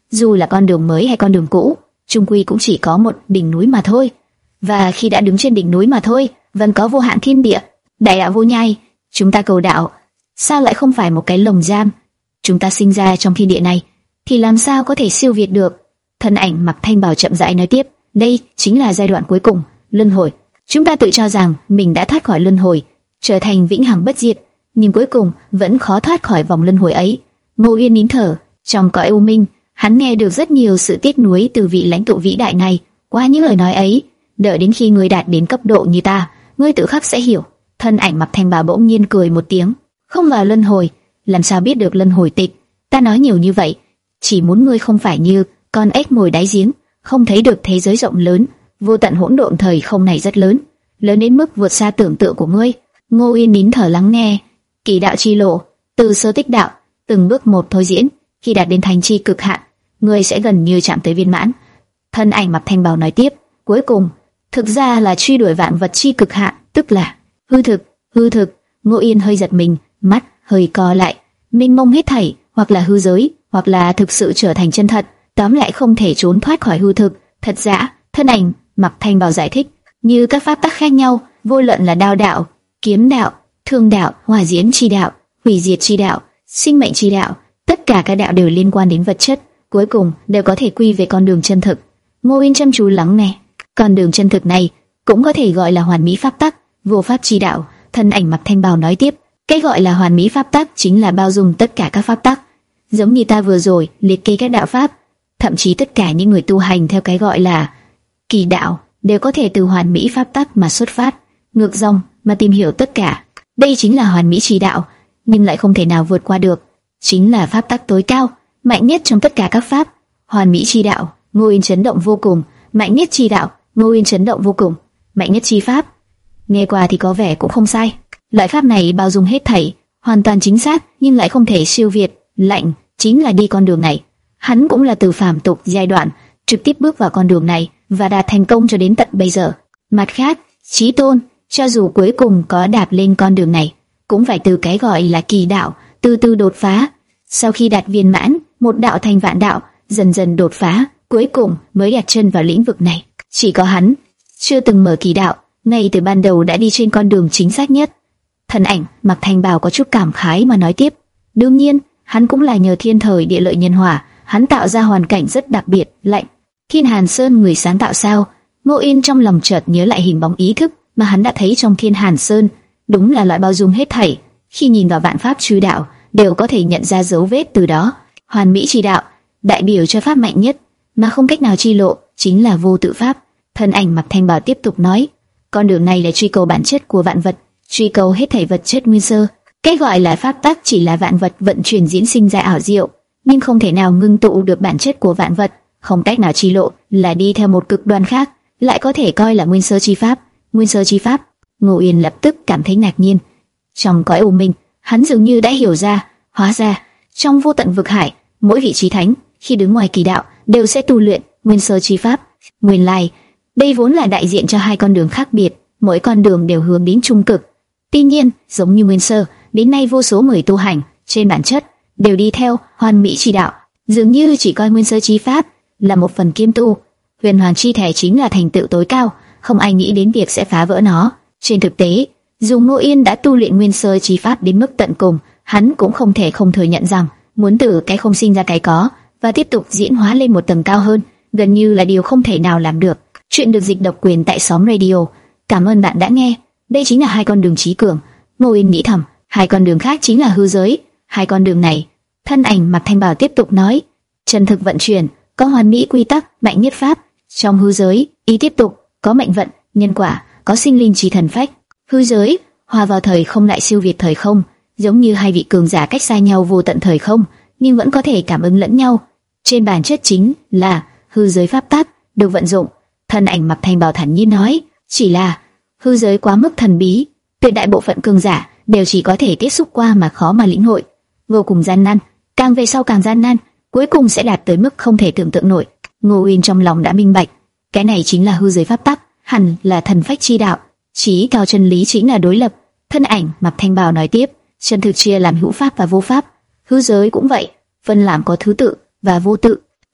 dù là con đường mới hay con đường cũ, chung quy cũng chỉ có một đỉnh núi mà thôi. Và khi đã đứng trên đỉnh núi mà thôi, vẫn có vô hạn thiên địa. Đại đạo vô nhai, chúng ta cầu đạo, sao lại không phải một cái lồng giam? Chúng ta sinh ra trong thiên địa này, thì làm sao có thể siêu việt được? Thân ảnh mặc thanh bào chậm rãi nói tiếp, đây chính là giai đoạn cuối cùng, luân hồi. Chúng ta tự cho rằng mình đã thoát khỏi luân hồi, trở thành vĩnh hằng bất diệt, nhưng cuối cùng vẫn khó thoát khỏi vòng luân hồi ấy. Ngô Uyên nín thở, trong cõi u minh, hắn nghe được rất nhiều sự tiếc nuối từ vị lãnh tụ vĩ đại này. Qua những lời nói ấy, đợi đến khi ngươi đạt đến cấp độ như ta, ngươi tự khắc sẽ hiểu. Thân ảnh mặc thanh bào bỗng nhiên cười một tiếng, không vào luân hồi, làm sao biết được luân hồi tịch? Ta nói nhiều như vậy, chỉ muốn ngươi không phải như con ếch ngồi đáy giếng, không thấy được thế giới rộng lớn, vô tận hỗn độn thời không này rất lớn, lớn đến mức vượt xa tưởng tượng của ngươi. Ngô Uyên nín thở lắng nghe. Kỳ đạo chi lộ, từ sơ tích đạo, từng bước một thôi diễn, khi đạt đến thành chi cực hạn, ngươi sẽ gần như chạm tới viên mãn. Thân ảnh mặc thanh bào nói tiếp, cuối cùng, thực ra là truy đuổi vạn vật chi cực hạn, tức là hư thực, hư thực. Ngô Uyên hơi giật mình, mắt hơi co lại, mênh mông hết thảy, hoặc là hư giới, hoặc là thực sự trở thành chân thật, tóm lại không thể trốn thoát khỏi hư thực, thật giả. Thân ảnh mặc thanh bào giải thích, như các pháp tắc khác nhau, vô luận là đao đạo, kiếm đạo, thương đạo, hỏa diễm chi đạo, hủy diệt chi đạo, sinh mệnh chi đạo, tất cả các đạo đều liên quan đến vật chất, cuối cùng đều có thể quy về con đường chân thực. Ngô Uyên chăm chú lắng nghe, con đường chân thực này cũng có thể gọi là hoàn mỹ pháp tắc, vô pháp chi đạo. Thân ảnh mặc thanh bào nói tiếp, cái gọi là hoàn mỹ pháp tắc chính là bao dung tất cả các pháp tắc, giống như ta vừa rồi liệt kê các đạo pháp, thậm chí tất cả những người tu hành theo cái gọi là kỳ đạo đều có thể từ hoàn mỹ pháp tắc mà xuất phát, ngược dòng mà tìm hiểu tất cả. Đây chính là hoàn mỹ chi đạo, nhưng lại không thể nào vượt qua được, chính là pháp tắc tối cao, mạnh nhất trong tất cả các pháp. Hoàn mỹ chi đạo, Ngô Uyên chấn động vô cùng. Mạnh nhất chi đạo, Ngô Uyên chấn động vô cùng. Mạnh nhất chi pháp, nghe qua thì có vẻ cũng không sai. Loại pháp này bao dung hết thảy, hoàn toàn chính xác, nhưng lại không thể siêu việt. Lạnh chính là đi con đường này. Hắn cũng là từ phàm tục giai đoạn trực tiếp bước vào con đường này và đạt thành công cho đến tận bây giờ. Mặt khác, Chí Tôn cho dù cuối cùng có đạp lên con đường này, cũng phải từ cái gọi là kỳ đạo từ từ đột phá. Sau khi đạt viên mãn, một đạo thành vạn đạo, dần dần đột phá, cuối cùng mới đặt chân vào lĩnh vực này. Chỉ có hắn chưa từng mở kỳ đạo, ngay từ ban đầu đã đi trên con đường chính xác nhất. Thân ảnh mặc thanh bào có chút cảm khái mà nói tiếp, đương nhiên hắn cũng là nhờ thiên thời địa lợi nhân hòa, hắn tạo ra hoàn cảnh rất đặc biệt. Lạnh, Thiên Hàn Sơn người sáng tạo sao? Ngô Uyên trong lòng chợt nhớ lại hình bóng ý thức mà hắn đã thấy trong Thiên Hàn Sơn, đúng là loại bao dung hết thảy, khi nhìn vào vạn pháp chư đạo đều có thể nhận ra dấu vết từ đó. Hoàn mỹ chi đạo đại biểu cho pháp mạnh nhất mà không cách nào chi lộ, chính là vô tự pháp. Thân ảnh mặc thanh bào tiếp tục nói, con đường này là truy cầu bản chất của vạn vật, truy cầu hết thảy vật chất nguyên sơ. Cái gọi là pháp tắc chỉ là vạn vật vận chuyển diễn sinh ra ảo diệu, nhưng không thể nào ngưng tụ được bản chất của vạn vật, không cách nào chi lộ, là đi theo một cực đoan khác, lại có thể coi là nguyên sơ chi pháp. Nguyên sơ chi pháp. Ngô Uyên lập tức cảm thấy ngạc nhiên. Trong cõi u minh, hắn dường như đã hiểu ra, hóa ra trong vô tận vực hải, mỗi vị chí thánh khi đứng ngoài kỳ đạo đều sẽ tu luyện nguyên sơ chi pháp. Nguyên lai, đây vốn là đại diện cho hai con đường khác biệt, mỗi con đường đều hướng đến trung cực. Tuy nhiên, giống như nguyên sơ, đến nay vô số người tu hành trên bản chất đều đi theo hoàn mỹ chi đạo, dường như chỉ coi nguyên sơ chi pháp là một phần kiêm tu. Huyền hoàng chi thể chính là thành tựu tối cao, không ai nghĩ đến việc sẽ phá vỡ nó. Trên thực tế, dù Ngô Uyên đã tu luyện nguyên sơ chi pháp đến mức tận cùng, hắn cũng không thể không thừa nhận rằng muốn từ cái không sinh ra cái có và tiếp tục diễn hóa lên một tầng cao hơn, gần như là điều không thể nào làm được. Chuyện được dịch độc quyền tại Xóm Radio. Cảm ơn bạn đã nghe. Đây chính là hai con đường trí cường. Ngô Uyên nghĩ thầm, hai con đường khác chính là hư giới. Hai con đường này, thân ảnh mặc thanh bào tiếp tục nói, chân thực vận chuyển, có hoàn mỹ quy tắc, mạnh nhất pháp. Trong hư giới, ý tiếp tục, có mệnh vận, nhân quả, có sinh linh trí thần phách. Hư giới, hòa vào thời không lại siêu việt thời không, giống như hai vị cường giả cách xa nhau vô tận thời không, nhưng vẫn có thể cảm ứng lẫn nhau. Trên bản chất chính là hư giới pháp tắc được vận dụng. Thân ảnh mặc thanh bào thản nhiên nói, chỉ là hư giới quá mức thần bí, tuyệt đại bộ phận cường giả đều chỉ có thể tiếp xúc qua mà khó mà lĩnh hội, vô cùng gian nan, càng về sau càng gian nan, cuối cùng sẽ đạt tới mức không thể tưởng tượng nổi. Ngô Uyên trong lòng đã minh bạch, cái này chính là hư giới pháp tắc, hẳn là thần phách chi đạo, chí cao chân lý chính là đối lập. Thân ảnh mặc thanh bào nói tiếp, chân thực chia làm hữu pháp và vô pháp, hư giới cũng vậy, phân làm có thứ tự và vô tự.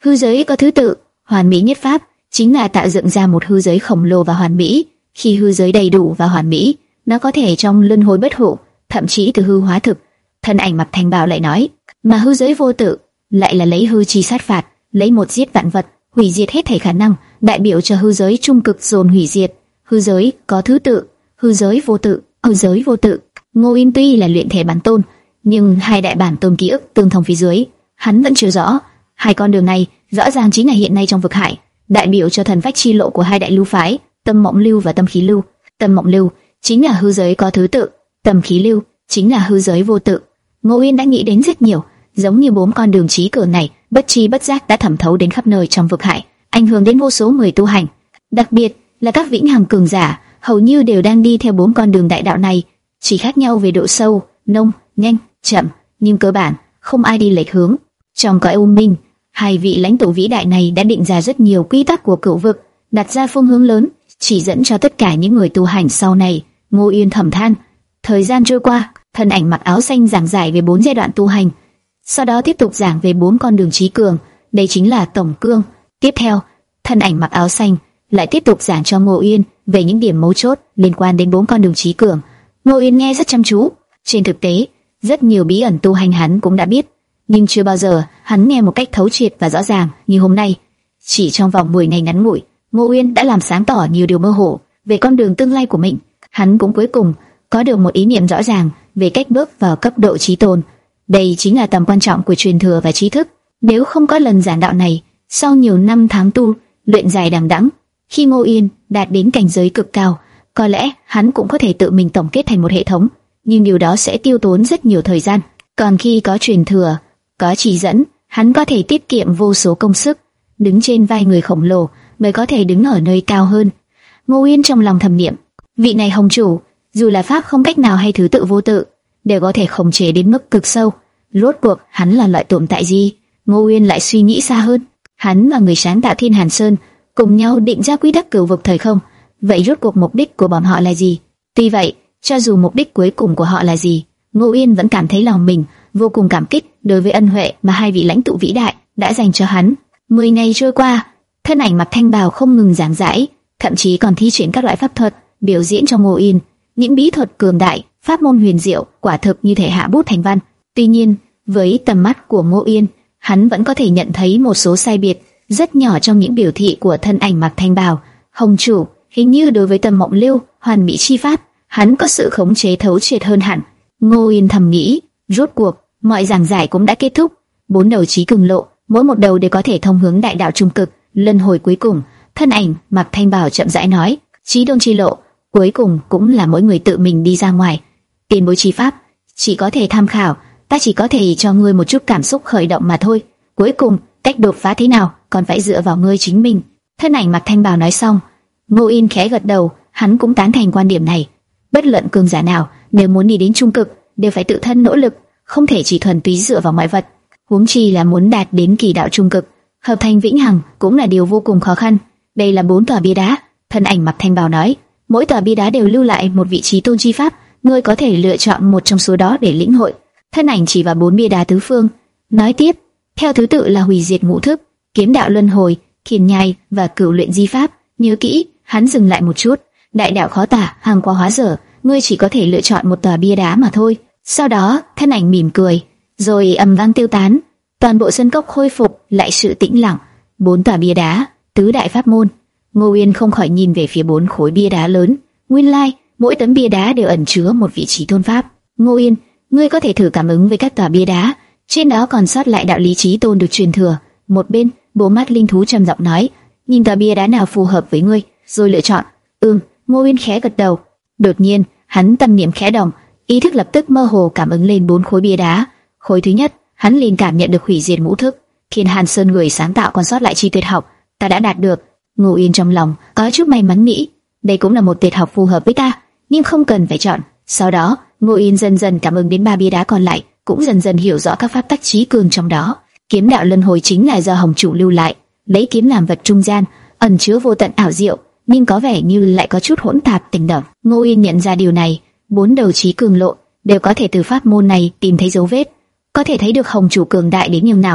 Hư giới có thứ tự, hoàn mỹ nhất pháp chính là tạo dựng ra một hư giới khổng lồ và hoàn mỹ. Khi hư giới đầy đủ và hoàn mỹ, nó có thể trong luân hồi bất hủ, thậm chí từ hư hóa thực. Thân ảnh mặc thanh bào lại nói, mà hư giới vô tự lại là lấy hư chi sát phạt, lấy một giết vạn vật, hủy diệt hết thảy khả năng, đại biểu cho hư giới trung cực dồn hủy diệt. Hư giới có thứ tự, hư giới vô tự, hư giới vô tự. Ngô Yên tuy là luyện thể bản tôn, nhưng hai đại bản tôn ký ức tương thông phía dưới, hắn vẫn chưa rõ. Hai con đường này rõ ràng chính là hiện nay trong vực hải, đại biểu cho thần phách chi lộ của hai đại lưu phái, tâm mộng lưu và tâm khí lưu. Tâm mộng lưu chính là hư giới có thứ tự, tâm khí lưu chính là hư giới vô tự. Ngô Yên đã nghĩ đến rất nhiều, giống như bốn con đường trí cường này, bất chi bất giác đã thẩm thấu đến khắp nơi trong vực hải, ảnh hưởng đến vô số người tu hành, đặc biệt là các vĩnh hằng cường giả, hầu như đều đang đi theo bốn con đường đại đạo này, chỉ khác nhau về độ sâu, nông, nhanh, chậm, nhưng cơ bản không ai đi lệch hướng. Trong cõi U Minh, hai vị lãnh tụ vĩ đại này đã định ra rất nhiều quy tắc của cửu vực, đặt ra phương hướng lớn, chỉ dẫn cho tất cả những người tu hành sau này. Ngô Yên thầm than. Thời gian trôi qua, thân ảnh mặc áo xanh giảng giải về bốn giai đoạn tu hành, sau đó tiếp tục giảng về bốn con đường trí cường, đây chính là tổng cương. Tiếp theo, thân ảnh mặc áo xanh lại tiếp tục giảng cho Ngô Yên về những điểm mấu chốt liên quan đến bốn con đường trí cường. Ngô Yên nghe rất chăm chú. Trên thực tế, rất nhiều bí ẩn tu hành hắn cũng đã biết, nhưng chưa bao giờ hắn nghe một cách thấu triệt và rõ ràng như hôm nay. Chỉ trong vòng mười ngày ngắn ngủi, Ngô Yên đã làm sáng tỏ nhiều điều mơ hồ về con đường tương lai của mình. Hắn cũng cuối cùng có được một ý niệm rõ ràng về cách bước vào cấp độ chí tôn. Đây chính là tầm quan trọng của truyền thừa và trí thức. Nếu không có lần giảng đạo này, sau nhiều năm tháng tu luyện dài đằng đẵng, khi Ngô Yên đạt đến cảnh giới cực cao, có lẽ hắn cũng có thể tự mình tổng kết thành một hệ thống, nhưng điều đó sẽ tiêu tốn rất nhiều thời gian. Còn khi có truyền thừa, có chỉ dẫn, hắn có thể tiết kiệm vô số công sức, đứng trên vai người khổng lồ mới có thể đứng ở nơi cao hơn. Ngô Yên trong lòng thầm niệm, vị này hồng chủ, dù là pháp không cách nào hay thứ tự vô tự, đều có thể khống chế đến mức cực sâu. Rốt cuộc hắn là loại tồn tại gì? Ngô Yên lại suy nghĩ xa hơn. Hắn và người sáng tạo Thiên Hàn Sơn cùng nhau định ra quy tắc cửu vực thời không. Vậy rốt cuộc mục đích của bọn họ là gì? Tuy vậy, cho dù mục đích cuối cùng của họ là gì, Ngô Yên vẫn cảm thấy lòng mình vô cùng cảm kích đối với ân huệ mà hai vị lãnh tụ vĩ đại đã dành cho hắn. Mười ngày trôi qua, thân ảnh mặc thanh bào không ngừng giảng giải, thậm chí còn thi triển các loại pháp thuật, biểu diễn cho Ngô Yên những bí thuật cường đại, pháp môn huyền diệu, quả thực như thể hạ bút thành văn. Tuy nhiên, với tầm mắt của Ngô Yên, hắn vẫn có thể nhận thấy một số sai biệt rất nhỏ trong những biểu thị của thân ảnh mặc thanh bào. Hồng chủ, hình như đối với tâm mộng lưu, hoàn mỹ chi pháp, hắn có sự khống chế thấu triệt hơn hẳn. Ngô Yên thầm nghĩ. Rốt cuộc, mọi giảng giải cũng đã kết thúc. Bốn đầu chí cường lộ, mỗi một đầu đều có thể thông hướng đại đạo trung cực, luân hồi cuối cùng. Thân ảnh mặc thanh bào chậm rãi nói, chí tôn chi lộ, cuối cùng cũng là mỗi người tự mình đi ra ngoài. Tiền bối chi pháp, chỉ có thể tham khảo, ta chỉ có thể cho ngươi một chút cảm xúc khởi động mà thôi. Cuối cùng, cách đột phá thế nào, còn phải dựa vào ngươi chính mình. Thân ảnh mặc thanh bào nói xong, Ngô Yên khẽ gật đầu, hắn cũng tán thành quan điểm này. Bất luận cường giả nào, nếu muốn đi đến trung cực, đều phải tự thân nỗ lực, không thể chỉ thuần túy dựa vào ngoại vật. Huống chi là muốn đạt đến kỳ đạo trung cực, hợp thành vĩnh hằng cũng là điều vô cùng khó khăn. Đây là bốn tòa bia đá. Thân ảnh mặc thanh bào nói, mỗi tòa bia đá đều lưu lại một vị trí tôn chi pháp, ngươi có thể lựa chọn một trong số đó để lĩnh hội. Thân ảnh chỉ vào bốn bia đá tứ phương, nói tiếp, theo thứ tự là hủy diệt ngũ thức, kiếm đạo luân hồi, thiền nhai và cửu luyện di pháp. Nhớ kỹ. Hắn dừng lại một chút, đại đạo khó tả, hàng quá hóa dở, ngươi chỉ có thể lựa chọn một tòa bia đá mà thôi. Sau đó, thân ảnh mỉm cười, rồi ầm vang tiêu tán. Toàn bộ sân cốc khôi phục lại sự tĩnh lặng. Bốn tòa bia đá, tứ đại pháp môn. Ngô Yên không khỏi nhìn về phía bốn khối bia đá lớn. Nguyên lai, like, mỗi tấm bia đá đều ẩn chứa một vị trí tôn pháp. Ngô Yên, ngươi có thể thử cảm ứng với các tòa bia đá, trên đó còn sót lại đạo lý trí tôn được truyền thừa. Một bên, Bố Mắt Linh Thú trầm giọng nói, nhìn tòa bia đá nào phù hợp với ngươi, rồi lựa chọn. Ừm, Ngô Yên khẽ gật đầu. Đột nhiên, hắn tâm niệm khẽ động, ý thức lập tức mơ hồ cảm ứng lên bốn khối bia đá. Khối thứ nhất, hắn liền cảm nhận được hủy diệt ngũ thức. Thiên Hàn Sơn người sáng tạo còn sót lại chi tuyệt học, ta đã đạt được. Ngô Yên trong lòng có chút may mắn nghĩ, đây cũng là một tuyệt học phù hợp với ta, nhưng không cần phải chọn. Sau đó, Ngô Yên dần dần cảm ứng đến ba bia đá còn lại, cũng dần dần hiểu rõ các pháp tắc trí cường trong đó. Kiếm đạo luân hồi chính là do Hồng chủ lưu lại, lấy kiếm làm vật trung gian, ẩn chứa vô tận ảo diệu, nhưng có vẻ như lại có chút hỗn tạp tình động. Ngô Yên nhận ra điều này, bốn đầu chí cường lộ đều có thể từ pháp môn này tìm thấy dấu vết, có thể thấy được Hồng chủ cường đại đến nhường nào,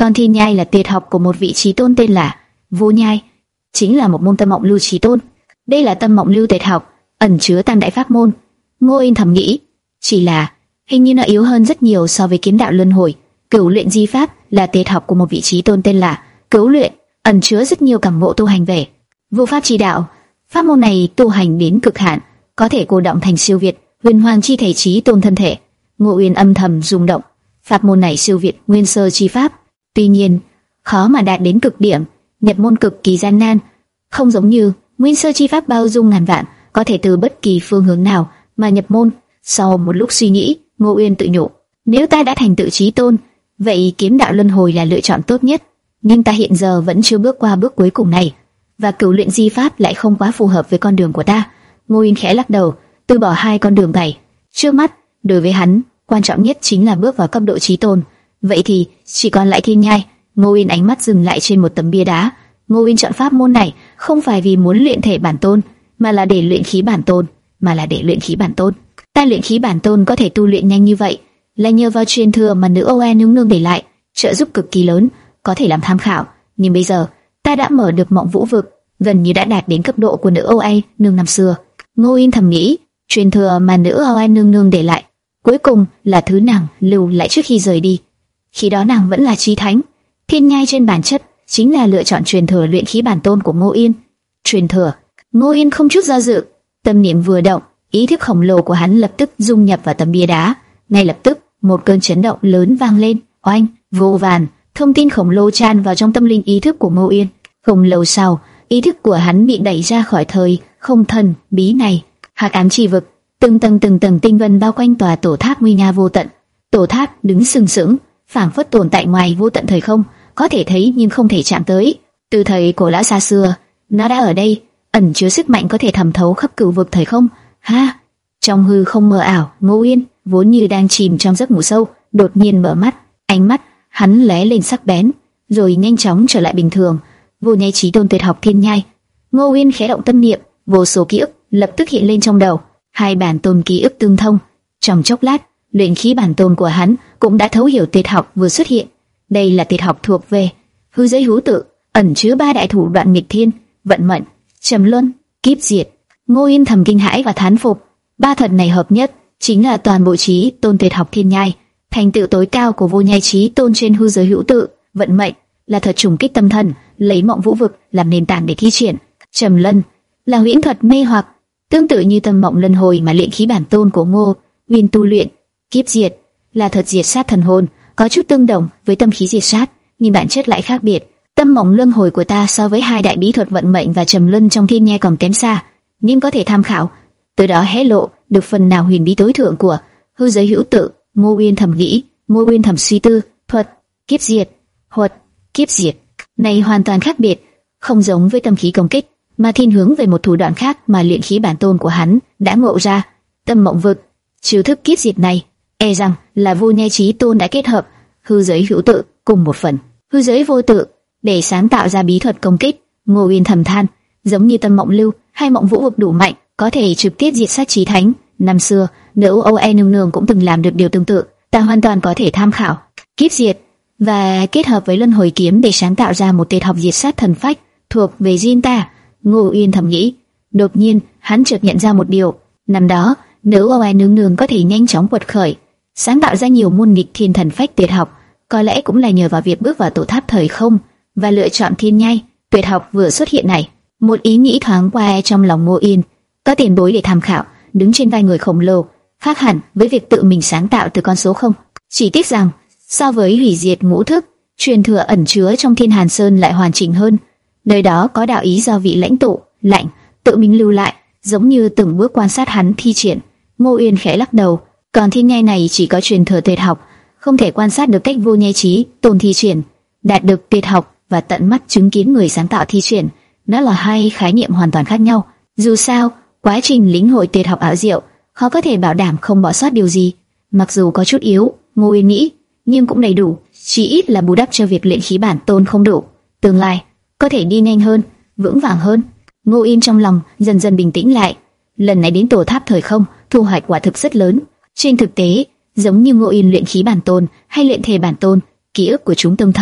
Còn thiên nhai là tuyệt học của một vị chí tôn tên là Vô Nhai, chính là một môn tâm mộng lưu chí tôn. Đây là tâm mộng lưu tuyệt học, ẩn chứa tam đại pháp môn. Ngô Yên thầm nghĩ, chỉ là hình như nó yếu hơn rất nhiều so với kiếm đạo luân hồi. Cửu luyện di pháp là tuyệt học của một vị chí tôn tên là Cửu Luyện, ẩn chứa rất nhiều cảm ngộ tu hành về vô pháp chi đạo. Pháp môn này tu hành đến cực hạn, có thể cô động thành siêu việt huyền hoàng chi thể chí tôn thân thể. Ngô Uyên âm thầm rung động, pháp môn này siêu việt nguyên sơ chi pháp, tuy nhiên khó mà đạt đến cực điểm, nhập môn cực kỳ gian nan, không giống như nguyên sơ chi pháp bao dung ngàn vạn, có thể từ bất kỳ phương hướng nào mà nhập môn. Sau một lúc suy nghĩ, Ngô Uyên tự nhủ, nếu ta đã thành tựu chí tôn, vậy kiếm đạo luân hồi là lựa chọn tốt nhất. Nhưng ta hiện giờ vẫn chưa bước qua bước cuối cùng này, và cửu luyện di pháp lại không quá phù hợp với con đường của ta. Ngô Uyên khẽ lắc đầu, từ bỏ hai con đường này. Trước mắt, đối với hắn, quan trọng nhất chính là bước vào cấp độ chí tôn. Vậy thì chỉ còn lại thiên nhai. Ngô Uyên ánh mắt dừng lại trên một tấm bia đá. Ngô Uyên chọn pháp môn này không phải vì muốn luyện thể bản tôn, mà là để luyện khí bản tôn, mà là để luyện khí bản tôn. Ta luyện khí bản tôn có thể tu luyện nhanh như vậy, là nhờ vào truyền thừa mà nữ ô e nương nương để lại, trợ giúp cực kỳ lớn, có thể làm tham khảo. Nhưng bây giờ ta đã mở được mộng vũ vực, gần như đã đạt đến cấp độ của nữ ô e nương năm xưa. Ngô Yên thầm nghĩ, truyền thừa mà nữ ô e nương nương để lại, cuối cùng là thứ nàng lưu lại trước khi rời đi. Khi đó nàng vẫn là chí thánh. Thiên nhai trên bản chất chính là lựa chọn truyền thừa luyện khí bản tôn của Ngô Yên. Truyền thừa. Ngô Yên không chút do dự, tâm niệm vừa động, ý thức khổng lồ của hắn lập tức dung nhập vào tấm bia đá. Ngay lập tức, một cơn chấn động lớn vang lên, oanh, vô vàn thông tin khổng lồ tràn vào trong tâm linh ý thức của Ngô Yên. Không lâu sau, ý thức của hắn bị đẩy ra khỏi thời không thần bí này. Hắc ám chi vực, từng tầng từng tầng tinh vân bao quanh tòa tổ tháp nguy nga vô tận. Tổ tháp đứng sừng sững, phảng phất tồn tại ngoài vô tận thời không, có thể thấy nhưng không thể chạm tới. Từ thời cổ lão xa xưa, nó đã ở đây, ẩn chứa sức mạnh có thể thẩm thấu khắp cửu vực thời không. Ha! Trong hư không mờ ảo, Ngô Yên vốn như đang chìm trong giấc ngủ sâu, đột nhiên mở mắt, ánh mắt hắn lóe lên sắc bén, rồi nhanh chóng trở lại bình thường. Vô Nhai chí tôn tuyệt học thiên nhai. Ngô Yên khẽ động tâm niệm, vô số ký ức lập tức hiện lên trong đầu. Hai bản tôn ký ức tương thông. Trong chốc lát, luyện khí bản tôn của hắn cũng đã thấu hiểu tuyệt học vừa xuất hiện. Đây là tuyệt học thuộc về hư giới hữu tự, ẩn chứa ba đại thủ đoạn nghịch thiên, vận mệnh, trầm luân, kiếp diệt. Ngô Yên thầm kinh hãi và thán phục. Ba thuật này hợp nhất chính là toàn bộ chí tôn tuyệt học thiên nhai. Thành tựu tối cao của Vô Nhai chí tôn trên hư giới hữu tự, vận mệnh là thuật trùng kích tâm thần, lấy mộng vũ vực làm nền tảng để thi triển. Trầm luân là huyễn thuật mê hoặc, tương tự như tâm mộng luân hồi mà luyện khí bản tôn của Ngô Uyên tu luyện. Kiếp diệt là thuật diệt sát thần hồn, có chút tương đồng với tâm khí diệt sát, nhưng bản chất lại khác biệt. Tâm mộng luân hồi của ta so với hai đại bí thuật vận mệnh và trầm luân trong thiên nhai còn kém xa, nhưng có thể tham khảo, từ đó hé lộ được phần nào huyền bí tối thượng của hư giới hữu tự. Ngô Uyên thầm nghĩ, Ngô Uyên thầm suy tư, thuật kiếp diệt, thuật kiếp diệt này hoàn toàn khác biệt, không giống với tâm khí công kích, mà thiên hướng về một thủ đoạn khác mà luyện khí bản tôn của hắn đã ngộ ra. Tâm mộng vực, chiêu thức kiếp diệt này, e rằng là Vô Nhai chí tôn đã kết hợp hư giới hữu tự cùng một phần hư giới vô tự để sáng tạo ra bí thuật công kích. Ngô Uyên thầm than, giống như tâm mộng lưu hay mộng vũ vực đủ mạnh, có thể trực tiếp diệt sát chí thánh. Năm xưa, nữ ô e nương nương cũng từng làm được điều tương tự, ta hoàn toàn có thể tham khảo. Kiếp diệt và kết hợp với luân hồi kiếm để sáng tạo ra một tuyệt học diệt sát thần phách thuộc về riêng ta. Ngô Uyên thầm nghĩ. Đột nhiên, hắn chợt nhận ra một điều. Năm đó, nữ ô e nương nương có thể nhanh chóng quật khởi, sáng tạo ra nhiều môn nghịch thiên thần phách tuyệt học, có lẽ cũng là nhờ vào việc bước vào tổ tháp thời không và lựa chọn thiên nhai tuyệt học vừa xuất hiện này. Một ý nghĩ thoáng qua trong lòng Ngô Uyên, có tiền bối để tham khảo, đứng trên vai người khổng lồ, khác hẳn với việc tự mình sáng tạo từ con số không. Chỉ tiếc rằng, so với hủy diệt ngũ thức, truyền thừa ẩn chứa trong Thiên Hàn Sơn lại hoàn chỉnh hơn. Nơi đó có đạo ý do vị lãnh tụ lạnh tự mình lưu lại, giống như từng bước quan sát hắn thi triển. Ngô Uyên khẽ lắc đầu, còn thiên nhai này chỉ có truyền thừa tuyệt học, không thể quan sát được cách Vô Nhai chí tôn thi triển. Đạt được tuyệt học và tận mắt chứng kiến người sáng tạo thi triển, nó là hai khái niệm hoàn toàn khác nhau. Dù sao, quá trình lĩnh hội tuyệt học ảo diệu, khó có thể bảo đảm không bỏ sót điều gì. Mặc dù có chút yếu, Ngô Uyên nghĩ, nhưng cũng đầy đủ, chỉ ít là bù đắp cho việc luyện khí bản tôn không đủ. Tương lai có thể đi nhanh hơn, vững vàng hơn. Ngô Uyên trong lòng dần dần bình tĩnh lại. Lần này đến tổ tháp thời không, thu hoạch quả thực rất lớn. Trên thực tế, giống như Ngô Uyên luyện khí bản tôn hay luyện thể bản tôn, ký ức của chúng tương thông,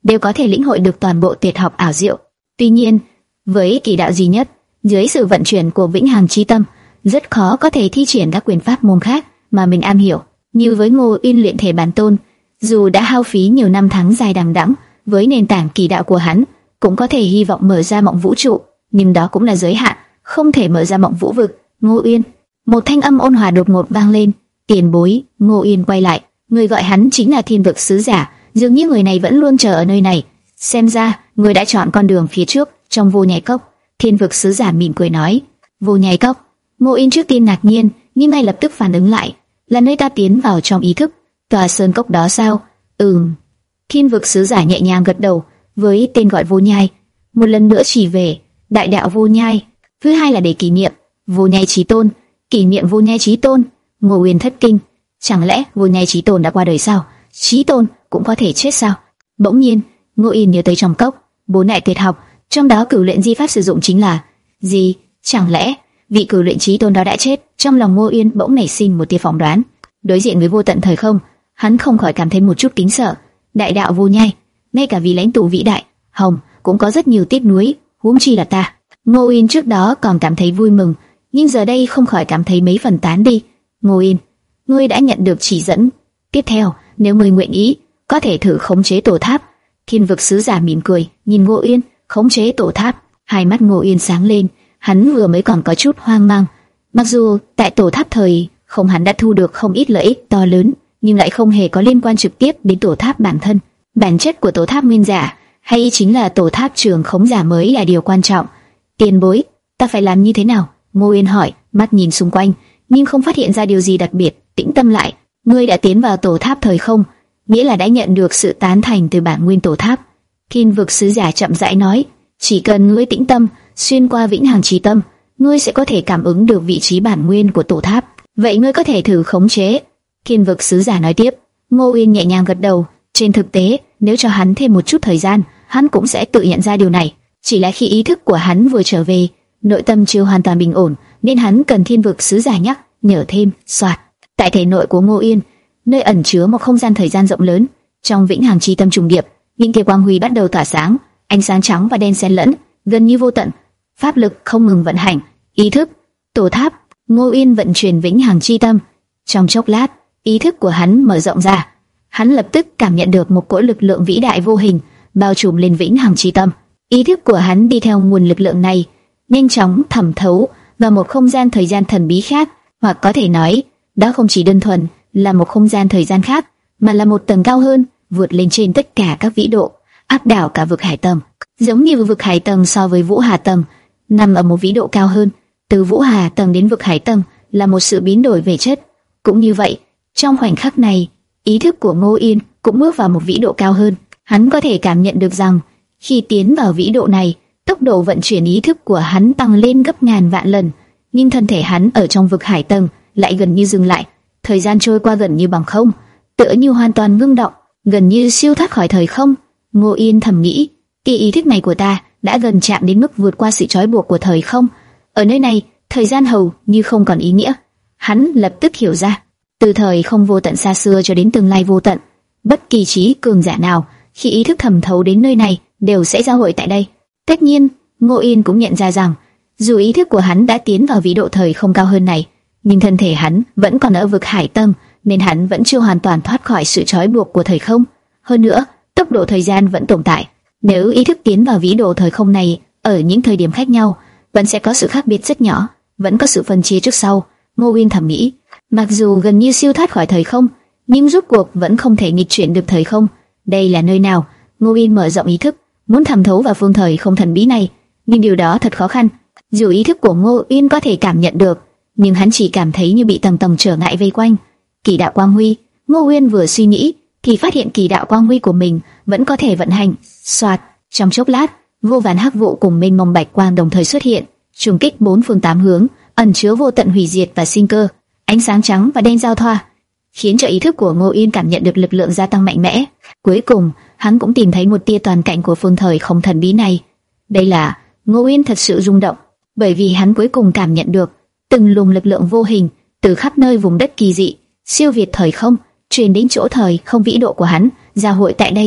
đều có thể lĩnh hội được toàn bộ tuyệt học ảo diệu. Tuy nhiên, với kỳ đạo duy nhất, dưới sự vận chuyển của vĩnh hằng chi tâm, rất khó có thể thi triển các quyền pháp môn khác mà mình am hiểu. Như với Ngô Uyên luyện thể bản tôn, dù đã hao phí nhiều năm tháng dài đằng đẵng, với nền tảng kỳ đạo của hắn, cũng có thể hy vọng mở ra mộng vũ trụ, nhưng đó cũng là giới hạn, không thể mở ra mộng vũ vực. Ngô Uyên, một thanh âm ôn hòa đột ngột vang lên. Tiền bối. Ngô Uyên quay lại, người gọi hắn chính là Thiên Vực Sứ Giả. Dường như người này vẫn luôn chờ ở nơi này. Xem ra người đã chọn con đường phía trước, trong Vô Nhai Cốc. Thiên Vực Sứ Giả mỉm cười nói. Vô Nhai Cốc. Ngô Uyên trước tiên ngạc nhiên, nhưng ngay lập tức phản ứng lại, là nơi ta tiến vào trong ý thức. Tòa sơn cốc đó sao? Ừm. Thiên Vực Sứ Giả nhẹ nhàng gật đầu. Với tên gọi Vô Nhai, một lần nữa chỉ về đại đạo Vô Nhai. Thứ hai là để kỷ niệm Vô Nhai Chí Tôn. Kỷ niệm Vô Nhai Chí Tôn. Ngô Uyên thất kinh, chẳng lẽ Vô Nhai Chí Tôn đã qua đời sao? Chí Tôn cũng có thể chết sao? Bỗng nhiên, Ngô Uyên nhớ tới trong cốc bốn đại tuyệt học, trong đó cửu luyện di pháp sử dụng chính là gì? Chẳng lẽ vị cửu luyện Chí Tôn đó đã chết? Trong lòng Ngô Uyên bỗng nảy sinh một tia phỏng đoán. Đối diện với vô tận thời không, hắn không khỏi cảm thấy một chút kính sợ. Đại đạo Vô Nhai, ngay cả vị lãnh tụ vĩ đại Hồng cũng có rất nhiều tiếc nuối, huống chi là ta. Ngô Uyên trước đó còn cảm thấy vui mừng, nhưng giờ đây không khỏi cảm thấy mấy phần tán đi. Ngô Uyên, ngươi đã nhận được chỉ dẫn. Tiếp theo, nếu ngươi nguyện ý, có thể thử khống chế tổ tháp. Thiên Vực Sứ Giả mỉm cười, nhìn Ngô Uyên. Khống chế tổ tháp. Hai mắt Ngô Uyên sáng lên, hắn vừa mới còn có chút hoang mang. Mặc dù tại tổ tháp thời không hắn đã thu được không ít lợi ích to lớn, nhưng lại không hề có liên quan trực tiếp đến tổ tháp bản thân. Bản chất của tổ tháp nguyên giả hay chính là tổ tháp trường khống giả mới là điều quan trọng. Tiền bối, ta phải làm như thế nào? Ngô Uyên hỏi, mắt nhìn xung quanh, nhưng không phát hiện ra điều gì đặc biệt. Tĩnh tâm lại, ngươi đã tiến vào tổ tháp thời không, nghĩa là đã nhận được sự tán thành từ bản nguyên tổ tháp. Thiên Vực Sứ Giả chậm rãi nói, chỉ cần ngươi tĩnh tâm, xuyên qua vĩnh hằng trí tâm, ngươi sẽ có thể cảm ứng được vị trí bản nguyên của tổ tháp. Vậy ngươi có thể thử khống chế. Thiên Vực Sứ Giả nói tiếp. Ngô Uyên nhẹ nhàng gật đầu. Trên thực tế, nếu cho hắn thêm một chút thời gian, hắn cũng sẽ tự nhận ra điều này. Chỉ là khi ý thức của hắn vừa trở về, nội tâm chưa hoàn toàn bình ổn, nên hắn cần Thiên Vực Sứ Giả nhắc nhở thêm. Soạt. Tại thể nội của Ngô Uyên, nơi ẩn chứa một không gian thời gian rộng lớn, trong vĩnh hằng chi tâm trùng điệp, những tia quang huy bắt đầu tỏa sáng, ánh sáng trắng và đen xen lẫn, gần như vô tận. Pháp lực không ngừng vận hành. Ý thức, tổ tháp. Ngô Uyên vận chuyển vĩnh hằng chi tâm. Trong chốc lát, ý thức của hắn mở rộng ra. Hắn lập tức cảm nhận được một cỗ lực lượng vĩ đại vô hình bao trùm lên vĩnh hằng chi tâm. Ý thức của hắn đi theo nguồn lực lượng này, nhanh chóng thẩm thấu vào một không gian thời gian thần bí khác, hoặc có thể nói, đó không chỉ đơn thuần là một không gian thời gian khác, mà là một tầng cao hơn, vượt lên trên tất cả các vĩ độ, áp đảo cả vực hải tầng. Giống như vực hải tầng so với vũ hà tầng, nằm ở một vĩ độ cao hơn. Từ vũ hà tầng đến vực hải tầng là một sự biến đổi về chất. Cũng như vậy, trong khoảnh khắc này, ý thức của Ngô Uyên cũng bước vào một vĩ độ cao hơn. Hắn có thể cảm nhận được rằng, khi tiến vào vĩ độ này, tốc độ vận chuyển ý thức của hắn tăng lên gấp ngàn vạn lần, nhưng thân thể hắn ở trong vực hải tầng lại gần như dừng lại. Thời gian trôi qua gần như bằng không, tựa như hoàn toàn ngưng động, gần như siêu thoát khỏi thời không. Ngô Uyên thầm nghĩ, kỳ ý thức này của ta đã gần chạm đến mức vượt qua sự trói buộc của thời không. Ở nơi này, thời gian hầu như không còn ý nghĩa. Hắn lập tức hiểu ra, từ thời không vô tận xa xưa cho đến tương lai vô tận, bất kỳ trí cường giả nào khi ý thức thẩm thấu đến nơi này đều sẽ giao hội tại đây. Tất nhiên, Ngô Uyên cũng nhận ra rằng, dù ý thức của hắn đã tiến vào vĩ độ thời không cao hơn này, nhưng thân thể hắn vẫn còn ở vực hải tầng, nên hắn vẫn chưa hoàn toàn thoát khỏi sự trói buộc của thời không. Hơn nữa, tốc độ thời gian vẫn tồn tại. Nếu ý thức tiến vào vĩ độ thời không này ở những thời điểm khác nhau, vẫn sẽ có sự khác biệt rất nhỏ, vẫn có sự phân chia trước sau. Ngô Uyên thầm nghĩ, mặc dù gần như siêu thoát khỏi thời không, nhưng rốt cuộc vẫn không thể nghịch chuyển được thời không. Đây là nơi nào? Ngô Uyên mở rộng ý thức, muốn thẩm thấu vào phương thời không thần bí này, nhưng điều đó thật khó khăn. Dù ý thức của Ngô Uyên có thể cảm nhận được, nhưng hắn chỉ cảm thấy như bị tầng tầng trở ngại vây quanh. Kỳ đạo quang huy. Ngô Uyên vừa suy nghĩ thì phát hiện kỳ đạo quang huy của mình vẫn có thể vận hành. Soạt. Trong chốc lát, vô vàn hắc vụ cùng mênh mông bạch quang đồng thời xuất hiện, trùng kích bốn phương tám hướng, ẩn chứa vô tận hủy diệt và sinh cơ. Ánh sáng trắng và đen giao thoa, khiến cho ý thức của Ngô Uyên cảm nhận được lực lượng gia tăng mạnh mẽ. Cuối cùng, hắn cũng tìm thấy một tia toàn cảnh của phương thời không thần bí này. Đây là Ngô Uyên thật sự rung động, bởi vì hắn cuối cùng cảm nhận được từng luồng lực lượng vô hình từ khắp nơi vùng đất kỳ dị, siêu việt thời không, truyền đến chỗ thời không vĩ độ của hắn, giao hội tại đây.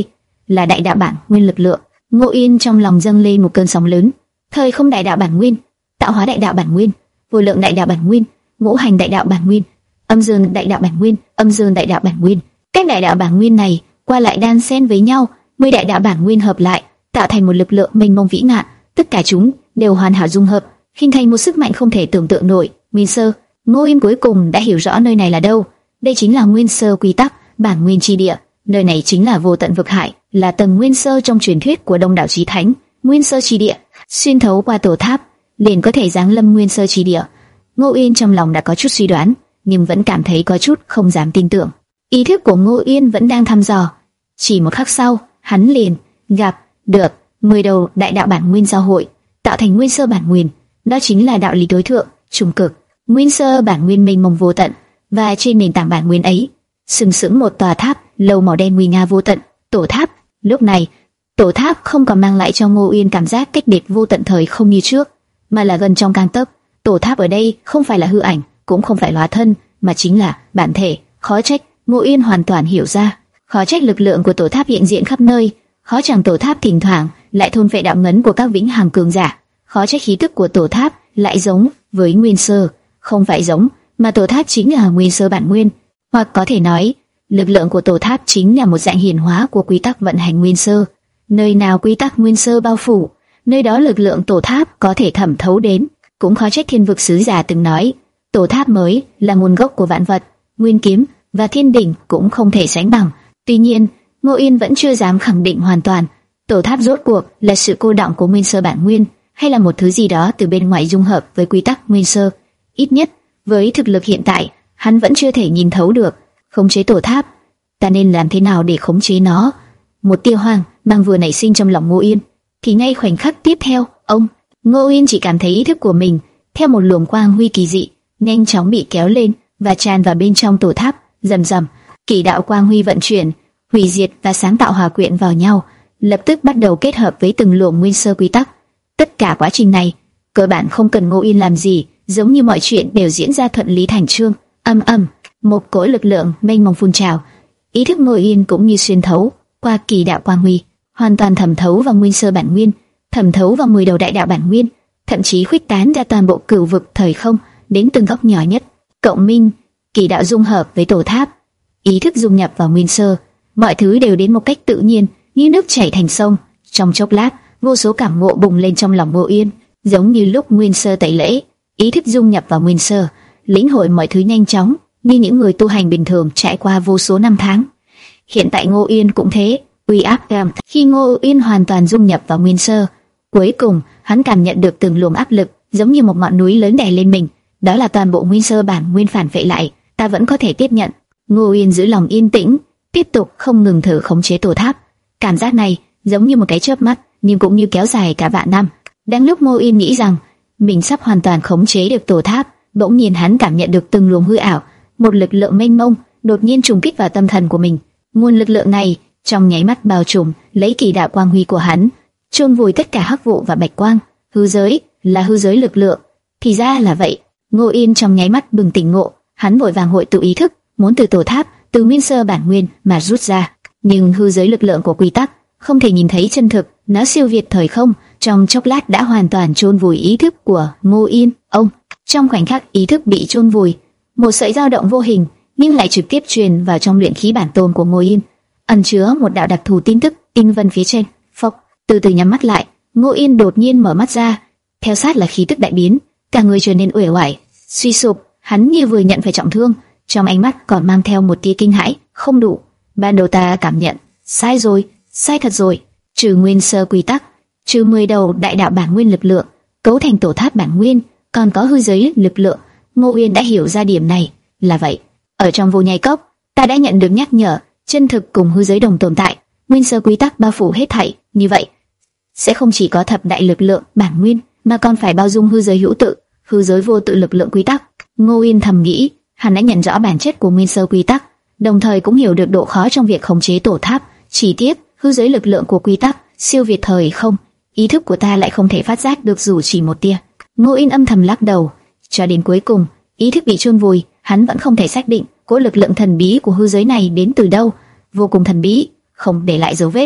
là đại đạo bản nguyên lực lượng. Ngô Yên trong lòng dâng lên một cơn sóng lớn. Thời không đại đạo bản nguyên, tạo hóa đại đạo bản nguyên, vô lượng đại đạo bản nguyên, ngũ hành đại đạo bản nguyên, âm dương đại đạo bản nguyên, âm dương đại đạo bản nguyên. Các đại đạo bản nguyên này qua lại đan xen với nhau, mười đại đạo bản nguyên hợp lại, tạo thành một lực lượng mênh mông vĩ ngạn. Tất cả chúng đều hoàn hảo dung hợp, hình thành một sức mạnh không thể tưởng tượng nổi. Nguyên sơ, Ngô Yên cuối cùng đã hiểu rõ nơi này là đâu. Đây chính là nguyên sơ quy tắc, bản nguyên chi địa. Nơi này chính là vô tận vực hải, là tầng nguyên sơ trong truyền thuyết của Đông Đảo Chí Thánh. Nguyên sơ chi địa, xuyên thấu qua tổ tháp, liền có thể giáng lâm nguyên sơ chi địa. Ngô Yên trong lòng đã có chút suy đoán, nhưng vẫn cảm thấy có chút không dám tin tưởng. Ý thức của Ngô Yên vẫn đang thăm dò. Chỉ một khắc sau, hắn liền gặp được mười đầu đại đạo bản nguyên giao hội, tạo thành nguyên sơ bản nguyên. Đó chính là đạo lý tối thượng, trung cực, nguyên sơ bản nguyên mênh mông vô tận, và trên nền tảng bản nguyên ấy, sừng sững một tòa tháp lâu màu đen nguy nga vô tận, tổ tháp. Lúc này, tổ tháp không còn mang lại cho Ngô Yên cảm giác cách biệt vô tận thời không như trước, mà là gần trong gang tấc. Tổ tháp ở đây không phải là hư ảnh, cũng không phải hóa thân, mà chính là bản thể. Khó trách Ngô Yên hoàn toàn hiểu ra, khó trách lực lượng của tổ tháp hiện diện khắp nơi, khó chẳng tổ tháp thỉnh thoảng lại thôn phệ đạo ngấn của các vĩnh hằng cường giả, khó trách khí tức của tổ tháp lại giống với nguyên sơ, không phải giống, mà tổ tháp chính là nguyên sơ bản nguyên, hoặc có thể nói, lực lượng của tổ tháp chính là một dạng hiển hóa của quy tắc vận hành nguyên sơ. Nơi nào quy tắc nguyên sơ bao phủ, nơi đó lực lượng tổ tháp có thể thẩm thấu đến. Cũng khó trách thiên vực sứ giả từng nói, tổ tháp mới là nguồn gốc của vạn vật, nguyên kiếm và thiên đỉnh cũng không thể sánh bằng. Tuy nhiên, Ngô Yên vẫn chưa dám khẳng định hoàn toàn, tổ tháp rốt cuộc là sự cô đọng của nguyên sơ bản nguyên, hay là một thứ gì đó từ bên ngoài dung hợp với quy tắc nguyên sơ. Ít nhất, với thực lực hiện tại, hắn vẫn chưa thể nhìn thấu được. Khống chế tổ tháp, ta nên làm thế nào để khống chế nó? Một tia hoang mang vừa nảy sinh trong lòng Ngô Yên, thì ngay khoảnh khắc tiếp theo, ông Ngô Yên chỉ cảm thấy ý thức của mình theo một luồng quang huy kỳ dị nhanh chóng bị kéo lên và tràn vào bên trong tổ tháp. Rầm rầm, kỳ đạo quang huy vận chuyển, hủy diệt và sáng tạo hòa quyện vào nhau, lập tức bắt đầu kết hợp với từng luồng nguyên sơ quy tắc. Tất cả quá trình này cơ bản không cần Ngô Yên làm gì, giống như mọi chuyện đều diễn ra thuận lý thành chương. Âm âm, một cỗ lực lượng mênh mông phun trào, ý thức Ngô Yên cũng như xuyên thấu qua kỳ đạo quang huy, hoàn toàn thẩm thấu vào nguyên sơ bản nguyên, thẩm thấu vào mười đầu đại đạo bản nguyên, thậm chí khuếch tán ra toàn bộ cửu vực thời không đến từng góc nhỏ nhất. Cộng minh, kỳ đạo dung hợp với tổ tháp, ý thức dung nhập vào nguyên sơ, mọi thứ đều đến một cách tự nhiên, như nước chảy thành sông. Trong chốc lát, vô số cảm ngộ bùng lên trong lòng Ngô Yên, giống như lúc nguyên sơ tẩy lễ, ý thức dung nhập vào nguyên sơ, lĩnh hội mọi thứ nhanh chóng, như những người tu hành bình thường trải qua vô số năm tháng. Hiện tại Ngô Yên cũng thế, uy áp ầm. Khi Ngô Yên hoàn toàn dung nhập vào nguyên sơ, cuối cùng hắn cảm nhận được từng luồng áp lực, giống như một ngọn núi lớn đè lên mình. Đó là toàn bộ nguyên sơ bản nguyên phản vệ lại, ta vẫn có thể tiếp nhận. Ngô Yên giữ lòng yên tĩnh, tiếp tục không ngừng thử khống chế tổ tháp. Cảm giác này giống như một cái chớp mắt, nhưng cũng như kéo dài cả vạn năm. Đang lúc Ngô Yên nghĩ rằng mình sắp hoàn toàn khống chế được tổ tháp, bỗng nhiên hắn cảm nhận được từng luồng hư ảo, một lực lượng mênh mông đột nhiên trùng kích vào tâm thần của mình. Nguồn lực lượng này trong nháy mắt bao trùm lấy kỳ đạo quang huy của hắn, chôn vùi tất cả hắc vụ và bạch quang. Hư giới là hư giới lực lượng, thì ra là vậy. Ngô Yên trong nháy mắt bừng tỉnh ngộ, hắn vội vàng hội tụ ý thức, muốn từ tổ tháp, từ nguyên sơ bản nguyên mà rút ra. Nhưng hư giới lực lượng của quy tắc không thể nhìn thấy chân thực, nó siêu việt thời không, trong chốc lát đã hoàn toàn chôn vùi ý thức của Ngô Yên. Ông, trong khoảnh khắc ý thức bị chôn vùi, một sợi dao động vô hình nhưng lại trực tiếp truyền vào trong luyện khí bản tôn của Ngô Yên, ẩn chứa một đạo đặc thù tin tức. Tinh vân phía trên, phộc, từ từ nhắm mắt lại, Ngô Yên đột nhiên mở mắt ra, theo sát là khí tức đại biến, cả người trở nên uể oải, suy sụp. Hắn như vừa nhận phải trọng thương, trong ánh mắt còn mang theo một tia kinh hãi. Không đủ, ban đầu ta cảm nhận sai rồi, sai thật rồi. Trừ nguyên sơ quy tắc, trừ mười đầu đại đạo bản nguyên lực lượng cấu thành tổ tháp bản nguyên, còn có hư giới lực lượng. Ngô Yên đã hiểu ra điểm này. Là vậy, ở trong vô nhai cốc, ta đã nhận được nhắc nhở, chân thực cùng hư giới đồng tồn tại, nguyên sơ quy tắc bao phủ hết thảy. Như vậy, sẽ không chỉ có thập đại lực lượng bản nguyên, mà còn phải bao dung hư giới hữu tự, hư giới vô tự lực lượng quy tắc. Ngô Yên thầm nghĩ, hắn đã nhận rõ bản chất của nguyên sơ quy tắc, đồng thời cũng hiểu được độ khó trong việc khống chế tổ tháp. Chỉ tiếc, hư giới lực lượng của quy tắc siêu việt thời không, ý thức của ta lại không thể phát giác được dù chỉ một tia. Ngô Yên âm thầm lắc đầu. Cho đến cuối cùng, ý thức bị chôn vùi, hắn vẫn không thể xác định cỗ lực lượng thần bí của hư giới này đến từ đâu, vô cùng thần bí, không để lại dấu vết.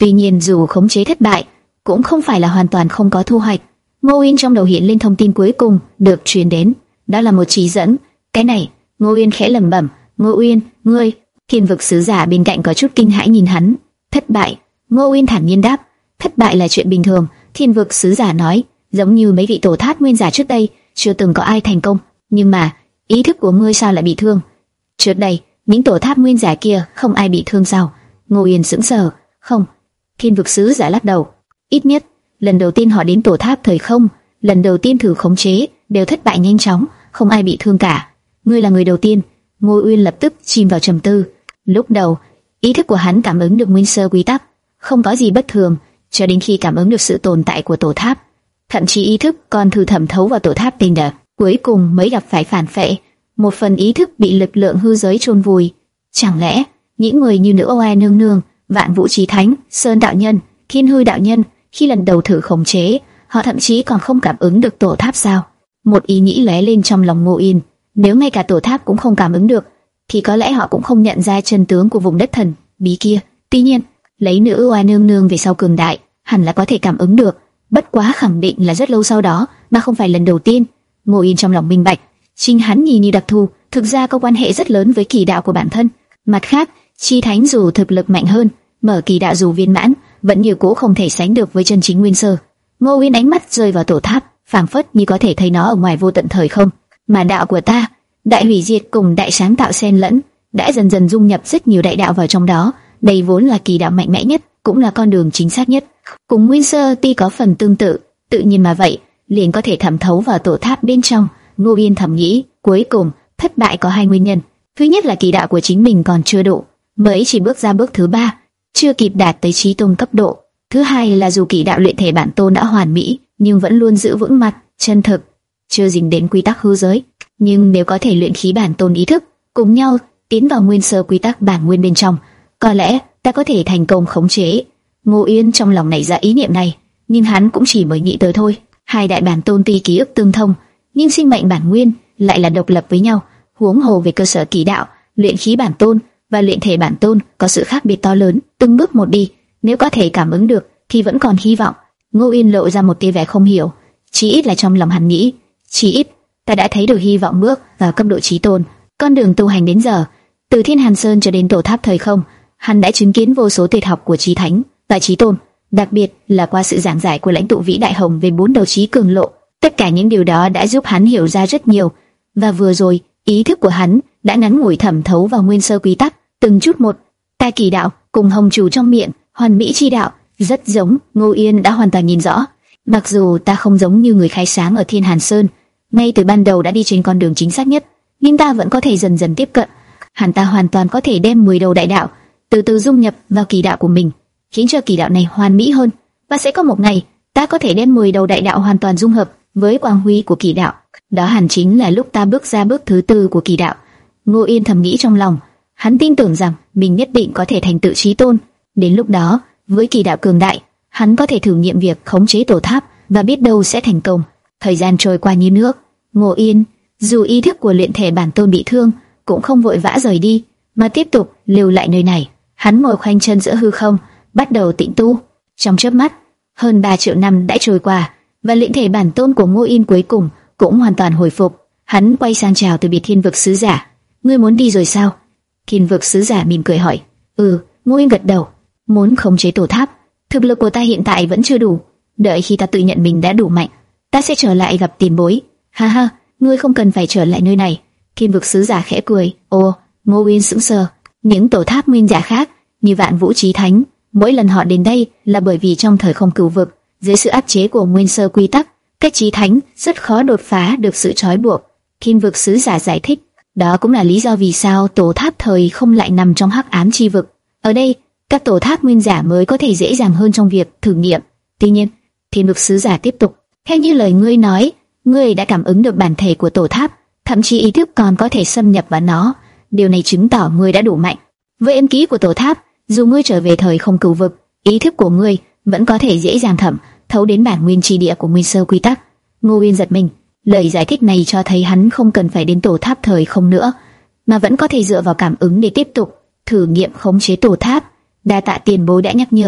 Tuy nhiên dù khống chế thất bại, cũng không phải là hoàn toàn không có thu hoạch. Ngô Uyên trong đầu hiện lên thông tin cuối cùng được truyền đến, đó là một chỉ dẫn. Cái này, Ngô Uyên khẽ lẩm bẩm. Ngô Uyên, ngươi? Thiên vực sứ giả bên cạnh có chút kinh hãi nhìn hắn. Thất bại. Ngô Uyên thản nhiên đáp. Thất bại là chuyện bình thường. Thiên vực sứ giả nói, giống như mấy vị tổ tháp nguyên giả trước đây, chưa từng có ai thành công. Nhưng mà, ý thức của ngươi sao lại bị thương? Trước đây, những tổ tháp nguyên giả kia không ai bị thương sao? Ngô Uyên sững sờ. Không. Thiên vực sứ giả lắc đầu. Ít nhất, lần đầu tiên họ đến tổ tháp thời không, lần đầu tiên thử khống chế, đều thất bại nhanh chóng, không ai bị thương cả. Ngươi là người đầu tiên. Ngô Uyên lập tức chìm vào trầm tư. Lúc đầu, ý thức của hắn cảm ứng được nguyên sơ quy tắc, không có gì bất thường, cho đến khi cảm ứng được sự tồn tại của tổ tháp, thậm chí ý thức còn thử thẩm thấu vào tổ tháp tinh đờ, cuối cùng mới gặp phải phản phệ, một phần ý thức bị lực lượng hư giới chôn vùi. Chẳng lẽ những người như nữ oai nương nương, Vạn Vũ Chí Thánh, Sơn đạo nhân, Thiên Hư đạo nhân, khi lần đầu thử khống chế, họ thậm chí còn không cảm ứng được tổ tháp sao? Một ý nghĩ lóe lên trong lòng Ngô Uyên, nếu ngay cả tổ tháp cũng không cảm ứng được, thì có lẽ họ cũng không nhận ra chân tướng của vùng đất thần bí kia. Tuy nhiên, lấy nữ oai nương nương về sau cường đại, hẳn là có thể cảm ứng được. Bất quá khẳng định là rất lâu sau đó, mà không phải lần đầu tiên. Ngô Uyên trong lòng minh bạch, chính hắn nhìn như đặc thù, thực ra có quan hệ rất lớn với kỳ đạo của bản thân. Mặt khác, Chi Thánh dù thực lực mạnh hơn, mở kỳ đạo dù viên mãn, vẫn như cũ không thể sánh được với chân chính nguyên sơ. Ngô Uyên ánh mắt rơi vào tổ tháp, phảng phất như có thể thấy nó ở ngoài vô tận thời không. Mà đạo của ta, đại hủy diệt cùng đại sáng tạo xen lẫn, đã dần dần dung nhập rất nhiều đại đạo vào trong đó. Đây vốn là kỳ đạo mạnh mẽ nhất, cũng là con đường chính xác nhất. Cùng nguyên sơ tuy có phần tương tự, tự nhiên mà vậy, liền có thể thẩm thấu vào tổ tháp bên trong. Ngô Uyên thầm nghĩ, cuối cùng thất bại có hai nguyên nhân. Thứ nhất là kỳ đạo của chính mình còn chưa đủ, mới chỉ bước ra bước thứ ba, chưa kịp đạt tới chí tôn cấp độ. Thứ hai là dù kỳ đạo luyện thể bản tôn đã hoàn mỹ, nhưng vẫn luôn giữ vững mặt, chân thực, chưa dính đến quy tắc hư giới. Nhưng nếu có thể luyện khí bản tôn ý thức cùng nhau tiến vào nguyên sơ quy tắc bản nguyên bên trong, có lẽ ta có thể thành công khống chế. Ngô Uyên trong lòng nảy ra ý niệm này, nhưng hắn cũng chỉ mới nghĩ tới thôi. Hai đại bản tôn tuy ký ức tương thông, nhưng sinh mệnh bản nguyên lại là độc lập với nhau. Huống hồ về cơ sở kỳ đạo, luyện khí bản tôn và luyện thể bản tôn có sự khác biệt to lớn. Từng bước một đi, nếu có thể cảm ứng được thì vẫn còn hy vọng. Ngô Uyên lộ ra một tia vẻ không hiểu, chỉ ít là trong lòng hắn nghĩ, chỉ ít ta đã thấy được hy vọng bước vào cấp độ chí tôn. Con đường tu hành đến giờ, từ Thiên Hàn Sơn cho đến tổ tháp thời không, hắn đã chứng kiến vô số tuyệt học của chí thánh và chí tôn, đặc biệt là qua sự giảng giải của lãnh tụ vĩ đại Hồng về bốn đầu chí cường lộ. Tất cả những điều đó đã giúp hắn hiểu ra rất nhiều, và vừa rồi ý thức của hắn đã ngắn ngủi thẩm thấu vào nguyên sơ quy tắc, từng chút một. Ta kỳ đạo cùng Hồng chủ trong miệng hoàn mỹ chi đạo rất giống. Ngô Uyên đã hoàn toàn nhìn rõ, mặc dù ta không giống như người khai sáng ở Thiên Hàn Sơn, ngay từ ban đầu đã đi trên con đường chính xác nhất, nhưng ta vẫn có thể dần dần tiếp cận. Hẳn ta hoàn toàn có thể đem mười đầu đại đạo từ từ dung nhập vào kỳ đạo của mình, khiến cho kỳ đạo này hoàn mỹ hơn. Và sẽ có một ngày, ta có thể đem mười đầu đại đạo hoàn toàn dung hợp với quang huy của kỳ đạo. Đó hẳn chính là lúc ta bước ra bước thứ tư của kỳ đạo. Ngô Uyên thầm nghĩ trong lòng, hắn tin tưởng rằng mình nhất định có thể thành tựu chí tôn. Đến lúc đó, với kỳ đạo cường đại, hắn có thể thử nghiệm việc khống chế tổ tháp, và biết đâu sẽ thành công. Thời gian trôi qua như nước. Ngô Uyên, dù ý thức của luyện thể bản tôn bị thương, cũng không vội vã rời đi, mà tiếp tục lưu lại nơi này. Hắn ngồi khoanh chân giữa hư không, bắt đầu tĩnh tu. Trong chớp mắt, hơn ba triệu năm đã trôi qua, và luyện thể bản tôn của Ngô Uyên cuối cùng cũng hoàn toàn hồi phục. Hắn quay sang chào từ biệt Thiên vực sứ giả. Ngươi muốn đi rồi sao? Thiên vực sứ giả mỉm cười hỏi. Ừ. Ngô Uyên gật đầu. Muốn khống chế tổ tháp, thực lực của ta hiện tại vẫn chưa đủ. Đợi khi ta tự nhận mình đã đủ mạnh, ta sẽ trở lại gặp tiền bối. Ha ha, ngươi không cần phải trở lại nơi này. Thiên vực sứ giả khẽ cười. Ồ. Ngô Uyên sững sờ. Những tổ tháp nguyên giả khác, như Vạn Vũ Chí Thánh, mỗi lần họ đến đây là bởi vì trong thời không cửu vực, dưới sự áp chế của nguyên sơ quy tắc, các chí thánh rất khó đột phá được sự trói buộc. Thiên vực sứ giả giải thích, đó cũng là lý do vì sao tổ tháp thời không lại nằm trong hắc ám chi vực. Ở đây, các tổ tháp nguyên giả mới có thể dễ dàng hơn trong việc thử nghiệm. Tuy nhiên, Thiên vực sứ giả tiếp tục, theo như lời ngươi nói, ngươi đã cảm ứng được bản thể của tổ tháp, thậm chí ý thức còn có thể xâm nhập vào nó. Điều này chứng tỏ ngươi đã đủ mạnh. Với ấn ký của tổ tháp, dù ngươi trở về thời không cửu vực, ý thức của ngươi vẫn có thể dễ dàng thẩm thấu đến bản nguyên chi địa của nguyên sơ quy tắc. Ngô Uyên giật mình, lời giải thích này cho thấy hắn không cần phải đến tổ tháp thời không nữa, mà vẫn có thể dựa vào cảm ứng để tiếp tục thử nghiệm khống chế tổ tháp. Đa tạ tiền bối đã nhắc nhở.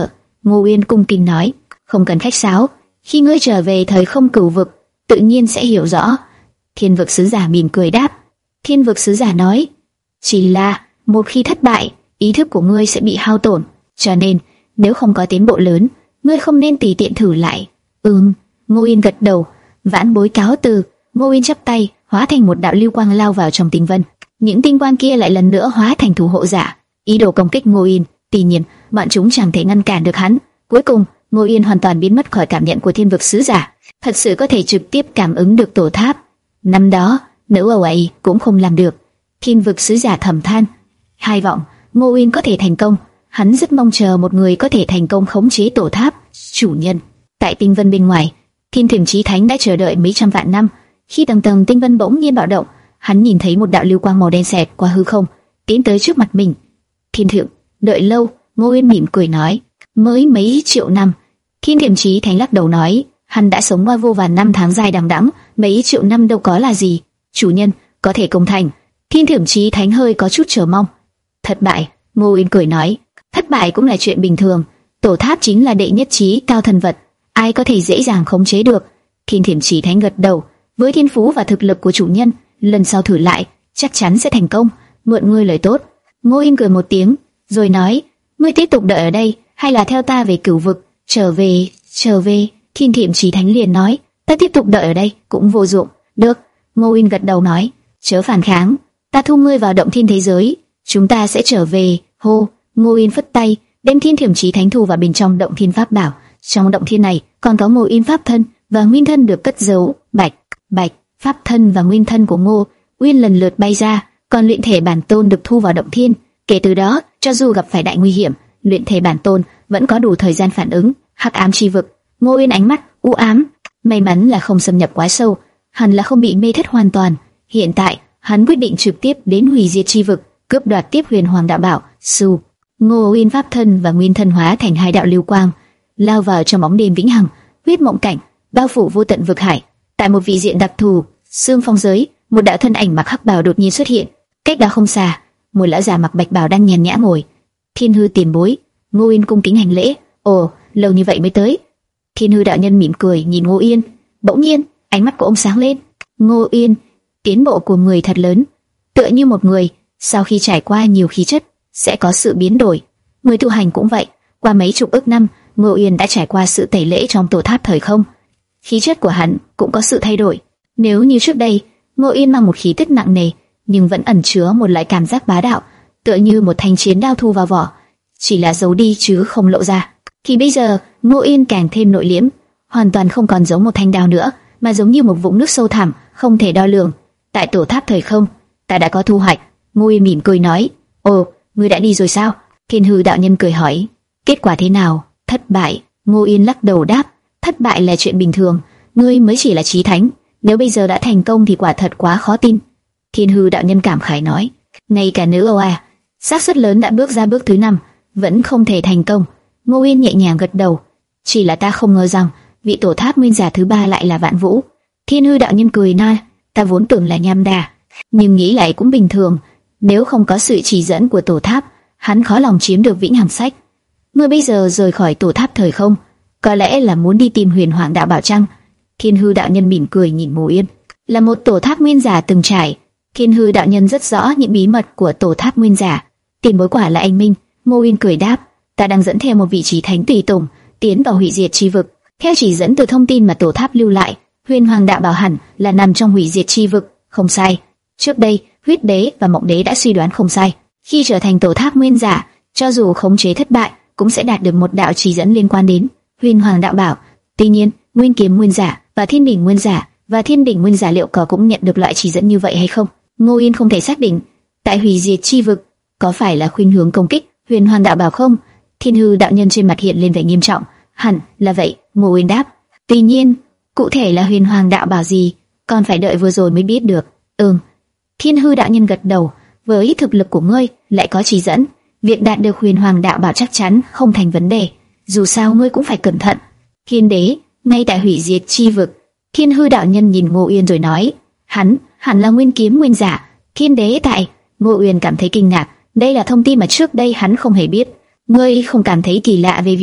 Ngô Uyên cung kính nói, không cần khách sáo, khi ngươi trở về thời không cửu vực, tự nhiên sẽ hiểu rõ. Thiên vực sứ giả mỉm cười đáp. Thiên vực sứ giả nói, chỉ là một khi thất bại, ý thức của ngươi sẽ bị hao tổn, cho nên nếu không có tiến bộ lớn, ngươi không nên tùy tiện thử lại. Ừm. Ngô Uyên gật đầu. Vãn bối cáo từ. Ngô Uyên chắp tay, hóa thành một đạo lưu quang lao vào trong tinh vân. Những tinh quang kia lại lần nữa hóa thành thủ hộ giả, ý đồ công kích Ngô Uyên. Tuy nhiên, bọn chúng chẳng thể ngăn cản được hắn. Cuối cùng, Ngô Uyên hoàn toàn biến mất khỏi cảm nhận của thiên vực sứ giả, thật sự có thể trực tiếp cảm ứng được tổ tháp. Năm đó, nữ âu ấy cũng không làm được. Thiên vực sứ giả thầm than, hai vọng Ngô Uyên có thể thành công, hắn rất mong chờ một người có thể thành công khống chế tổ tháp. Chủ nhân, tại tinh vân bên ngoài, Thiên Thượng Chí Thánh đã chờ đợi mấy trăm vạn năm. Khi tầng tầng tinh vân bỗng nhiên bạo động, hắn nhìn thấy một đạo lưu quang màu đen xẹt qua hư không, tiến tới trước mặt mình. Thiên Thượng, đợi lâu. Ngô Uyên mỉm cười nói, mới mấy triệu năm. Thiên Thượng Chí Thánh lắc đầu nói, hắn đã sống qua vô vàn năm tháng dài đằng đẵng, mấy triệu năm đâu có là gì. Chủ nhân, có thể công thành. Thiên Thượng Chí Thánh hơi có chút chờ mong. Thất bại. Ngô Uyên cười nói, thất bại cũng là chuyện bình thường. Tổ tháp chính là đệ nhất chí cao thần vật, ai có thể dễ dàng khống chế được. Thiên Thượng Chí Thánh gật đầu, với thiên phú và thực lực của chủ nhân, lần sau thử lại chắc chắn sẽ thành công. Mượn ngươi lời tốt. Ngô Uyên cười một tiếng, rồi nói, ngươi tiếp tục đợi ở đây, hay là theo ta về cửu vực? Trở về, trở về. Thiên Thượng Chí Thánh liền nói, ta tiếp tục đợi ở đây cũng vô dụng. Được. Ngô Uyên gật đầu nói, chớ phản kháng, ta thu ngươi vào động thiên thế giới, chúng ta sẽ trở về. Hô. Ngô Uyên phất tay, đem Thiên Thượng Chí Thánh thu vào bên trong động thiên pháp bảo. Trong động thiên này còn có Ngô Uyên pháp thân và nguyên thân được cất giấu. Bạch, bạch, pháp thân và nguyên thân của Ngô Uyên lần lượt bay ra, còn luyện thể bản tôn được thu vào động thiên. Kể từ đó, cho dù gặp phải đại nguy hiểm, luyện thể bản tôn vẫn có đủ thời gian phản ứng. Hắc ám chi vực. Ngô Uyên ánh mắt u ám, may mắn là không xâm nhập quá sâu, hẳn là không bị mê thất hoàn toàn. Hiện tại, hắn quyết định trực tiếp đến hủy diệt chi vực, cướp đoạt tiếp Huyền Hoàng đạo bảo. Su. Ngô Uyên pháp thân và nguyên thân hóa thành hai đạo lưu quang, lao vào trong bóng đêm vĩnh hằng, huyết mộng cảnh, bao phủ vô tận vực hải. Tại một vị diện đặc thù, xương phong giới, một đạo thân ảnh mặc hắc bào đột nhiên xuất hiện. Cách đó không xa, một lão già mặc bạch bào đang nhàn nhã ngồi. Thiên Hư tiền bối. Ngô Uyên cung kính hành lễ. Ồ, lâu như vậy mới tới. Thiên Hư đạo nhân mỉm cười nhìn Ngô Uyên, bỗng nhiên ánh mắt của ông sáng lên. Ngô Uyên, tiến bộ của người thật lớn, tựa như một người sau khi trải qua nhiều khí chất sẽ có sự biến đổi. Người tu hành cũng vậy, qua mấy chục ức năm, Ngô Uyên đã trải qua sự tẩy lễ trong tổ tháp thời không, khí chất của hắn cũng có sự thay đổi. Nếu như trước đây, Ngô Uyên mang một khí tức nặng nề, nhưng vẫn ẩn chứa một loại cảm giác bá đạo, tựa như một thanh chiến đao thu vào vỏ, chỉ là giấu đi chứ không lộ ra. Thì bây giờ, Ngô Uyên càng thêm nội liễm, hoàn toàn không còn giống một thanh đao nữa, mà giống như một vũng nước sâu thẳm, không thể đo lường. Tại tổ tháp thời không, ta đã có thu hoạch. Ngô Uyên mỉm cười nói, ồ, ngươi đã đi rồi sao? Thiên Hư đạo nhân cười hỏi, kết quả thế nào? Thất bại. Ngô Uyên lắc đầu đáp, thất bại là chuyện bình thường, ngươi mới chỉ là chí thánh, nếu bây giờ đã thành công thì quả thật quá khó tin. Thiên Hư đạo nhân cảm khái nói, ngay cả nữ Âu à, xác suất lớn đã bước ra bước thứ năm, vẫn không thể thành công. Ngô Uyên nhẹ nhàng gật đầu, chỉ là ta không ngờ rằng vị tổ tháp nguyên giả thứ ba lại là Vạn Vũ. Thiên Hư đạo nhân cười nói, ta vốn tưởng là Nham Đà, nhưng nghĩ lại cũng bình thường, nếu không có sự chỉ dẫn của tổ tháp, hắn khó lòng chiếm được Vĩnh Hằng Sách. Ngươi bây giờ rời khỏi tổ tháp thời không, có lẽ là muốn đi tìm Huyền Hoàng đạo bảo chăng? Thiên Hư đạo nhân mỉm cười nhìn Ngô Uyên, là một tổ tháp nguyên giả từng trải. Thiên Hư đạo nhân rất rõ những bí mật của tổ tháp nguyên giả. Tiền bối quả là anh minh. Ngô Uyên cười đáp, ta đang dẫn theo một vị trí thánh tùy tùng tiến vào hủy diệt chi vực. Theo chỉ dẫn từ thông tin mà tổ tháp lưu lại, Huyền Hoàng đạo bảo hẳn là nằm trong hủy diệt chi vực, không sai. Trước đây, Huyết Đế và Mộng Đế đã suy đoán không sai. Khi trở thành tổ tháp nguyên giả, cho dù khống chế thất bại, cũng sẽ đạt được một đạo chỉ dẫn liên quan đến Huyền Hoàng đạo bảo. Tuy nhiên, Nguyên Kiếm nguyên giả và Thiên Đỉnh nguyên giả và Thiên Đỉnh nguyên giả liệu có cũng nhận được loại chỉ dẫn như vậy hay không? Ngô Uyên không thể xác định. Tại hủy diệt chi vực, có phải là khuynh hướng công kích Huyền Hoàng đạo bảo không? Thiên Hư đạo nhân trên mặt hiện lên vẻ nghiêm trọng. Hẳn là vậy. Ngô Uyên đáp. Tuy nhiên, cụ thể là Huyền Hoàng đạo bảo gì, còn phải đợi vừa rồi mới biết được. Ừm. Thiên Hư đạo nhân gật đầu. Với thực lực của ngươi lại có chỉ dẫn, việc đạt được Huyền Hoàng đạo bảo chắc chắn không thành vấn đề. Dù sao ngươi cũng phải cẩn thận. Thiên Đế ngay tại hủy diệt chi vực. Thiên Hư đạo nhân nhìn Ngô Uyên rồi nói, hắn hẳn là Nguyên Kiếm nguyên giả. Thiên Đế tại. Ngô Uyên cảm thấy kinh ngạc. Đây là thông tin mà trước đây hắn không hề biết. Ngươi không cảm thấy kỳ lạ về việc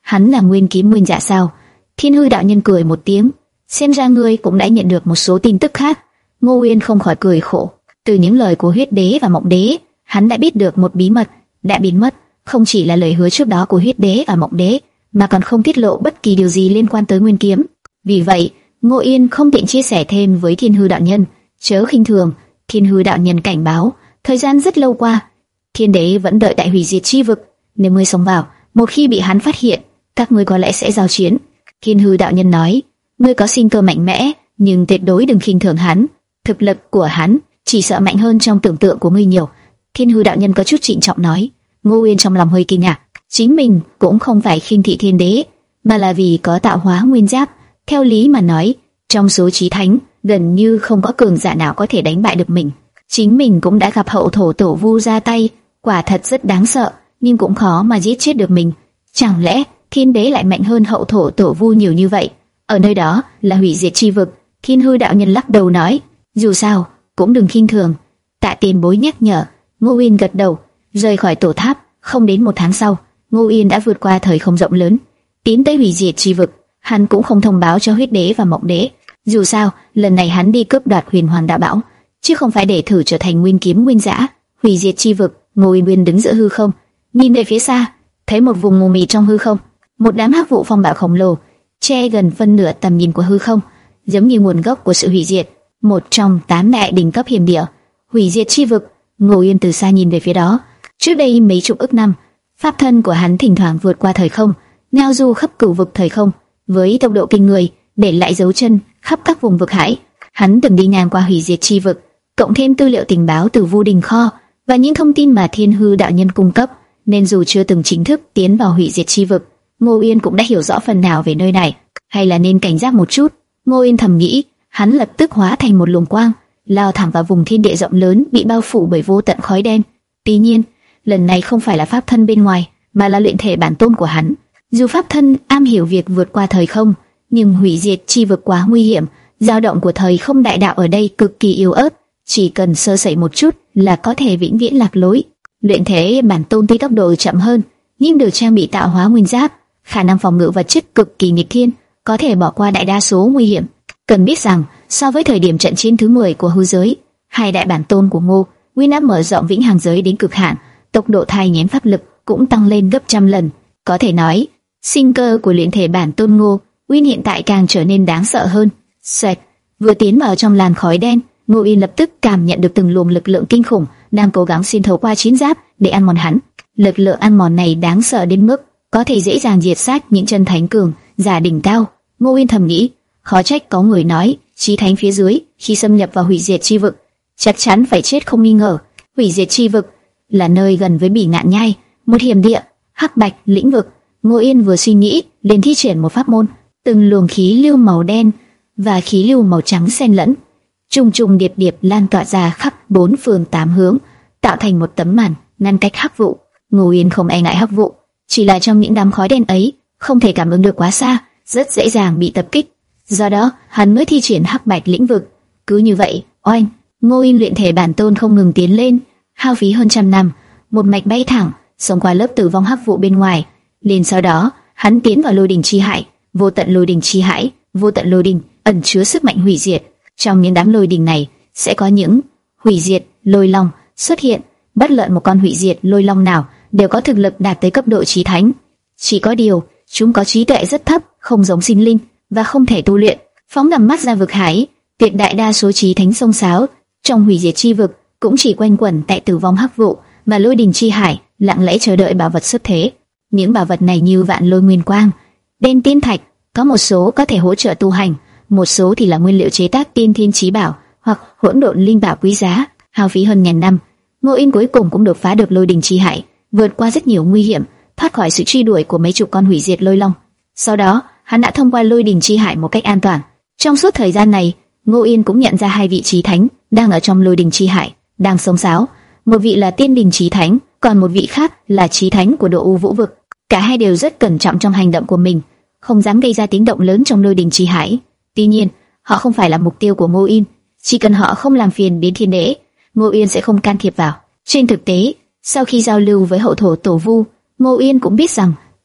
hắn là nguyên kiếm nguyên dạ sao? Thiên Hư đạo nhân cười một tiếng, xem ra ngươi cũng đã nhận được một số tin tức khác. Ngô Uyên không khỏi cười khổ, từ những lời của Huyết Đế và Mộng Đế, hắn đã biết được một bí mật đã biến mất, không chỉ là lời hứa trước đó của Huyết Đế và Mộng Đế, mà còn không tiết lộ bất kỳ điều gì liên quan tới nguyên kiếm. Vì vậy, Ngô Uyên không tiện chia sẻ thêm với Thiên Hư đạo nhân. Chớ khinh thường, Thiên Hư đạo nhân cảnh báo, thời gian rất lâu qua, Thiên Đế vẫn đợi tại hủy diệt chi vực. Nếu ngươi xông vào, một khi bị hắn phát hiện, các ngươi có lẽ sẽ giao chiến. Thiên Hư đạo nhân nói, ngươi có sinh cơ mạnh mẽ, nhưng tuyệt đối đừng khinh thường hắn. Thực lực của hắn chỉ sợ mạnh hơn trong tưởng tượng của ngươi nhiều. Thiên Hư đạo nhân có chút trịnh trọng nói. Ngô Uyên trong lòng hơi kinh ngạc, chính mình cũng không phải khinh thị Thiên Đế, mà là vì có tạo hóa nguyên giáp. Theo lý mà nói, trong số chí thánh gần như không có cường giả nào có thể đánh bại được mình. Chính mình cũng đã gặp hậu thổ tổ vu ra tay, quả thật rất đáng sợ, nhưng cũng khó mà giết chết được mình. Chẳng lẽ Thiên Đế lại mạnh hơn hậu thổ tổ vu nhiều như vậy? Ở nơi đó là hủy diệt chi vực. Thiên Hư đạo nhân lắc đầu nói, dù sao cũng đừng khinh thường. Tạ tiền bối nhắc nhở. Ngô Uyên gật đầu, rời khỏi tổ tháp. Không đến một tháng sau, Ngô Uyên đã vượt qua thời không rộng lớn, tiến tới hủy diệt chi vực. Hắn cũng không thông báo cho Huyết Đế và Mộng Đế. Dù sao, lần này hắn đi cướp đoạt Huyền Hoàng Đạo Bảo, chứ không phải để thử trở thành nguyên kiếm nguyên dã. Hủy diệt chi vực, Ngô Uyên đứng giữa hư không, nhìn về phía xa, thấy một vùng mù mịt trong hư không, một đám hắc vụ phong bạo khổng lồ che gần phân nửa tầm nhìn của hư không, giống như nguồn gốc của sự hủy diệt, một trong tám đại đỉnh cấp hiểm địa. Hủy diệt chi vực. Ngô Uyên từ xa nhìn về phía đó. Trước đây mấy chục ức năm, pháp thân của hắn thỉnh thoảng vượt qua thời không, ngao du khắp cửu vực thời không, với tốc độ kinh người, để lại dấu chân khắp các vùng vực hải. Hắn từng đi ngang qua hủy diệt chi vực, cộng thêm tư liệu tình báo từ Vu Đình Kho và những thông tin mà Thiên Hư đạo nhân cung cấp, nên dù chưa từng chính thức tiến vào hủy diệt chi vực, Ngô Uyên cũng đã hiểu rõ phần nào về nơi này. Hay là nên cảnh giác một chút? Ngô Uyên thầm nghĩ. Hắn lập tức hóa thành một luồng quang, lao thẳng vào vùng thiên địa rộng lớn bị bao phủ bởi vô tận khói đen. Tuy nhiên, lần này không phải là pháp thân bên ngoài, mà là luyện thể bản tôn của hắn. Dù pháp thân am hiểu việc vượt qua thời không, nhưng hủy diệt chi vực quá nguy hiểm. Dao động của thời không đại đạo ở đây cực kỳ yếu ớt, chỉ cần sơ sẩy một chút là có thể vĩnh viễn lạc lối. Luyện thể bản tôn tuy tốc độ chậm hơn, nhưng được trang bị tạo hóa nguyên giáp, khả năng phòng ngự vật chất cực kỳ nghịch thiên, có thể bỏ qua đại đa số nguy hiểm. Cần biết rằng, so với thời điểm trận chiến thứ mười của hư giới, hai đại bản tôn của Ngô Uyên đã mở rộng vĩnh hằng giới đến cực hạn, tốc độ thai nghén pháp lực cũng tăng lên gấp trăm lần. Có thể nói, sinh cơ của luyện thể bản tôn Ngô Uyên hiện tại càng trở nên đáng sợ hơn. Xoẹt, vừa tiến vào trong làn khói đen, Ngô Uyên lập tức cảm nhận được từng luồng lực lượng kinh khủng đang cố gắng xuyên thấu qua chiến giáp để ăn mòn hắn. Lực lượng ăn mòn này đáng sợ đến mức có thể dễ dàng diệt sát những chân thánh cường giả đỉnh cao. Ngô Uyên thầm nghĩ, khó trách có người nói chí thánh phía dưới khi xâm nhập vào hủy diệt chi vực chắc chắn phải chết không nghi ngờ. Hủy diệt chi vực là nơi gần với Bỉ Ngạn Nhai, một hiểm địa, hắc bạch lĩnh vực. Ngô Uyên vừa suy nghĩ, liền thi triển một pháp môn, từng luồng khí lưu màu đen và khí lưu màu trắng xen lẫn, trùng trùng điệp điệp lan tỏa ra khắp bốn phương tám hướng, tạo thành một tấm màn ngăn cách hắc vụ. Ngô Uyên không e ngại hắc vụ, chỉ là trong những đám khói đen ấy không thể cảm ứng được quá xa, rất dễ dàng bị tập kích. Do đó, hắn mới thi triển hắc bạch lĩnh vực. Cứ như vậy, oanh, Ngô Uyên luyện thể bản tôn không ngừng tiến lên, hao phí hơn trăm năm, một mạch bay thẳng, xông qua lớp tử vong hắc vụ bên ngoài. Liền sau đó, hắn tiến vào lôi đình chi hải, vô tận lôi đình chi hải, vô tận lôi đình ẩn chứa sức mạnh hủy diệt. Trong những đám lôi đình này sẽ có những hủy diệt lôi long xuất hiện, bất luận một con hủy diệt lôi long nào đều có thực lực đạt tới cấp độ chí thánh. Chỉ có điều, chúng có trí tuệ rất thấp, không giống sinh linh và không thể tu luyện. Phóng tầm mắt ra vực hải, tuyệt đại đa số chí thánh xông xáo trong hủy diệt chi vực cũng chỉ quanh quẩn tại tử vong hắc vụ, mà lôi đình chi hải lặng lẽ chờ đợi bảo vật xuất thế. Những bảo vật này như vạn lôi nguyên quang, đen tiên thạch, có một số có thể hỗ trợ tu hành, một số thì là nguyên liệu chế tác tiên thiên chí bảo hoặc hỗn độn linh bảo quý giá. Hao phí hơn ngàn năm, Ngô Uyên cuối cùng cũng đột phá được lôi đình chi hải, vượt qua rất nhiều nguy hiểm, thoát khỏi sự truy đuổi của mấy chục con hủy diệt lôi long. Sau đó, hắn đã thông qua lôi đình chi hải một cách an toàn. Trong suốt thời gian này, Ngô Uyên cũng nhận ra hai vị chí thánh đang ở trong lôi đình chi hải, đang sống sáo. Một vị là tiên đình chí thánh, còn một vị khác là chí thánh của Độ U Vũ vực. Cả hai đều rất cẩn trọng trong hành động của mình, không dám gây ra tiếng động lớn trong lôi đình chi hải. Tuy nhiên, họ không phải là mục tiêu của Ngô Uyên. Chỉ cần họ không làm phiền đến Thiên Đế, Ngô Uyên sẽ không can thiệp vào. Trên thực tế, sau khi giao lưu với hậu thổ tổ vu, Ngô Uyên cũng biết rằng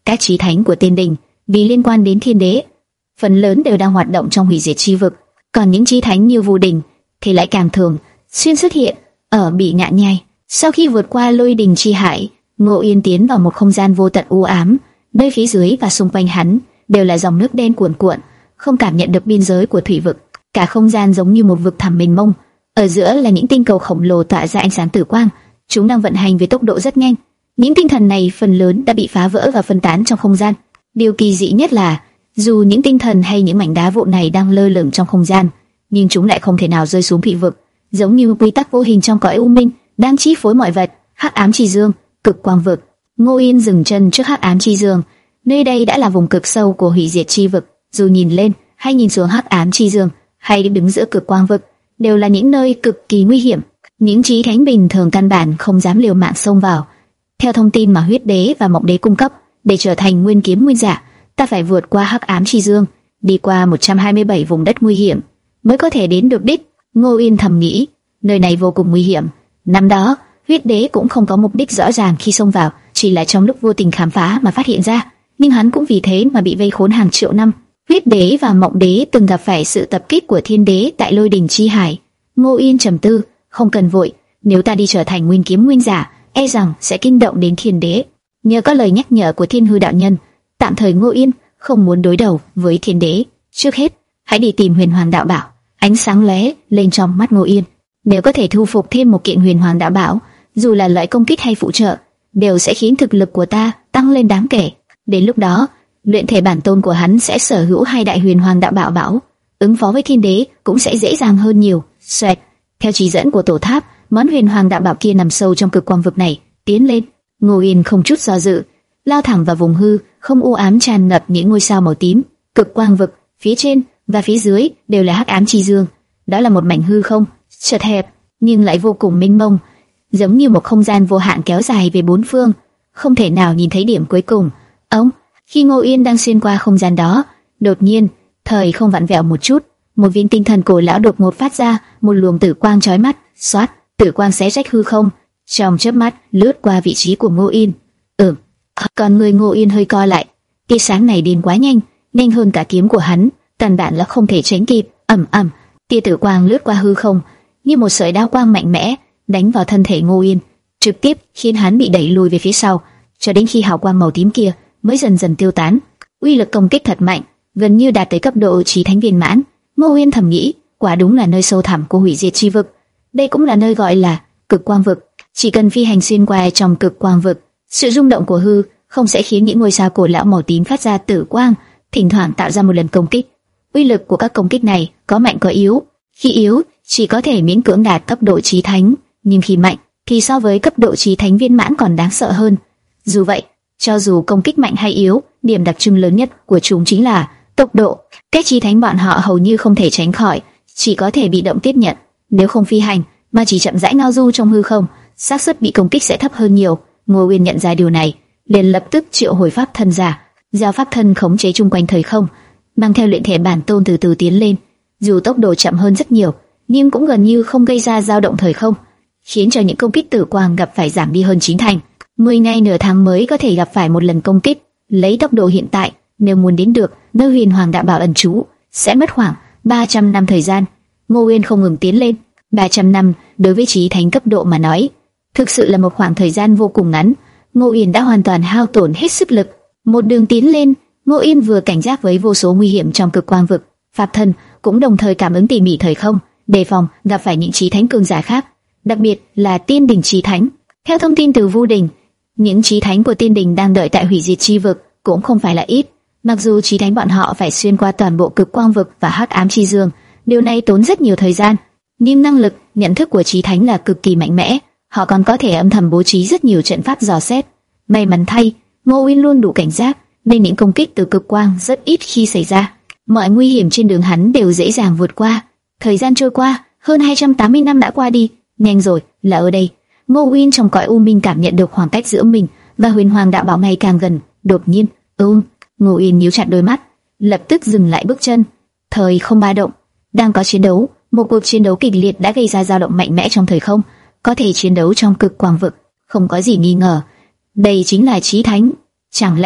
Các chí thánh của Tiên Đình vì liên quan đến thiên đế, phần lớn đều đang hoạt động trong hủy diệt chi vực, còn những chí thánh như Vu Đình thì lại càng thường xuyên xuất hiện ở Bỉ Ngạn Nhai. Sau khi vượt qua lôi đình chi hải, Ngô Yên tiến vào một không gian vô tận u ám, nơi phía dưới và xung quanh hắn đều là dòng nước đen cuồn cuộn, không cảm nhận được biên giới của thủy vực. Cả không gian giống như một vực thẳm mênh mông, ở giữa là những tinh cầu khổng lồ tỏa ra ánh sáng tử quang, chúng đang vận hành với tốc độ rất nhanh. Những tinh thần này phần lớn đã bị phá vỡ và phân tán trong không gian. Điều kỳ dị nhất là, dù những tinh thần hay những mảnh đá vụn này đang lơ lửng trong không gian, nhưng chúng lại không thể nào rơi xuống thủy vực, giống như quy tắc vô hình trong cõi u minh đang chi phối mọi vật. Hắc ám chi dương, cực quang vực. Ngô Yên dừng chân trước hắc ám chi dương. Nơi đây đã là vùng cực sâu của hủy diệt chi vực. Dù nhìn lên hay nhìn xuống hắc ám chi dương, hay đứng giữa cực quang vực, đều là những nơi cực kỳ nguy hiểm. Những chí thánh bình thường căn bản không dám liều mạng xông vào. Theo thông tin mà huyết đế và mộng đế cung cấp, để trở thành nguyên kiếm nguyên giả, ta phải vượt qua hắc ám chi dương, đi qua một trăm hai mươi bảy vùng đất nguy hiểm mới có thể đến được đích. Ngô Yên thầm nghĩ, nơi này vô cùng nguy hiểm. Năm đó, huyết đế cũng không có mục đích rõ ràng khi xông vào, chỉ là trong lúc vô tình khám phá mà phát hiện ra, nhưng hắn cũng vì thế mà bị vây khốn hàng triệu năm. Huyết đế và mộng đế từng gặp phải sự tập kích của thiên đế tại lôi đình chi hải. Ngô Yên trầm tư, không cần vội, nếu ta đi trở thành nguyên kiếm nguyên giả, e rằng sẽ kinh động đến thiên đế. Nhờ có lời nhắc nhở của Thiên Hư đạo nhân, tạm thời Ngô Yên không muốn đối đầu với thiên đế. Trước hết, hãy đi tìm Huyền Hoàng đạo bảo. Ánh sáng lóe lên trong mắt Ngô Yên. Nếu có thể thu phục thêm một kiện Huyền Hoàng đạo bảo, dù là loại công kích hay phụ trợ, đều sẽ khiến thực lực của ta tăng lên đáng kể. Đến lúc đó, luyện thể bản tôn của hắn sẽ sở hữu hai đại Huyền Hoàng đạo bảo bảo, ứng phó với thiên đế cũng sẽ dễ dàng hơn nhiều. Xoẹt, theo chỉ dẫn của tổ tháp, món Huyền Hoàng đạo bảo kia nằm sâu trong cực quang vực này. Tiến lên. Ngô Yên không chút do dự, lao thẳng vào vùng hư không u ám tràn ngập những ngôi sao màu tím. Cực quang vực phía trên và phía dưới đều là hắc ám chi dương. Đó là một mảnh hư không chật hẹp nhưng lại vô cùng mênh mông, giống như một không gian vô hạn kéo dài về bốn phương, không thể nào nhìn thấy điểm cuối cùng. Ông, khi Ngô Yên đang xuyên qua không gian đó, đột nhiên thời không vặn vẹo một chút, một viên tinh thần cổ lão đột ngột phát ra một luồng tử quang chói mắt. Xoát, tử quang xé rách hư không, trong chớp mắt lướt qua vị trí của Ngô Yên. Ừm, còn người Ngô Yên hơi co lại. Tia sáng này đến quá nhanh, nhanh hơn cả kiếm của hắn, căn bản là không thể tránh kịp. Ầm ầm, tia tử quang lướt qua hư không, như một sợi đao quang mạnh mẽ đánh vào thân thể Ngô Yên, trực tiếp khiến hắn bị đẩy lùi về phía sau, cho đến khi hào quang màu tím kia mới dần dần tiêu tán. Uy lực công kích thật mạnh, gần như đạt tới cấp độ chí thánh viên mãn. Ngô Yên thầm nghĩ, quả đúng là nơi sâu thẳm của hủy diệt chi vực. Đây cũng là nơi gọi là cực quang vực. Chỉ cần phi hành xuyên qua trong cực quang vực, sự rung động của hư không sẽ khiến những ngôi sao cổ lão màu tím phát ra tử quang, thỉnh thoảng tạo ra một lần công kích. Uy lực của các công kích này có mạnh có yếu. Khi yếu, chỉ có thể miễn cưỡng đạt cấp độ chí thánh, nhưng khi mạnh thì so với cấp độ chí thánh viên mãn còn đáng sợ hơn. Dù vậy, cho dù công kích mạnh hay yếu, điểm đặc trưng lớn nhất của chúng chính là tốc độ. Các chí thánh bọn họ hầu như không thể tránh khỏi, chỉ có thể bị động tiếp nhận. Nếu không phi hành mà chỉ chậm rãi ngao du trong hư không, xác suất bị công kích sẽ thấp hơn nhiều. Ngô Uyên nhận ra điều này, liền lập tức triệu hồi pháp thân ra, giao pháp thân khống chế chung quanh thời không, mang theo luyện thể bản tôn từ từ tiến lên. Dù tốc độ chậm hơn rất nhiều, nhưng cũng gần như không gây ra dao động thời không, khiến cho những công kích tử quang gặp phải giảm đi hơn chín thành. Mười ngày nửa tháng mới có thể gặp phải một lần công kích. Lấy tốc độ hiện tại, nếu muốn đến được nơi Huyền Hoàng đạo bảo ẩn trú, sẽ mất khoảng ba trăm năm thời gian. Ngô Uyên không ngừng tiến lên. ba trăm năm đối với chí thánh cấp độ mà nói, thực sự là một khoảng thời gian vô cùng ngắn. Ngô Uyên đã hoàn toàn hao tổn hết sức lực. Một đường tiến lên, Ngô Uyên vừa cảnh giác với vô số nguy hiểm trong cực quang vực, pháp thân cũng đồng thời cảm ứng tỉ mỉ thời không, đề phòng gặp phải những chí thánh cường giả khác, đặc biệt là Tiên Đình chí thánh. Theo thông tin từ Vu Đình, những chí thánh của Tiên Đình đang đợi tại hủy diệt chi vực cũng không phải là ít. Mặc dù chí thánh bọn họ phải xuyên qua toàn bộ cực quang vực và hắc ám chi dương, điều này tốn rất nhiều thời gian, nhưng năng lực nhận thức của chí thánh là cực kỳ mạnh mẽ. Họ còn có thể âm thầm bố trí rất nhiều trận pháp dò xét. May mắn thay, Ngô Uyên luôn đủ cảnh giác, nên những công kích từ cực quang rất ít khi xảy ra. Mọi nguy hiểm trên đường hắn đều dễ dàng vượt qua. Thời gian trôi qua, hơn hai trăm tám mươi năm đã qua đi, nhanh rồi, là ở đây. Ngô Uyên trong cõi u minh cảm nhận được khoảng cách giữa mình và Huyền Hoàng đạo bảo ngày càng gần. Đột nhiên, ừm, Ngô Uyên nhíu chặt đôi mắt, lập tức dừng lại bước chân. Thời không ba động, đang có chiến đấu. Một cuộc chiến đấu kịch liệt đã gây ra dao động mạnh mẽ trong thời không. Có thể chiến đấu trong cực quang vực, không có gì nghi ngờ. Đây chính là chí thánh. Chẳng lẽ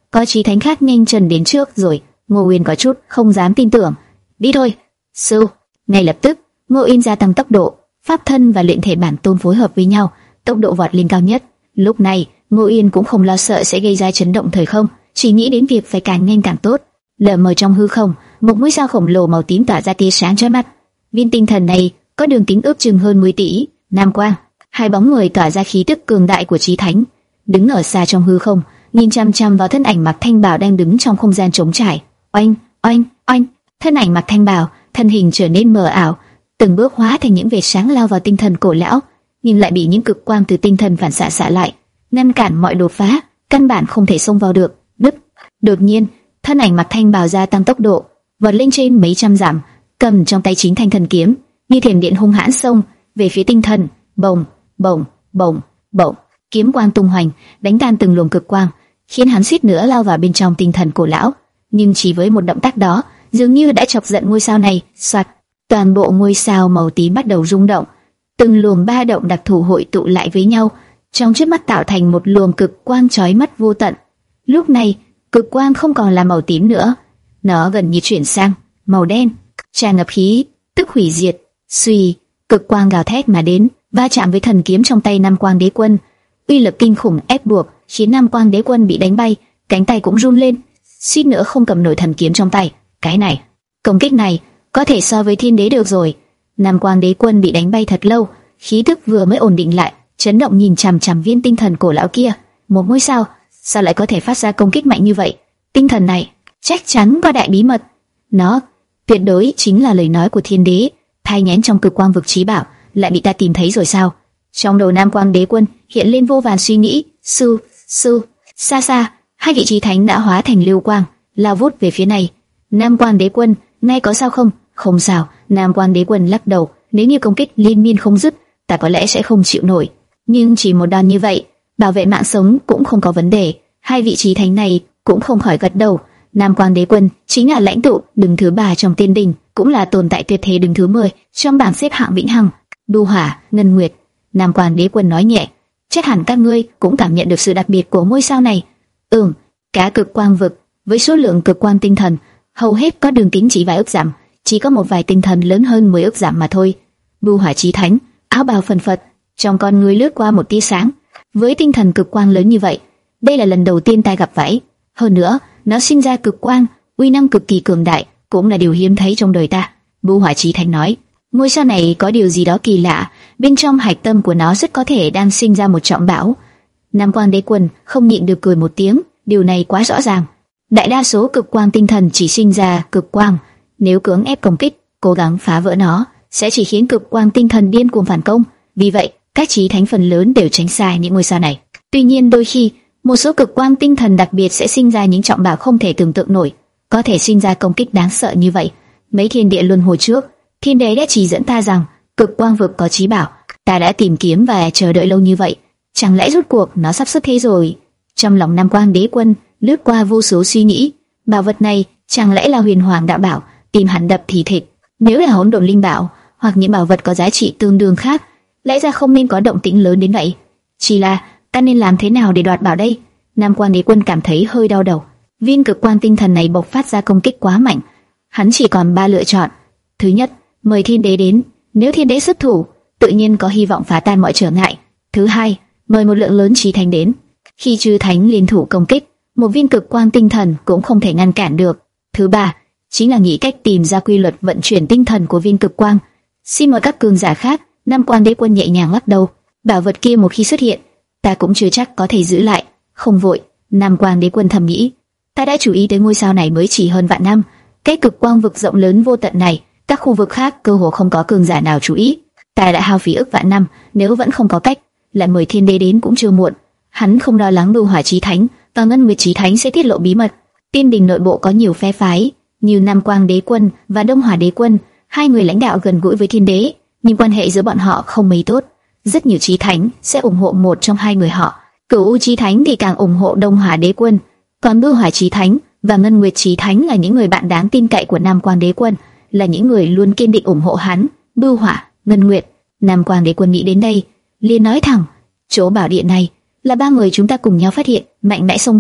có chí thánh khác nhanh chân đến trước rồi. Ngô Uyên có chút không dám tin tưởng. Đi thôi, sư. Ngay lập tức, Ngô Uyên gia tăng tốc độ, pháp thân và luyện thể bản tôn phối hợp với nhau, tốc độ vọt lên cao nhất. Lúc này, Ngô Uyên cũng không lo sợ sẽ gây ra chấn động thời không, chỉ nghĩ đến việc phải càng nhanh càng tốt. Lờ mờ trong hư không, một mũi sao khổng lồ màu tím tỏa ra tia sáng chói mắt. Viên tinh thần này có đường kính ước chừng hơn mười tỷ nam quang. Hai bóng người tỏa ra khí tức cường đại của chí thánh, đứng ở xa trong hư không, nhìn chăm chăm vào thân ảnh mặc thanh bào đang đứng trong không gian trống trải. Oanh, oanh, oanh, thân ảnh mặc thanh bào, thân hình trở nên mờ ảo, từng bước hóa thành những vệt sáng lao vào tinh thần cổ lão, nhưng lại bị những cực quang từ tinh thần phản xạ xạ lại, ngăn cản mọi đột phá, căn bản không thể xông vào được. Đứt. Đột nhiên, thân ảnh mặc thanh bào gia tăng tốc độ, vọt lên trên mấy trăm dặm, cầm trong tay chính thanh thần kiếm, như thiểm điện hung hãn xông về phía tinh thần. Bồng, bồng, bồng, bồng, kiếm quang tung hoành, đánh tan từng luồng cực quang, khiến hắn suýt nữa lao vào bên trong tinh thần cổ lão. Nhưng chỉ với một động tác đó, dường như đã chọc giận ngôi sao này. Soạt, toàn bộ ngôi sao màu tím bắt đầu rung động, từng luồng ba động đặc thù hội tụ lại với nhau, trong trước mắt tạo thành một luồng cực quang chói mắt vô tận. Lúc này, cực quang không còn là màu tím nữa, nó gần như chuyển sang màu đen, tràn ngập khí tức hủy diệt. Suy, cực quang gào thét mà đến, va chạm với thần kiếm trong tay Nam Quang Đế Quân, uy lực kinh khủng ép buộc khiến Nam Quang Đế Quân bị đánh bay, cánh tay cũng run lên, suýt nữa không cầm nổi thần kiếm trong tay. Cái này, công kích này có thể so với thiên đế được rồi. Nam Quang Đế Quân bị đánh bay thật lâu, khí tức vừa mới ổn định lại, chấn động nhìn chằm chằm viên tinh thần cổ lão kia. Một ngôi sao, sao lại có thể phát ra công kích mạnh như vậy? Tinh thần này chắc chắn có đại bí mật. Nó tuyệt đối chính là lời nói của thiên đế, thai nghén trong cực quang vực trí bảo, lại bị ta tìm thấy rồi sao? Trong đầu Nam Quang Đế Quân hiện lên vô vàn suy nghĩ. Sư, sư, xa xa, hai vị chí thánh đã hóa thành lưu quang, lao vút về phía này. Nam Quang Đế Quân, nay có sao không? Không sao. Nam Quang Đế Quân lắc đầu, nếu như công kích liên miên không dứt, ta có lẽ sẽ không chịu nổi. Nhưng chỉ một đòn như vậy, bảo vệ mạng sống cũng không có vấn đề. Hai vị chí thánh này cũng không khỏi gật đầu. Nam Quang Đế Quân chính là lãnh tụ đứng thứ ba trong tiên đình, cũng là tồn tại tuyệt thế đứng thứ mười trong bảng xếp hạng vĩnh hằng. Đu Hỏa, Ngân Nguyệt. Nam Quang Đế Quân nói nhẹ, chắc hẳn các ngươi cũng cảm nhận được sự đặc biệt của ngôi sao này. Ừm, cả cực quang vực với số lượng cực quang tinh thần hầu hết có đường kính chỉ vài ức dặm, chỉ có một vài tinh thần lớn hơn mười ức dặm mà thôi. Đu Hỏa chí thánh, áo bào phần phật, trong con người lướt qua một tia sáng. Với tinh thần cực quang lớn như vậy, đây là lần đầu tiên ta gặp phải. Hơn nữa, nó sinh ra cực quang, uy năng cực kỳ cường đại, cũng là điều hiếm thấy trong đời ta. Đu Hỏa chí thánh nói, ngôi sao này có điều gì đó kỳ lạ, bên trong hạch tâm của nó rất có thể đang sinh ra một trọng bão. Nam Quang Đế Quân không nhịn được cười một tiếng, điều này quá rõ ràng. Đại đa số cực quang tinh thần chỉ sinh ra cực quang, nếu cưỡng ép công kích, cố gắng phá vỡ nó, sẽ chỉ khiến cực quang tinh thần điên cuồng phản công. Vì vậy, các chí thánh phần lớn đều tránh xa những ngôi sao này. Tuy nhiên đôi khi, một số cực quang tinh thần đặc biệt sẽ sinh ra những trọng bão không thể tưởng tượng nổi, có thể sinh ra công kích đáng sợ như vậy. Mấy thiên địa luân hồi trước, thiên đế đã chỉ dẫn ta rằng cực quang vực có chí bảo, ta đã tìm kiếm và chờ đợi lâu như vậy, chẳng lẽ rốt cuộc nó sắp xuất thế rồi? Trong lòng Nam Quang Đế Quân lướt qua vô số suy nghĩ, bảo vật này chẳng lẽ là huyền hoàng đạo bảo, tìm hắn đập thì thịt. Nếu là hỗn độn linh bảo hoặc những bảo vật có giá trị tương đương khác, lẽ ra không nên có động tĩnh lớn đến vậy. Chỉ là ta nên làm thế nào để đoạt bảo đây? Nam Quang Đế Quân cảm thấy hơi đau đầu. Viên cực quang tinh thần này bộc phát ra công kích quá mạnh, hắn chỉ còn ba lựa chọn. Thứ nhất, mời thiên đế đến, nếu thiên đế xuất thủ, tự nhiên có hy vọng phá tan mọi trở ngại. Thứ hai, mời một lượng lớn chí thánh đến. Khi chư thánh liên thủ công kích, một viên cực quang tinh thần cũng không thể ngăn cản được. Thứ ba, chính là nghĩ cách tìm ra quy luật vận chuyển tinh thần của viên cực quang. Xin mời các cường giả khác. Nam Quang Đế Quân nhẹ nhàng lắc đầu, bảo vật kia một khi xuất hiện, ta cũng chưa chắc có thể giữ lại. Không vội. Nam Quang Đế Quân thầm nghĩ, ta đã chú ý tới ngôi sao này mới chỉ hơn vạn năm, cái cực quang vực rộng lớn vô tận này, các khu vực khác cơ hồ không có cường giả nào chú ý. Ta đã hao phí ức vạn năm, nếu vẫn không có cách, lại mời thiên đế đến cũng chưa muộn. Hắn không lo lắng Đu Hỏa chí thánh và Ngân Nguyệt chí thánh sẽ tiết lộ bí mật. Tiên đình nội bộ có nhiều phe phái, như Nam Quang Đế Quân và Đông Hỏa Đế Quân, hai người lãnh đạo gần gũi với thiên đế, nhưng quan hệ giữa bọn họ không mấy tốt. Rất nhiều chí thánh sẽ ủng hộ một trong hai người họ. Cửu U chí thánh thì càng ủng hộ Đông Hỏa Đế Quân, còn Đu Hỏa chí thánh và Ngân Nguyệt chí thánh là những người bạn đáng tin cậy của Nam Quang Đế Quân, là những người luôn kiên định ủng hộ hắn. Đu Hỏa, Ngân Nguyệt. Nam Quang Đế Quân nghĩ đến đây, liền nói thẳng, chỗ bảo điện này là ba người chúng ta cùng nhau phát hiện, mạnh mẽ xông vào,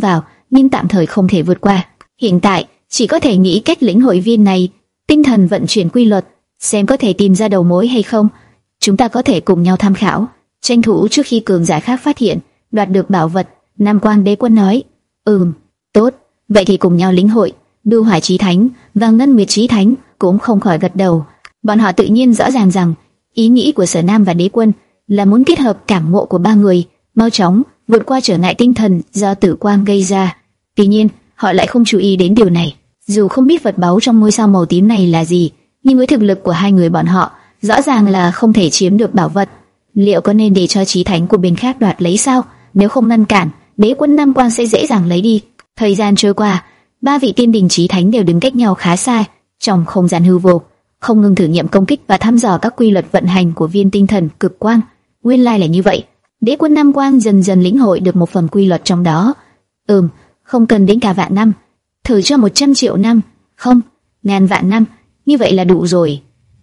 nhưng tạm thời không thể vượt qua. Hiện tại chỉ có thể nghĩ cách lĩnh hội viên này tinh thần vận chuyển quy luật, xem có thể tìm ra đầu mối hay không. Chúng ta có thể cùng nhau tham khảo, tranh thủ trước khi cường giả khác phát hiện, đoạt được bảo vật. Nam Quan Đế Quân nói. Ừm, tốt, vậy thì cùng nhau lĩnh hội. Đu Hải Chí Thánh và Ngân Nguyệt Chí Thánh cũng không khỏi gật đầu. Bọn họ tự nhiên rõ ràng rằng ý nghĩ của Sở Nam và Đế Quân là muốn kết hợp cảm ngộ của ba người, mau chóng vượt qua trở ngại tinh thần do tử quang gây ra. Tuy nhiên, họ lại không chú ý đến điều này. Dù không biết vật báu trong ngôi sao màu tím này là gì, nhưng với thực lực của hai người bọn họ, rõ ràng là không thể chiếm được bảo vật. Liệu có nên để cho Chí Thánh của bên khác đoạt lấy sao? Nếu không ngăn cản, Đế Quân Nam Quan sẽ dễ dàng lấy đi. Thời gian trôi qua, ba vị tiên đình Chí Thánh đều đứng cách nhau khá xa, trong không gian hư vô, không ngừng thử nghiệm công kích và thăm dò các quy luật vận hành của viên tinh thần cực quang. Nguyên lai là như vậy. Đế Quân Nam Quan dần dần lĩnh hội được một phần quy luật trong đó. Ừm, không cần đến cả vạn năm, thử cho một trăm triệu năm, không, ngàn vạn năm, như vậy là đủ rồi.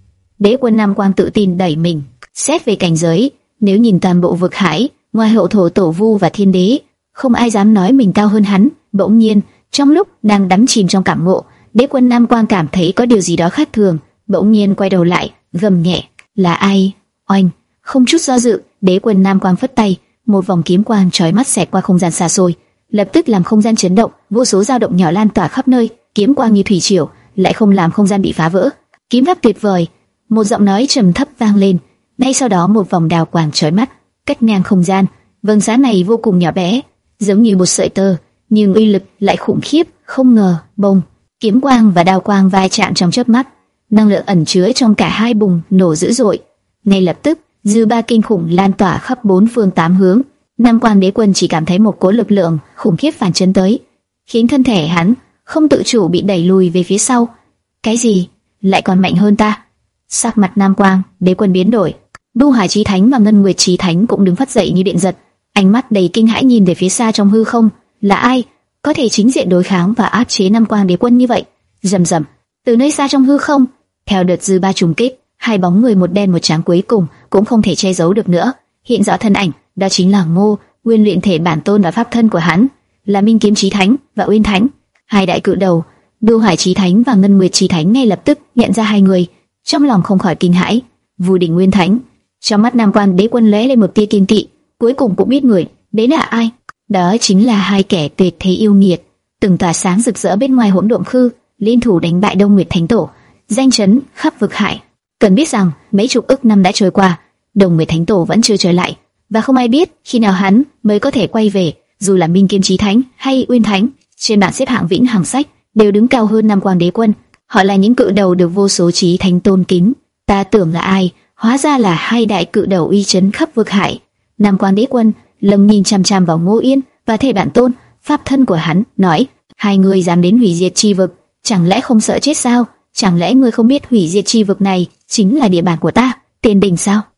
Đế Quân Nam Quan tự tin đẩy mình. Xét về cảnh giới, nếu nhìn toàn bộ vực hải, ngoài hậu thổ tổ vu và thiên đế, không ai dám nói mình cao hơn hắn. Bỗng nhiên, trong lúc đang đắm chìm trong cảm ngộ, Đế Quân Nam Quan cảm thấy có điều gì đó khác thường, bỗng nhiên quay đầu lại, gầm nhẹ, là ai? Oanh! Không chút do dự, Đế Quân Nam Quan phất tay, một vòng kiếm quang chói mắt xẹt qua không gian xa xôi, lập tức làm không gian chấn động, vô số dao động nhỏ lan tỏa khắp nơi, kiếm quang như thủy triều, lại không làm không gian bị phá vỡ. Kiếm pháp tuyệt vời! Một giọng nói trầm thấp vang lên. Ngay sau đó một vòng đào quang chói mắt cắt ngang không gian, vầng sáng này vô cùng nhỏ bé, giống như một sợi tơ, nhưng uy lực lại khủng khiếp. Không ngờ, bông, kiếm quang và đao quang va chạm trong chớp mắt, năng lượng ẩn chứa trong cả hai bùng nổ dữ dội. Ngay lập tức, dư ba kinh khủng lan tỏa khắp bốn phương tám hướng. Nam Quan Đế Quân chỉ cảm thấy một cỗ lực lượng khủng khiếp phản chấn tới, khiến thân thể hắn không tự chủ bị đẩy lùi về phía sau. Cái gì? Lại còn mạnh hơn ta? Sắc mặt Nam Quan Đế Quân biến đổi. Đu Hải Chí Thánh và Ngân Nguyệt Chí Thánh cũng đứng phát dậy như điện giật, ánh mắt đầy kinh hãi nhìn về phía xa trong hư không. Là ai có thể chính diện đối kháng và áp chế Nam Quan Đế Quân như vậy? Rầm rầm, từ nơi xa trong hư không, theo đợt dư ba trùng kích, hai bóng người một đen một trắng cuối cùng cũng không thể che giấu được nữa, hiện rõ thân ảnh, đó chính là Ngô Nguyên, luyện thể bản tôn và pháp thân của hắn, là Minh Kiếm Chí Thánh và Uyên Thánh, hai đại cự đầu. Đu Hải Chí Thánh và Ngân Nguyệt Chí Thánh ngay lập tức nhận ra hai người, trong lòng không khỏi kinh hãi. Vu Đỉnh Nguyên Thánh. Trong mắt Nam Quan Đế Quân lóe lên một tia kiên kỵ, cuối cùng cũng biết người đấy là ai. Đó chính là hai kẻ tuyệt thế yêu nghiệt, từng tỏa sáng rực rỡ bên ngoài hỗn độn khư, liên thủ đánh bại Đông Nguyệt Thánh Tổ, danh chấn khắp vực hải. Cần biết rằng mấy chục ức năm đã trôi qua, Đông Nguyệt Thánh Tổ vẫn chưa trở lại, và không ai biết khi nào hắn mới có thể quay về. Dù là Minh Kiếm Chí Thánh hay Uyên Thánh, trên bảng xếp hạng vĩnh hằng sách đều đứng cao hơn Nam Quan Đế Quân. Họ là những cự đầu được vô số chí thánh tôn kính. Ta tưởng là ai, hóa ra là hai đại cự đầu uy chấn khắp vực hải. Nam Quan Đế Quân lầm nhìn chăm chăm vào Ngô Yên và thể bản tôn, pháp thân của hắn, nói: hai người dám đến hủy diệt chi vực, chẳng lẽ không sợ chết sao? Chẳng lẽ ngươi không biết hủy diệt chi vực này chính là địa bàn của ta, Tiên Đình sao?